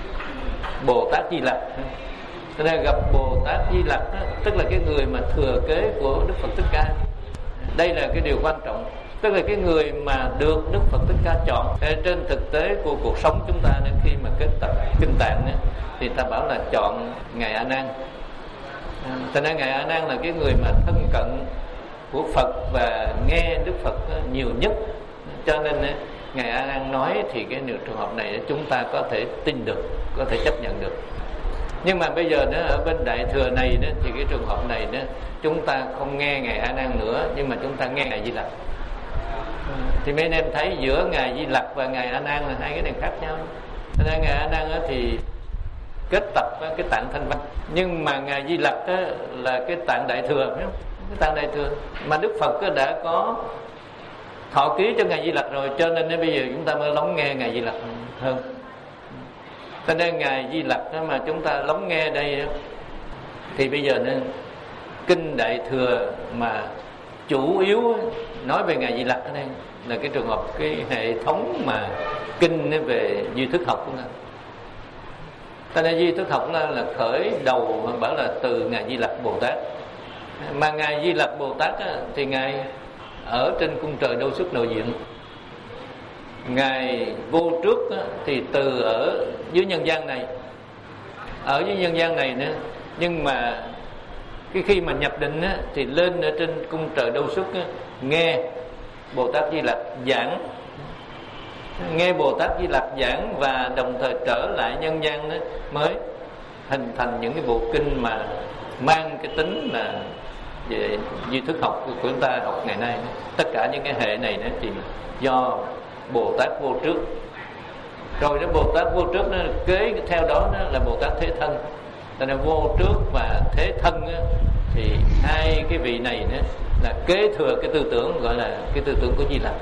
Bồ Tát Di Lặc. Cho nên gặp Bồ Tát Di Lặc đó, tức là cái người mà thừa kế của Đức Phật Thích Ca. Đây là cái điều quan trọng, tức là cái người mà được Đức Phật Thích Ca chọn. Trên thực tế của cuộc sống chúng ta nên khi mà kết tập kinh tạng đó, thì ta bảo là chọn ngài A Nan. Cho nên ngài A Nan là cái người mà thân cận của Phật và nghe Đức Phật nhiều nhất. Cho nên ngài A Nan nói thì cái trường hợp này chúng ta có thể tin được, có thể chấp nhận được. Nhưng mà bây giờ đó, ở bên Đại Thừa này đó, thì cái trường hợp này đó, chúng ta không nghe ngài A Nan nữa, nhưng mà chúng ta nghe ngài Di Lặc. Thì mấy anh em thấy giữa ngài Di Lặc và ngài A Nan là hai cái này khác nhau. Nên ngài A Nan thì kết tập cái tạng Thanh Văn, nhưng mà ngài Di Lặc là cái tạng Đại Thừa, phải không? Cái tạng Đại Thừa mà Đức Phật đã có thọ ký cho ngài Di Lặc rồi, cho nên bây giờ chúng ta mới lắng nghe ngài Di Lặc hơn. Cho nên ngài Di Lặc mà chúng ta lắng nghe đây thì bây giờ nên kinh Đại Thừa mà chủ yếu nói về ngài Di Lặc ở đây là cái trường hợp cái hệ thống mà kinh về duy thức học của ngài. Cho nên duy thức học là, là khởi đầu mà bảo là từ ngài Di Lặc Bồ Tát. Mà ngài Di Lặc Bồ Tát á, thì ngài ở trên cung trời Đâu Xuất Nội Diện. Ngài vô trước á, thì từ ở dưới nhân gian này, ở dưới nhân gian này nữa, nhưng mà cái khi mà nhập định á, thì lên ở trên cung trời Đâu Xuất á, nghe Bồ Tát Di Lặc giảng, nghe Bồ Tát Di Lặc giảng và đồng thời trở lại nhân gian đó, mới hình thành những cái bộ kinh mà mang cái tính là về duy thức học của chúng ta học ngày nay. Tất cả những cái hệ này đó thì do Bồ Tát vô trước, rồi đó Bồ Tát vô trước nó kế theo đó, đó là Bồ Tát Thế Thân. Cho nên vô trước và Thế Thân đó, thì hai cái vị này đó là kế thừa cái tư tưởng gọi là cái tư tưởng của Di Lặc.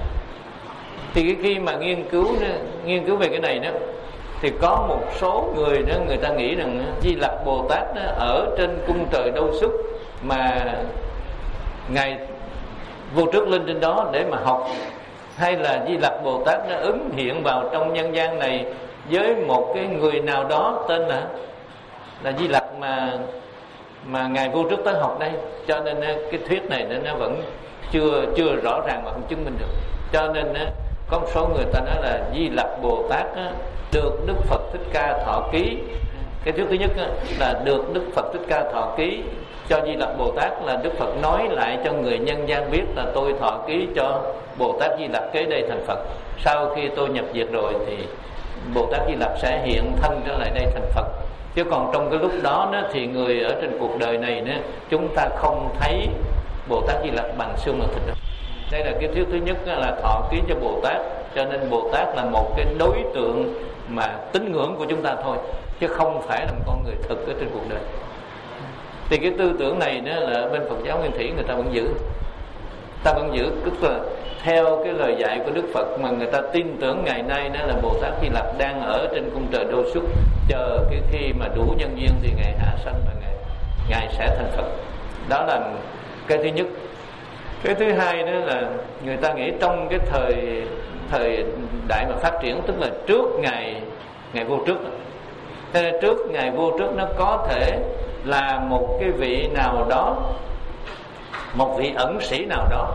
Thì khi mà nghiên cứu nghiên cứu về cái này đó, thì có một số người đó người ta nghĩ rằng Di Lặc Bồ Tát đó, ở trên cung trời Đâu Xuất mà ngài vô trước lên trên đó để mà học, hay là Di Lặc Bồ Tát nó ứng hiện vào trong nhân gian này với một cái người nào đó tên là là Di Lặc mà mà ngài vô trước tới học đây. Cho nên cái thuyết này nó vẫn chưa chưa rõ ràng và không chứng minh được. Cho nên có một số người ta nói là Di Lặc Bồ Tát được Đức Phật Thích Ca thọ ký. Cái thuyết thứ nhất là được Đức Phật Thích Ca thọ ký cho Di Lặc Bồ Tát, là Đức Phật nói lại cho người nhân gian biết là tôi thọ ký cho Bồ Tát Di Lặc kế đây thành Phật. Sau khi tôi nhập diệt rồi thì Bồ Tát Di Lặc sẽ hiện thân trở lại đây thành Phật. Chứ còn trong cái lúc đó, đó thì người ở trên cuộc đời này đó, chúng ta không thấy Bồ Tát Di Lặc bằng xương bằng thịt đâu. Đây là cái thuyết thứ nhất, là thọ ký cho Bồ Tát. Cho nên Bồ Tát là một cái đối tượng mà tín ngưỡng của chúng ta thôi, chứ không phải là một con người thực ở trên cuộc đời. Thì cái tư tưởng này đó là bên Phật giáo Nguyên Thủy người ta vẫn giữ, ta vẫn giữ, tức là theo cái lời dạy của Đức Phật mà người ta tin tưởng ngày nay đó là Bồ Tát Di Lặc đang ở trên cung trời Đâu Xuất, chờ cái khi mà đủ nhân duyên thì ngài hạ sanh và ngài ngài sẽ thành Phật. Đó là cái thứ nhất. Cái thứ hai đó là người ta nghĩ trong cái thời thời đại mà phát triển, tức là trước ngày ngày vô trước, thế nên trước ngày vô trước nó có thể là một cái vị nào đó, một vị ẩn sĩ nào đó.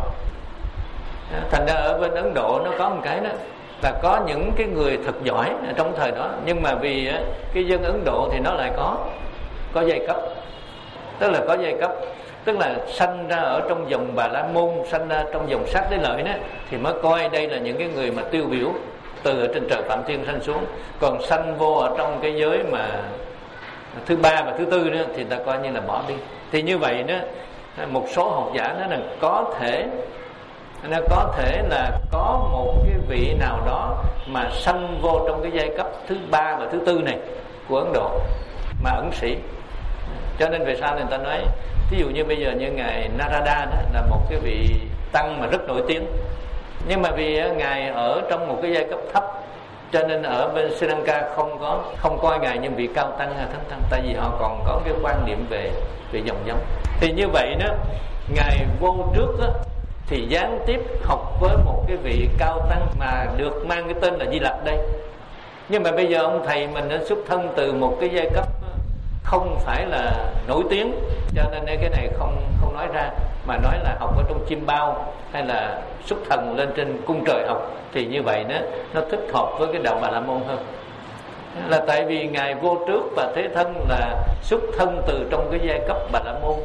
Thành ra ở bên Ấn Độ nó có một cái đó là có những cái người thật giỏi trong thời đó, nhưng mà vì cái dân Ấn Độ thì nó lại có có giai cấp, tức là có giai cấp, tức là sanh ra ở trong dòng Bà La Môn, sanh ra trong dòng Sát Đế Lợi đó, thì mới coi đây là những cái người mà tiêu biểu từ ở trên trời Phạm Thiên sanh xuống. Còn sanh vô ở trong cái giới mà thứ ba và thứ tư đó thì ta coi như là bỏ đi. Thì như vậy đó, một số học giả nói là có thể nó có thể là có một cái vị nào đó mà sanh vô trong cái giai cấp thứ ba và thứ tư này của Ấn Độ mà ẩn sĩ. Cho nên về sau người ta nói, ví dụ như bây giờ như ngài Narada đó là một cái vị tăng mà rất nổi tiếng, nhưng mà vì ngài ở trong một cái giai cấp thấp, cho nên ở bên Sri Lanka không có không coi ngài như vị cao tăng hay thánh tăng, tại vì họ còn có cái quan niệm về về dòng giống. Thì như vậy đó, ngài vô trước đó, thì gián tiếp học với một cái vị cao tăng mà được mang cái tên là Di Lặc đây. Nhưng mà bây giờ ông thầy mình đã xuất thân từ một cái giai cấp không phải là nổi tiếng, cho nên cái này không không nói ra, mà nói là học ở trong chim bao hay là xuất thần lên trên cung trời học, thì như vậy đó nó thích hợp với cái đạo Bà La Môn hơn. Là tại vì ngài vô trước và Thế Thân là xuất thân từ trong cái giai cấp Bà La Môn,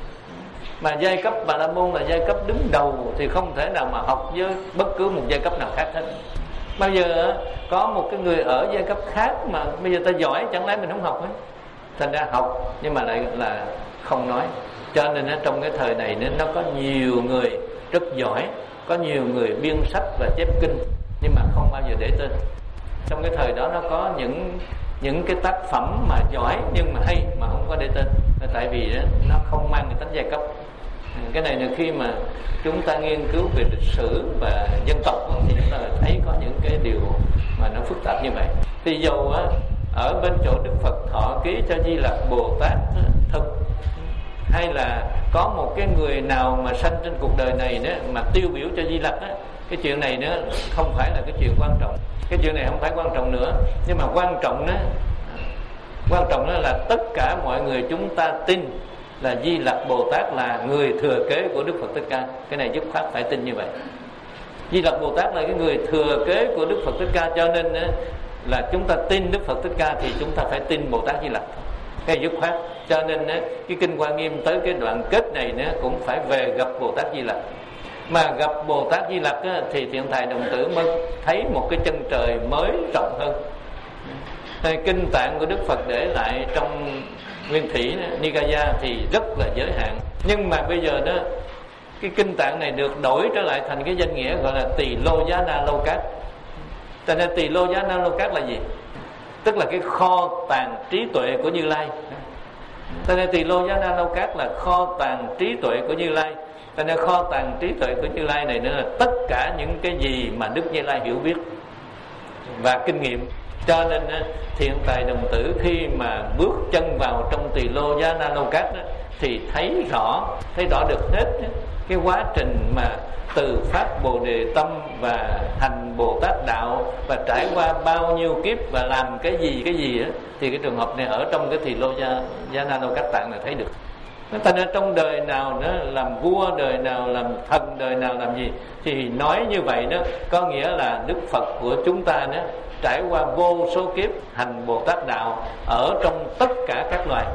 mà giai cấp Bà La Môn là giai cấp đứng đầu, thì không thể nào mà học với bất cứ một giai cấp nào khác hết. Bây giờ có một cái người ở giai cấp khác mà bây giờ ta giỏi, chẳng lẽ mình không học hết? Thành ra học nhưng mà lại là không nói. Cho nên trong cái thời này nên nó có nhiều người rất giỏi, có nhiều người biên sách và chép kinh, nhưng mà không bao giờ để tên. Trong cái thời đó nó có những những cái tác phẩm mà giỏi nhưng mà hay mà không có để tên, là tại vì đó, nó không mang cái tính giai cấp. Cái này là khi mà chúng ta nghiên cứu về lịch sử và dân tộc thì chúng ta thấy có những cái điều mà nó phức tạp như vậy. Thì dầu á, ở bên chỗ Đức Phật thọ ký cho Di Lặc Bồ Tát thực, hay là có một cái người nào mà sanh trên cuộc đời này đó mà tiêu biểu cho Di Lặc á, cái chuyện này nó không phải là cái chuyện quan trọng. Cái chuyện này không phải quan trọng nữa, nhưng mà quan trọng đó, quan trọng đó là tất cả mọi người chúng ta tin là Di Lặc Bồ Tát là người thừa kế của Đức Phật Thích Ca. Cái này dứt khoát phải tin như vậy. Di Lặc Bồ Tát là cái người thừa kế của Đức Phật Thích Ca, cho nên là chúng ta tin Đức Phật Thích Ca thì chúng ta phải tin Bồ Tát Di Lặc. Cái dứt khoát. Cho nên cái kinh Hoa Nghiêm tới cái đoạn kết này cũng phải về gặp Bồ Tát Di Lặc. Mà gặp Bồ Tát Di Lặc thì thiện tài đồng tử mới thấy một cái chân trời mới rộng hơn. Kinh tạng của Đức Phật để lại trong Nguyên Thủy Nikaya thì rất là giới hạn. Nhưng mà bây giờ đó, cái kinh tạng này được đổi trở lại thành cái danh nghĩa gọi là Tỳ Lô Giá Na Lô Cát. Cho nên Tỳ Lô Giá Na Lô Cát là gì? Tức là cái kho tàng trí tuệ của Như Lai. Cho nên Tỳ Lô Giá Na Lô Cát là kho tàng trí tuệ của Như Lai. Cho nên kho tàng trí tuệ của Như Lai này nữa là tất cả những cái gì mà Đức Như Lai hiểu biết và kinh nghiệm. Cho nên thiện tài đồng tử khi mà bước chân vào trong Tỳ Lô Giá Na Lô Cát đó, thì thấy rõ, thấy rõ được hết cái quá trình mà từ phát Bồ Đề tâm và hành Bồ Tát đạo và trải qua bao nhiêu kiếp và làm cái gì cái gì đó, thì cái trường hợp này ở trong cái Tỳ Lô Giá, Giá Na Lô Cát tạng này thấy được. Thành ra trong đời nào nó làm vua, đời nào làm thần, đời nào làm gì thì nói như vậy đó, có nghĩa là Đức Phật của chúng ta đó trải qua vô số kiếp hành Bồ Tát đạo ở trong tất cả các loài,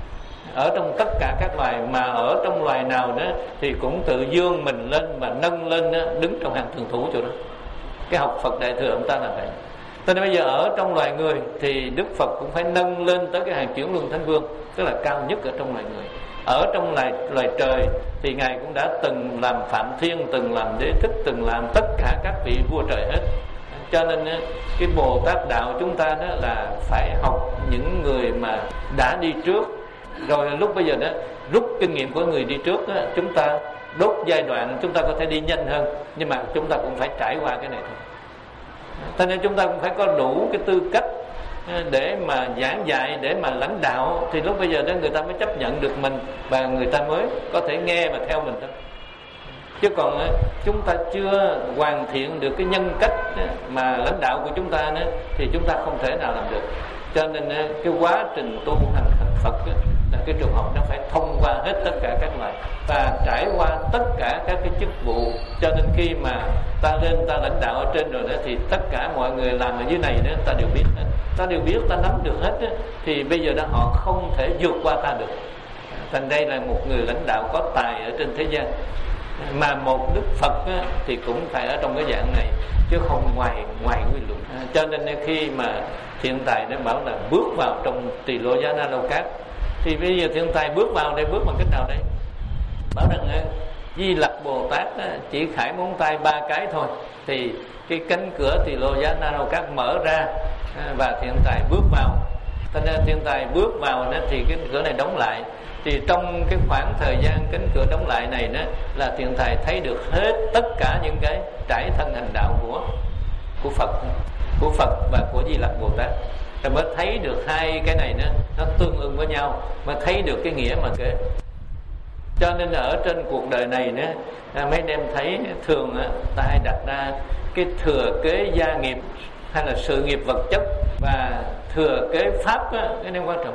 ở trong tất cả các loài, mà ở trong loài nào đó thì cũng tự dương mình lên và nâng lên đó, đứng trong hàng thường thủ chỗ đó. Cái học Phật Đại Thừa ông ta là vậy. Cho nên bây giờ ở trong loài người thì Đức Phật cũng phải nâng lên tới cái hàng chuyển luân thánh vương, tức là cao nhất ở trong loài người. Ở trong loài, loài trời thì Ngài cũng đã từng làm Phạm Thiên, từng làm Đế Thích, từng làm tất cả các vị vua trời hết. Cho nên cái Bồ Tát đạo chúng ta đó là phải học những người mà đã đi trước, rồi lúc bây giờ đó rút kinh nghiệm của người đi trước đó, chúng ta đốt giai đoạn chúng ta có thể đi nhanh hơn, nhưng mà chúng ta cũng phải trải qua cái này thôi. Cho nên chúng ta cũng phải có đủ cái tư cách để mà giảng dạy, để mà lãnh đạo, thì lúc bây giờ đó người ta mới chấp nhận được mình và người ta mới có thể nghe và theo mình thôi. Chứ còn chúng ta chưa hoàn thiện được cái nhân cách mà lãnh đạo của chúng ta nữa, thì chúng ta không thể nào làm được. Cho nên cái quá trình tu hành thành Phật là cái trường học nó phải thông qua hết tất cả các loài và trải qua tất cả các cái chức vụ. Cho nên khi mà ta lên ta lãnh đạo ở trên rồi đó, thì tất cả mọi người làm ở dưới này đó ta đều biết hết, ta đều biết, ta nắm được hết đó, thì bây giờ đó họ không thể vượt qua ta được. Thành đây là một người lãnh đạo có tài ở trên thế gian. Mà một Đức Phật á, thì cũng phải ở trong cái dạng này, chứ không ngoài ngoài quy luật. À, cho nên khi mà thiện tài nó bảo là bước vào trong Tỳ Lô Giá Na Lô Cát, thì bây giờ thiện tài bước vào đây, bước bằng cách nào đây? Bảo rằng á, Di Lặc Bồ Tát á, chỉ khải móng tay ba cái thôi, thì cái cánh cửa Tỳ Lô Giá Na Lô Cát mở ra, à, và thiện tài bước vào. Cho nên thiện tài bước vào đó, thì cái cửa này đóng lại. Thì trong cái khoảng thời gian cánh cửa đóng lại này đó, là thiện tài thấy được hết tất cả những cái trải thân hành đạo của của Phật, của Phật và của Di Lặc Bồ Tát. Rồi mới thấy được hai cái này đó, nó tương ưng với nhau, mới thấy được cái nghĩa mà kể. Cho nên ở trên cuộc đời này đó, mấy anh em thấy thường đó, ta hay đặt ra cái thừa kế gia nghiệp hay là sự nghiệp vật chất và thừa kế pháp đó, cái này quan trọng.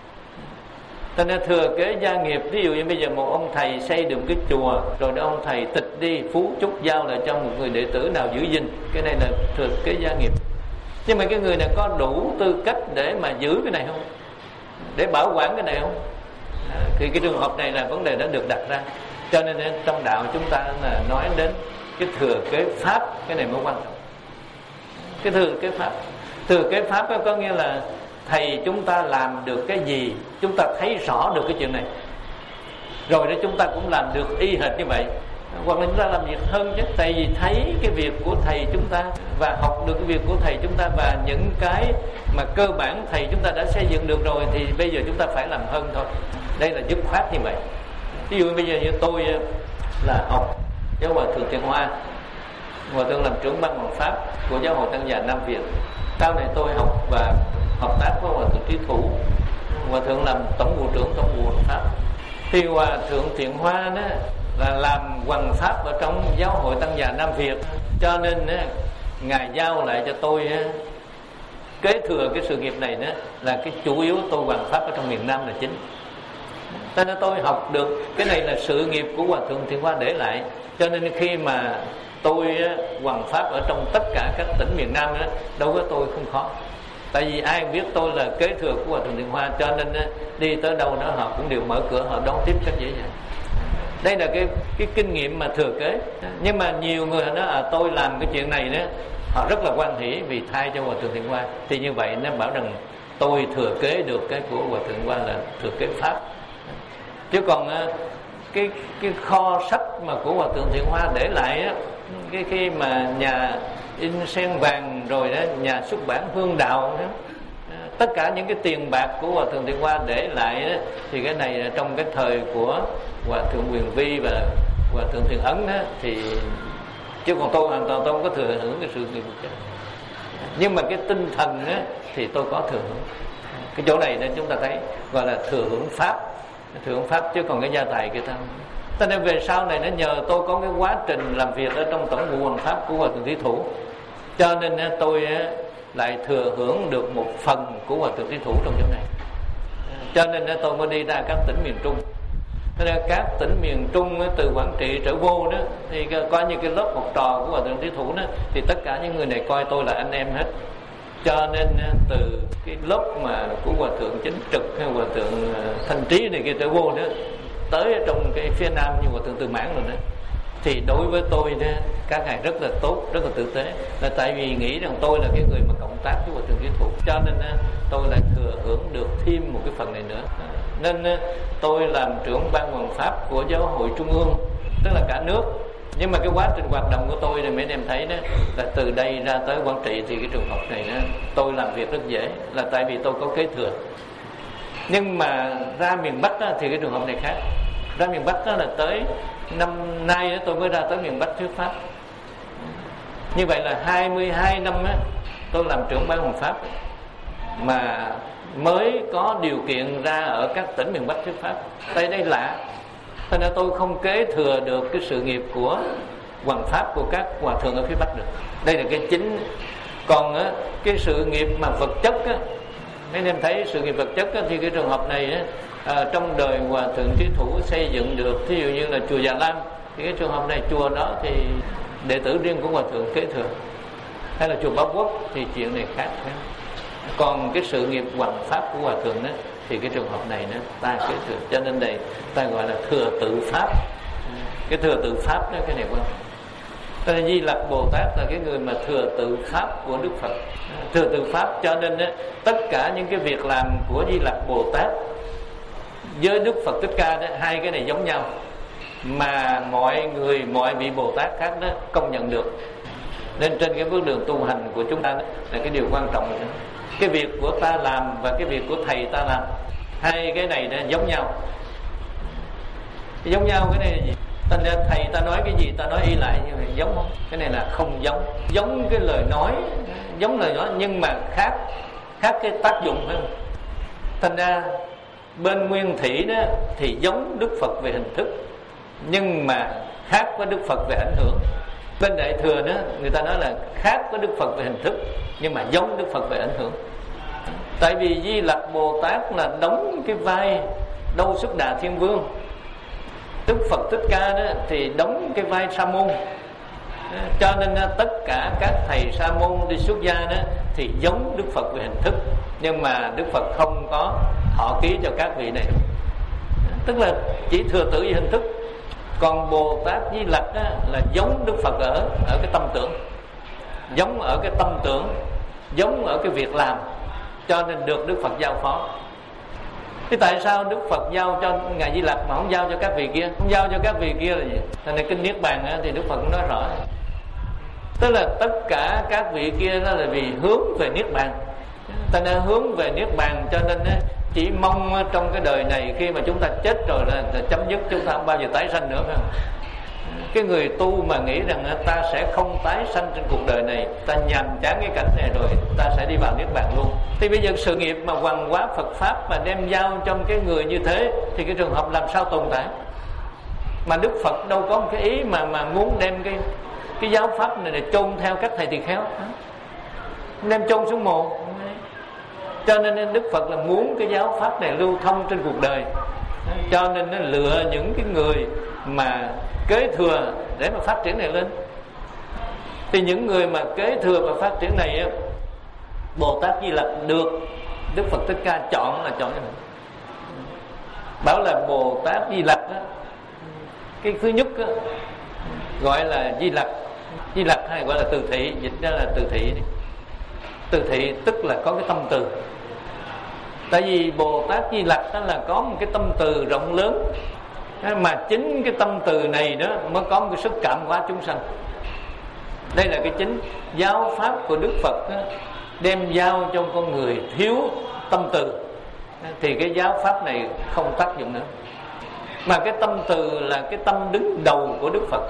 Cho nên thừa kế gia nghiệp, ví dụ như bây giờ một ông thầy xây được cái chùa, rồi đó ông thầy tịch đi, phú chúc giao lại cho một người đệ tử nào giữ gìn, cái này là thừa kế gia nghiệp. Nhưng mà cái người này có đủ tư cách để mà giữ cái này không, để bảo quản cái này không? À, thì cái trường hợp này là vấn đề đã được đặt ra. Cho nên trong đạo chúng ta là nói đến cái thừa kế pháp, cái này mới quan trọng. Cái thừa kế pháp, thừa kế pháp có nghĩa là thầy chúng ta làm được cái gì, chúng ta thấy rõ được cái chuyện này, rồi đó chúng ta cũng làm được y hệt như vậy, hoặc là chúng ta làm việc hơn chứ. Tại vì thấy cái việc của thầy chúng ta và học được cái việc của thầy chúng ta, và những cái mà cơ bản thầy chúng ta đã xây dựng được rồi, thì bây giờ chúng ta phải làm hơn thôi. Đây là dứt khoát như vậy. Ví dụ bây giờ như tôi là học giáo hòa thượng Thiện Hoa, hòa thượng làm trưởng ban hoàng pháp của giáo hội Tăng Già Nam Việt. Sau này tôi học và hợp tác với hòa thượng Trí Thủ, hòa thượng làm tổng vụ trưởng tổng vụ hoàng pháp. Thì hòa thượng Thiện Hoa đó là làm hoàng pháp ở trong giáo hội Tăng Già Nam Việt, cho nên đó, ngài giao lại cho tôi đó, kế thừa cái sự nghiệp này đó, là cái chủ yếu tôi hoàng pháp ở trong miền Nam là chính. Cho nên tôi học được cái này là sự nghiệp của Hòa Thượng Thiện Hoa để lại. Cho nên khi mà tôi hoằng pháp ở trong tất cả các tỉnh miền Nam đó, đối với tôi không khó. Tại vì ai biết tôi là kế thừa của Hòa Thượng Thiện Hoa, cho nên đi tới đâu đó họ cũng đều mở cửa, họ đón tiếp rất dễ dàng. Đây là cái cái kinh nghiệm mà thừa kế. Nhưng mà nhiều người nói à, tôi làm cái chuyện này đó, họ rất là hoan hỷ vì thay cho Hòa Thượng Thiện Hoa. Thì như vậy nó bảo rằng tôi thừa kế được cái của Hòa Thượng Hoa là thừa kế pháp. Chứ còn cái cái kho sách mà của Hòa Thượng Thiện Hoa để lại á, cái khi mà nhà in sen vàng rồi đó, nhà xuất bản Hương Đạo đó, tất cả những cái tiền bạc của Hòa Thượng Thiện Hoa để lại đó, thì cái này là trong cái thời của Hòa Thượng Quyền Vi và Hòa Thượng Thiện Ấn đó, thì chứ còn tôi hoàn toàn tôi không có thừa hưởng cái sự nghiệp của. Nhưng mà cái tinh thần đó, thì tôi có thừa hưởng. Cái chỗ này nên chúng ta thấy gọi là thừa hưởng pháp, thừa hưởng pháp, chứ còn cái gia tài kia ta không. Cho nên về sau này nó nhờ tôi có cái quá trình làm việc ở trong tổng vụ hoằng pháp của Hòa Thượng Thí Thủ, cho nên tôi lại thừa hưởng được một phần của Hòa Thượng Thí Thủ trong chỗ này. Cho nên tôi mới đi ra các tỉnh miền Trung. Thế nên các tỉnh miền Trung từ Quảng Trị trở vô đó, thì coi như cái lớp học trò của Hòa Thượng Thí Thủ đó, thì tất cả những người này coi tôi là anh em hết. Cho nên từ cái lớp mà của Hòa Thượng Chính Trực hay Hòa Thượng Thanh Trí này kia trở vô đó, tới trong cái phía Nam như Hòa Thượng Từ Mãn rồi đó, thì đối với tôi đó, các ngài rất là tốt, rất là tử tế. Là tại vì nghĩ rằng tôi là cái người mà cộng tác với Hòa Thượng Thí Thủ, cho nên tôi lại thừa hưởng được thêm một cái phần này nữa. Nên tôi làm trưởng ban hoằng pháp của Giáo hội Trung ương, tức là cả nước. Nhưng mà cái quá trình hoạt động của tôi thì mấy anh em thấy đó, là từ đây ra tới Quảng Trị thì cái trường học này đó, tôi làm việc rất dễ, là tại vì tôi có kế thừa. Nhưng mà ra miền Bắc đó, thì cái trường hợp này khác. Ra miền Bắc đó là tới năm nay đó, tôi mới ra tới miền Bắc thuyết pháp. Như vậy là hai mươi hai năm đó, tôi làm trưởng ban hoằng pháp, mà mới có điều kiện ra ở các tỉnh miền Bắc thuyết pháp. Tại đây lạ, cho nên tôi không kế thừa được cái sự nghiệp của hoằng pháp của các hòa thượng ở phía Bắc được. Đây là cái chính. Còn á, cái sự nghiệp mà vật chất á, mấy anh em thấy sự nghiệp vật chất á, thì cái trường hợp này á, à, trong đời Hòa Thượng Thí Thủ xây dựng được, thí dụ như là chùa Già Lam, thì cái trường hợp này chùa đó thì đệ tử riêng của Hòa Thượng kế thừa, hay là chùa Bảo Quốc thì chuyện này khác. Còn cái sự nghiệp hoằng pháp của Hòa Thượng đó, thì cái trường hợp này nó ta kế thừa. Cho nên đây ta gọi là thừa tự pháp. Cái thừa tự pháp đó, cái này quan trọng. Cho nên Di Lặc Bồ Tát là cái người mà thừa tự pháp của Đức Phật. Thừa tự pháp, cho nên đó, tất cả những cái việc làm của Di Lặc Bồ Tát với Đức Phật Thích Ca đó, hai cái này giống nhau, mà mọi người, mọi vị Bồ Tát khác đó công nhận được. Nên trên cái bước đường tu hành của chúng ta đó, là cái điều quan trọng đó. Cái việc của ta làm và cái việc của thầy ta làm, hai cái này nó giống nhau. Giống nhau cái này là gì? Thành ra thầy ta nói cái gì ta nói y lại như vậy, giống không? Cái này là không giống. Giống cái lời nói, giống lời nói, nhưng mà khác khác cái tác dụng, phải không? Thành ra bên Nguyên Thủy đó thì giống Đức Phật về hình thức, nhưng mà khác với Đức Phật về ảnh hưởng. Bên Đại Thừa đó người ta nói là khác với Đức Phật về hình thức, nhưng mà giống Đức Phật về ảnh hưởng. Tại vì Di Lặc Bồ Tát là đóng cái vai Đâu Xuất Đà Thiên Vương, Đức Phật Thích Ca đó thì đóng cái vai Sa Môn. Cho nên tất cả các thầy Sa Môn đi xuất gia đó thì giống Đức Phật về hình thức, nhưng mà Đức Phật không có thọ ký cho các vị này, tức là chỉ thừa tự về hình thức. Còn Bồ Tát Di Lặc á, là giống Đức Phật ở ở cái tâm tưởng, giống ở cái tâm tưởng, giống ở cái việc làm, cho nên được Đức Phật giao phó. Thế tại sao Đức Phật giao cho Ngài Di Lặc mà không giao cho các vị kia? Không giao cho các vị kia là gì? Thành ra kinh Niết Bàn á, thì Đức Phật cũng nói rõ, tức là tất cả các vị kia đó là vì hướng về Niết Bàn. Thành ra hướng về Niết Bàn, cho nên á, chỉ mong trong cái đời này khi mà chúng ta chết rồi là, là chấm dứt, chúng ta không bao giờ tái sanh nữa, phải không? Cái người tu mà nghĩ rằng ta sẽ không tái sanh trên cuộc đời này, ta nhàm chán cái cảnh này rồi, ta sẽ đi vào Niết Bàn luôn. Thì bây giờ sự nghiệp mà hoằng hóa Phật Pháp mà đem giao trong cái người như thế, thì cái trường hợp làm sao tồn tại? Mà Đức Phật đâu có một cái ý mà mà muốn đem cái cái giáo pháp này để chôn theo các thầy tỳ kheo, đem chôn xuống mồ. Cho nên Đức Phật là muốn cái giáo pháp này lưu thông trên cuộc đời, Cho nên nó lựa những cái người mà kế thừa để mà phát triển này lên. Thì những người mà kế thừa và phát triển này, Bồ Tát Di Lặc được Đức Phật Thích Ca chọn là chọn như này. Bảo là Bồ Tát Di Lặc đó, cái thứ nhất đó, gọi là Di Lặc. Di Lặc hay gọi là từ thị, dịch ra là từ thị. Từ thị tức là có cái tâm từ. Tại vì Bồ Tát Di Lặc đó là có một cái tâm từ rộng lớn, mà chính cái tâm từ này đó mới có một cái sức cảm hóa chúng sanh. Đây là cái chính giáo pháp của Đức Phật đó, đem giao cho con người thiếu tâm từ thì cái giáo pháp này không tác dụng nữa. Mà cái tâm từ là cái tâm đứng đầu của Đức Phật.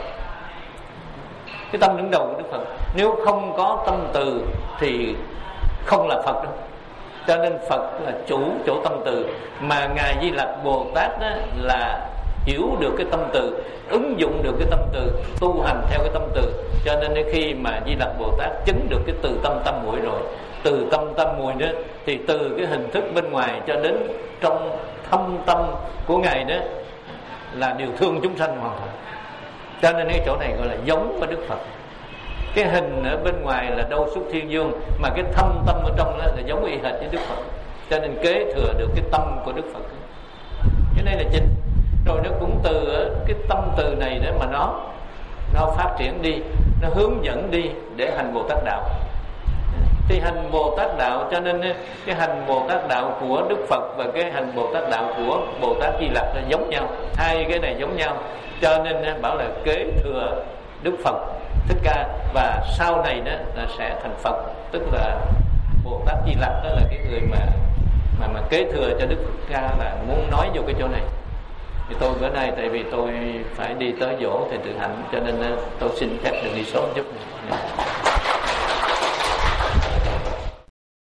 Cái tâm đứng đầu của Đức Phật. Nếu không có tâm từ thì không là Phật đâu. Cho nên Phật là chủ chỗ tâm từ. Mà Ngài Di Lặc Bồ Tát đó là hiểu được cái tâm từ, ứng dụng được cái tâm từ, tu hành theo cái tâm từ. Cho nên khi mà Di Lặc Bồ Tát chứng được cái từ tâm tâm muội rồi, từ tâm tâm muội đó, thì từ cái hình thức bên ngoài cho đến trong thâm tâm của Ngài đó là điều thương chúng sanh hoàn toàn. Cho nên cái chỗ này gọi là giống với Đức Phật. Cái hình ở bên ngoài là đâu xuất thiên dương, mà cái thâm tâm ở trong đó là giống y hệt với Đức Phật. Cho nên kế thừa được cái tâm của Đức Phật. Cái này là chính. Rồi nó cũng từ cái tâm từ này để mà nó nó phát triển đi, nó hướng dẫn đi để hành Bồ Tát đạo. Thì hành Bồ Tát đạo, cho nên cái hành Bồ Tát đạo của Đức Phật và cái hành Bồ Tát đạo của Bồ Tát Di Lặc là giống nhau. Hai cái này giống nhau. Cho nên bảo là kế thừa Đức Phật Thích Ca, và sau này đó là sẽ thành Phật. Tức là Bồ Tát Di Lặc đó là cái người mà mà mà kế thừa cho Đức Phật Ca, là muốn nói vô cái chỗ này. Thì tôi bữa nay tại vì tôi phải đi tới dỗ thầy Tự Hạnh, cho nên tôi xin phép được đi sớm chút này.